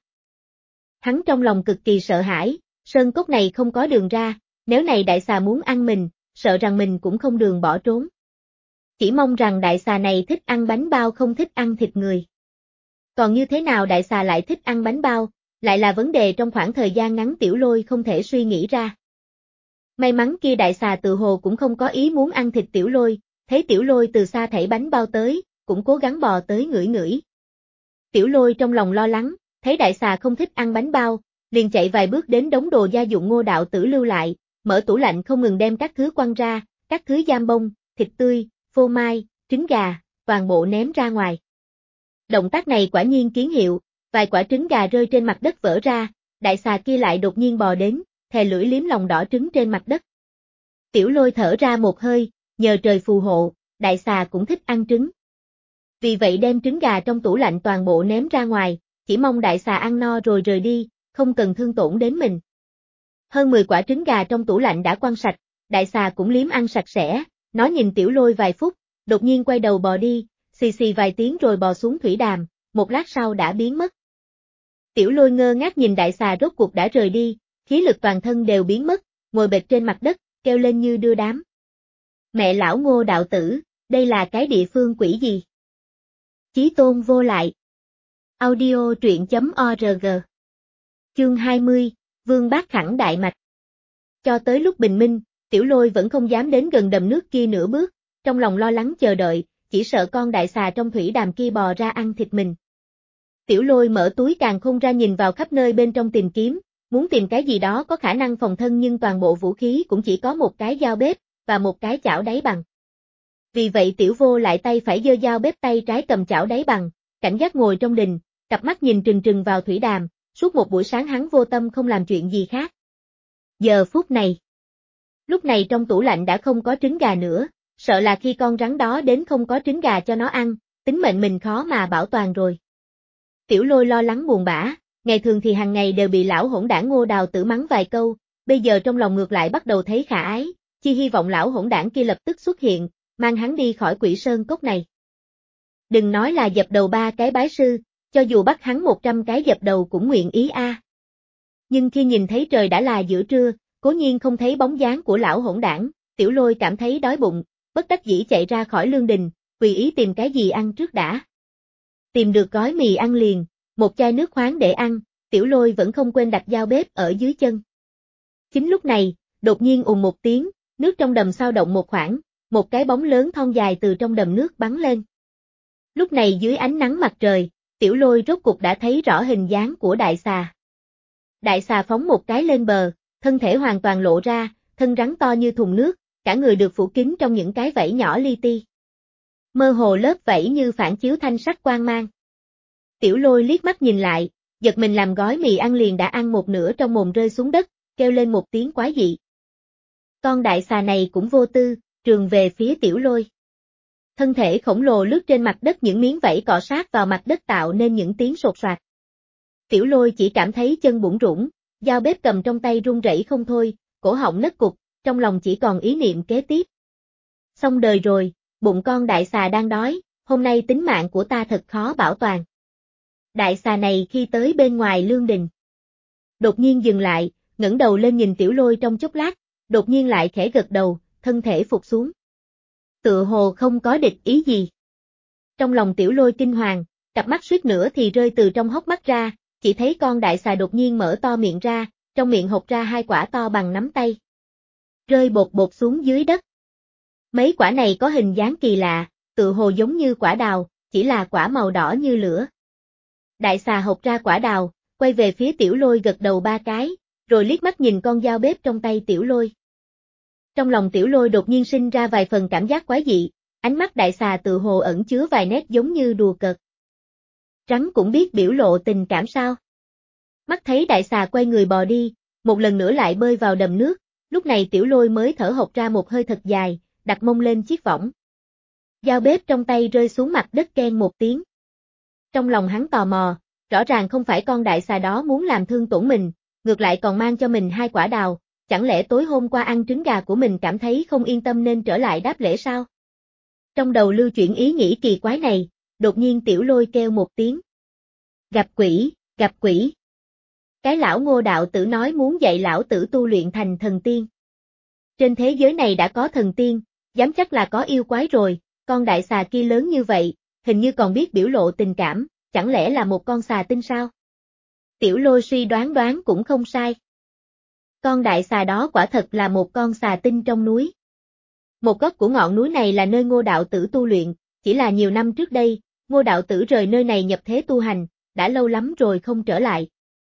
Hắn trong lòng cực kỳ sợ hãi, sơn cốc này không có đường ra, nếu này đại xà muốn ăn mình, sợ rằng mình cũng không đường bỏ trốn. Chỉ mong rằng đại xà này thích ăn bánh bao không thích ăn thịt người. Còn như thế nào đại xà lại thích ăn bánh bao, lại là vấn đề trong khoảng thời gian ngắn Tiểu Lôi không thể suy nghĩ ra. May mắn kia đại xà tự hồ cũng không có ý muốn ăn thịt Tiểu Lôi, thấy Tiểu Lôi từ xa thảy bánh bao tới, cũng cố gắng bò tới ngửi ngửi. Tiểu Lôi trong lòng lo lắng, thấy đại xà không thích ăn bánh bao, liền chạy vài bước đến đống đồ gia dụng Ngô đạo tử lưu lại, mở tủ lạnh không ngừng đem các thứ quăng ra, các thứ giam bông, thịt tươi, phô mai, trứng gà, toàn bộ ném ra ngoài. Động tác này quả nhiên kiến hiệu, vài quả trứng gà rơi trên mặt đất vỡ ra, đại xà kia lại đột nhiên bò đến, thè lưỡi liếm lòng đỏ trứng trên mặt đất. Tiểu Lôi thở ra một hơi, nhờ trời phù hộ, đại xà cũng thích ăn trứng. Vì vậy đem trứng gà trong tủ lạnh toàn bộ ném ra ngoài, chỉ mong đại xà ăn no rồi rời đi, không cần thương tổn đến mình. Hơn mười quả trứng gà trong tủ lạnh đã quăng sạch, đại xà cũng liếm ăn sạch sẽ, nó nhìn Tiểu Lôi vài phút, đột nhiên quay đầu bò đi, xì xì vài tiếng rồi bò xuống thủy đàm, một lát sau đã biến mất. Tiểu Lôi ngơ ngác nhìn đại xà rốt cuộc đã rời đi, khí lực toàn thân đều biến mất, ngồi bệt trên mặt đất, kêu lên như đưa đám. Mẹ lão Ngô đạo tử, đây là cái địa phương quỷ gì? Chí tôn vô lại. Audio truyện chấm org. Chương hai mươi, Vương Bác khẳng đại mạch. Cho tới lúc bình minh, Tiểu Lôi vẫn không dám đến gần đầm nước kia nửa bước, trong lòng lo lắng chờ đợi, chỉ sợ con đại xà trong thủy đàm kia bò ra ăn thịt mình. Tiểu Lôi mở túi càn khôn ra nhìn vào khắp nơi bên trong tìm kiếm, muốn tìm cái gì đó có khả năng phòng thân nhưng toàn bộ vũ khí cũng chỉ có một cái dao bếp, và một cái chảo đáy bằng. Vì vậy Tiểu Vô lại tay phải giơ dao bếp tay trái cầm chảo đáy bằng, cảnh giác ngồi trong đình, cặp mắt nhìn trừng trừng vào thủy đàm, suốt một buổi sáng hắn vô tâm không làm chuyện gì khác. Giờ phút này. Lúc này trong tủ lạnh đã không có trứng gà nữa, sợ là khi con rắn đó đến không có trứng gà cho nó ăn, tính mệnh mình khó mà bảo toàn rồi. Tiểu Lôi lo lắng buồn bã, ngày thường thì hàng ngày đều bị lão hỗn đảng Ngô Đào Tử mắng vài câu, bây giờ trong lòng ngược lại bắt đầu thấy khả ái, chỉ hy vọng lão hỗn đảng kia lập tức xuất hiện, mang hắn đi khỏi Quỷ Sơn cốc này. Đừng nói là dập đầu ba cái bái sư, cho dù bắt hắn một trăm cái dập đầu cũng nguyện ý a. À. Nhưng khi nhìn thấy trời đã là giữa trưa, cố nhiên không thấy bóng dáng của lão hỗn đảng, Tiểu Lôi cảm thấy đói bụng, bất đắc dĩ chạy ra khỏi lương đình, tùy ý tìm cái gì ăn trước đã. Tìm được gói mì ăn liền, một chai nước khoáng để ăn, Tiểu Lôi vẫn không quên đặt dao bếp ở dưới chân. Chính lúc này, đột nhiên ùn một tiếng, nước trong đầm sao động một khoảng, một cái bóng lớn thon dài từ trong đầm nước bắn lên. Lúc này dưới ánh nắng mặt trời, Tiểu Lôi rốt cục đã thấy rõ hình dáng của đại xà. Đại xà phóng một cái lên bờ, thân thể hoàn toàn lộ ra, thân rắn to như thùng nước, cả người được phủ kín trong những cái vảy nhỏ li ti. Mơ hồ lớp vảy như phản chiếu thanh sắc quang mang. Tiểu Lôi liếc mắt nhìn lại, giật mình làm gói mì ăn liền đã ăn một nửa trong mồm rơi xuống đất, kêu lên một tiếng quái dị. Con đại xà này cũng vô tư, trường về phía Tiểu Lôi. Thân thể khổng lồ lướt trên mặt đất, những miếng vảy cọ sát vào mặt đất tạo nên những tiếng sột soạt. Tiểu Lôi chỉ cảm thấy chân bủn rủn, dao bếp cầm trong tay run rẩy không thôi, cổ họng nứt cục, trong lòng chỉ còn ý niệm kế tiếp. Xong đời rồi, bụng con đại xà đang đói, hôm nay tính mạng của ta thật khó bảo toàn. Đại xà này khi tới bên ngoài lương đình, đột nhiên dừng lại, ngẩng đầu lên nhìn Tiểu Lôi trong chốc lát, đột nhiên lại khẽ gật đầu, thân thể phục xuống. Tựa hồ không có địch ý gì. Trong lòng Tiểu Lôi kinh hoàng, cặp mắt suýt nữa thì rơi từ trong hốc mắt ra, chỉ thấy con đại xà đột nhiên mở to miệng ra, trong miệng hộc ra hai quả to bằng nắm tay. Rơi bột bột xuống dưới đất. Mấy quả này có hình dáng kỳ lạ, tựa hồ giống như quả đào, chỉ là quả màu đỏ như lửa. Đại xà hộc ra quả đào, quay về phía Tiểu Lôi gật đầu ba cái, rồi liếc mắt nhìn con dao bếp trong tay Tiểu Lôi. Trong lòng Tiểu Lôi đột nhiên sinh ra vài phần cảm giác quái dị, ánh mắt đại xà tự hồ ẩn chứa vài nét giống như đùa cợt. Rắn cũng biết biểu lộ tình cảm sao? Mắt thấy đại xà quay người bò đi, một lần nữa lại bơi vào đầm nước, lúc này Tiểu Lôi mới thở hộc ra một hơi thật dài, đặt mông lên chiếc võng. Dao bếp trong tay rơi xuống mặt đất keng một tiếng. Trong lòng hắn tò mò, rõ ràng không phải con đại xà đó muốn làm thương tổn mình, ngược lại còn mang cho mình hai quả đào, chẳng lẽ tối hôm qua ăn trứng gà của mình cảm thấy không yên tâm nên trở lại đáp lễ sao? Trong đầu lưu chuyển ý nghĩ kỳ quái này, đột nhiên Tiểu Lôi kêu một tiếng. Gặp quỷ, gặp quỷ. Cái lão Ngô đạo tử nói muốn dạy lão tử tu luyện thành thần tiên. Trên thế giới này đã có thần tiên, dám chắc là có yêu quái rồi, con đại xà kia lớn như vậy, hình như còn biết biểu lộ tình cảm, chẳng lẽ là một con xà tinh sao? Tiểu Lôi suy đoán đoán cũng không sai. Con đại xà đó quả thật là một con xà tinh trong núi. Một góc của ngọn núi này là nơi Ngô đạo tử tu luyện, chỉ là nhiều năm trước đây, Ngô đạo tử rời nơi này nhập thế tu hành, đã lâu lắm rồi không trở lại.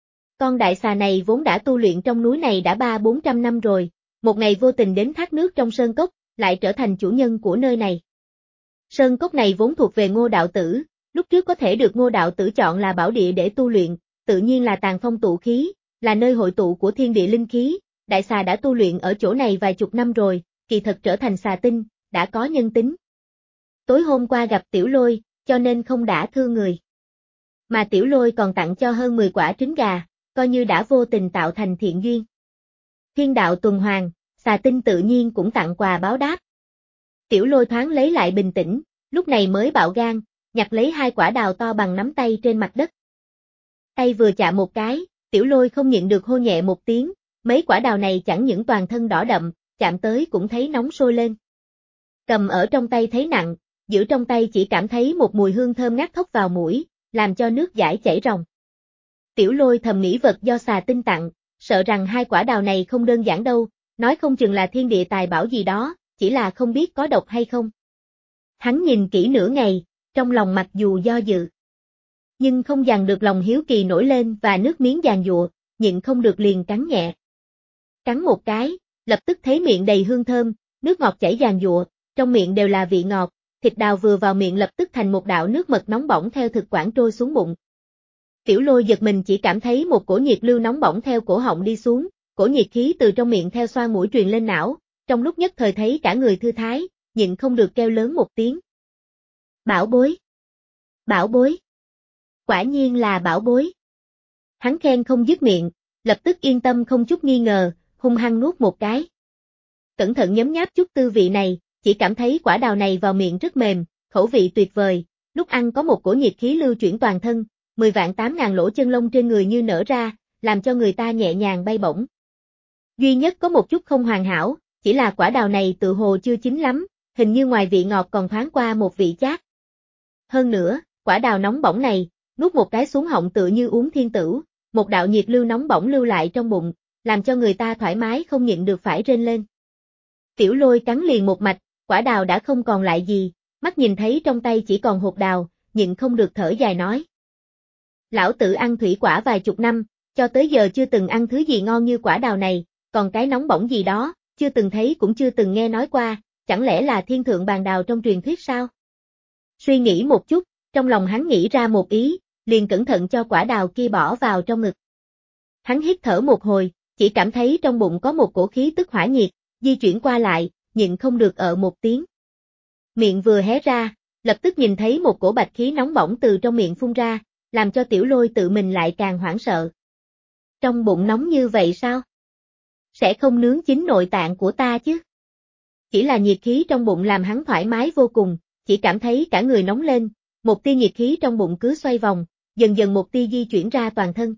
Con đại xà này vốn đã tu luyện trong núi này đã ba bốn trăm năm rồi, một ngày vô tình đến thác nước trong sơn cốc, lại trở thành chủ nhân của nơi này. Sơn cốc này vốn thuộc về Ngô đạo tử, lúc trước có thể được Ngô đạo tử chọn là bảo địa để tu luyện, tự nhiên là tàng phong tụ khí, là nơi hội tụ của thiên địa linh khí, đại xà đã tu luyện ở chỗ này vài chục năm rồi, kỳ thật trở thành xà tinh, đã có nhân tính. Tối hôm qua gặp Tiểu Lôi, cho nên không đã thương người. Mà Tiểu Lôi còn tặng cho hơn mười quả trứng gà, coi như đã vô tình tạo thành thiện duyên. Thiên đạo tuần hoàn, xà tinh tự nhiên cũng tặng quà báo đáp. Tiểu Lôi thoáng lấy lại bình tĩnh, lúc này mới bạo gan, nhặt lấy hai quả đào to bằng nắm tay trên mặt đất. Tay vừa chạm một cái, Tiểu Lôi không nhịn được hô nhẹ một tiếng, mấy quả đào này chẳng những toàn thân đỏ đậm, chạm tới cũng thấy nóng sôi lên. Cầm ở trong tay thấy nặng, giữ trong tay chỉ cảm thấy một mùi hương thơm ngát thốc vào mũi, làm cho nước dãi chảy ròng. Tiểu Lôi thầm nghĩ vật do xà tinh tặng, sợ rằng hai quả đào này không đơn giản đâu, nói không chừng là thiên địa tài bảo gì đó, chỉ là không biết có độc hay không. Hắn nhìn kỹ nửa ngày, trong lòng mặc dù do dự, nhưng không dằn được lòng hiếu kỳ nổi lên và nước miếng giàn giụa, nhịn không được liền cắn nhẹ. Cắn một cái, lập tức thấy miệng đầy hương thơm, nước ngọt chảy giàn giụa, trong miệng đều là vị ngọt, thịt đào vừa vào miệng lập tức thành một đạo nước mật nóng bỏng theo thực quản trôi xuống bụng. Tiểu Lôi giật mình chỉ cảm thấy một cổ nhiệt lưu nóng bỏng theo cổ họng đi xuống, cổ nhiệt khí từ trong miệng theo xoang mũi truyền lên não, trong lúc nhất thời thấy cả người thư thái, nhịn không được kêu lớn một tiếng. Bảo bối! Bảo bối! Quả nhiên là bảo bối! Hắn khen không dứt miệng, lập tức yên tâm không chút nghi ngờ, hung hăng nuốt một cái. Cẩn thận nhấm nháp chút tư vị này, chỉ cảm thấy quả đào này vào miệng rất mềm, khẩu vị tuyệt vời, lúc ăn có một cổ nhiệt khí lưu chuyển toàn thân, mười vạn tám ngàn lỗ chân lông trên người như nở ra, làm cho người ta nhẹ nhàng bay bổng. Duy nhất có một chút không hoàn hảo, chỉ là quả đào này tự hồ chưa chín lắm, hình như ngoài vị ngọt còn thoáng qua một vị chát. Hơn nữa, quả đào nóng bỏng này, nuốt một cái xuống họng tự như uống thiên tửu, một đạo nhiệt lưu nóng bỏng lưu lại trong bụng, làm cho người ta thoải mái không nhịn được phải rên lên. Tiểu Lôi cắn liền một mạch, quả đào đã không còn lại gì, mắt nhìn thấy trong tay chỉ còn hột đào, nhịn không được thở dài nói. Lão tử ăn thủy quả vài chục năm, cho tới giờ chưa từng ăn thứ gì ngon như quả đào này, còn cái nóng bỏng gì đó, chưa từng thấy cũng chưa từng nghe nói qua, chẳng lẽ là thiên thượng bàn đào trong truyền thuyết sao? Suy nghĩ một chút, trong lòng hắn nghĩ ra một ý, liền cẩn thận cho quả đào kia bỏ vào trong ngực. Hắn hít thở một hồi, chỉ cảm thấy trong bụng có một cổ khí tức hỏa nhiệt, di chuyển qua lại, nhịn không được ợ một tiếng. Miệng vừa hé ra, lập tức nhìn thấy một cổ bạch khí nóng bỏng từ trong miệng phun ra, làm cho Tiểu Lôi tự mình lại càng hoảng sợ. Trong bụng nóng như vậy sao? Sẽ không nướng chín nội tạng của ta chứ? Chỉ là nhiệt khí trong bụng làm hắn thoải mái vô cùng, chỉ cảm thấy cả người nóng lên, một tia nhiệt khí trong bụng cứ xoay vòng, dần dần một tia di chuyển ra toàn thân.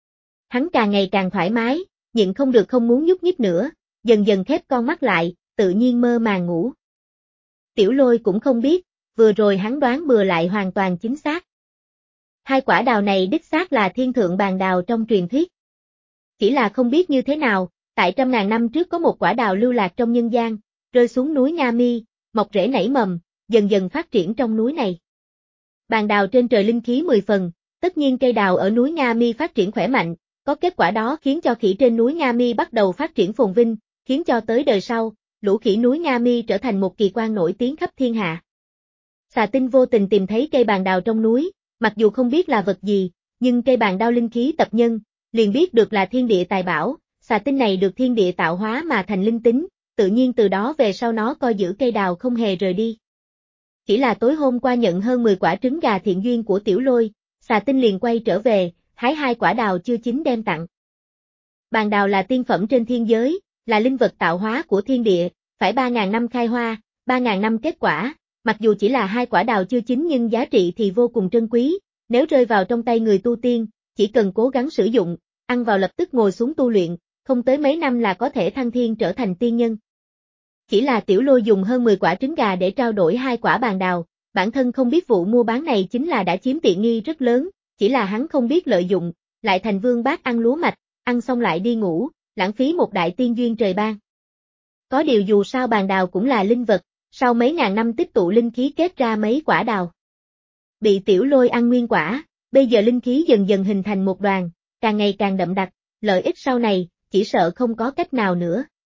Hắn càng ngày càng thoải mái, nhịn không được không muốn nhúc nhích nữa, dần dần khép con mắt lại, tự nhiên mơ màng ngủ. Tiểu Lôi cũng không biết, vừa rồi hắn đoán bừa lại hoàn toàn chính xác. Hai quả đào này đích xác là thiên thượng bàn đào trong truyền thuyết. Chỉ là không biết như thế nào, tại trăm ngàn năm trước có một quả đào lưu lạc trong nhân gian, rơi xuống núi Nga Mi, mọc rễ nảy mầm, dần dần phát triển trong núi này. Bàn đào trên trời linh khí mười phần, tất nhiên cây đào ở núi Nga Mi phát triển khỏe mạnh, có kết quả đó khiến cho khỉ trên núi Nga Mi bắt đầu phát triển phồn vinh, khiến cho tới đời sau, lũ khỉ núi Nga Mi trở thành một kỳ quan nổi tiếng khắp thiên hạ. Xà Tinh vô tình tìm thấy cây bàn đào trong núi, mặc dù không biết là vật gì, nhưng cây bàn đao linh khí tập nhân, liền biết được là thiên địa tài bảo, xà tinh này được thiên địa tạo hóa mà thành linh tính, tự nhiên từ đó về sau nó coi giữ cây đào không hề rời đi. Chỉ là tối hôm qua nhận hơn mười quả trứng gà thiện duyên của Tiểu Lôi, xà tinh liền quay trở về, hái hai quả đào chưa chín đem tặng. Bàn đào là tiên phẩm trên thiên giới, là linh vật tạo hóa của thiên địa, phải ba ngàn năm khai hoa, ba ngàn năm kết quả, mặc dù chỉ là hai quả đào chưa chín nhưng giá trị thì vô cùng trân quý, nếu rơi vào trong tay người tu tiên, chỉ cần cố gắng sử dụng, ăn vào lập tức ngồi xuống tu luyện, không tới mấy năm là có thể thăng thiên trở thành tiên nhân. Chỉ là Tiểu Lôi dùng hơn mười quả trứng gà để trao đổi hai quả bàn đào, bản thân không biết vụ mua bán này chính là đã chiếm tiện nghi rất lớn, chỉ là hắn không biết lợi dụng, lại thành vương bát ăn lúa mạch, ăn xong lại đi ngủ, lãng phí một đại tiên duyên trời ban. Có điều dù sao bàn đào cũng là linh vật, sau mấy ngàn năm tích tụ linh khí kết ra mấy quả đào. Bị Tiểu Lôi ăn nguyên quả, bây giờ linh khí dần dần hình thành một đoàn, càng ngày càng đậm đặc, lợi ích sau này, chỉ sợ không có cách nào nữa.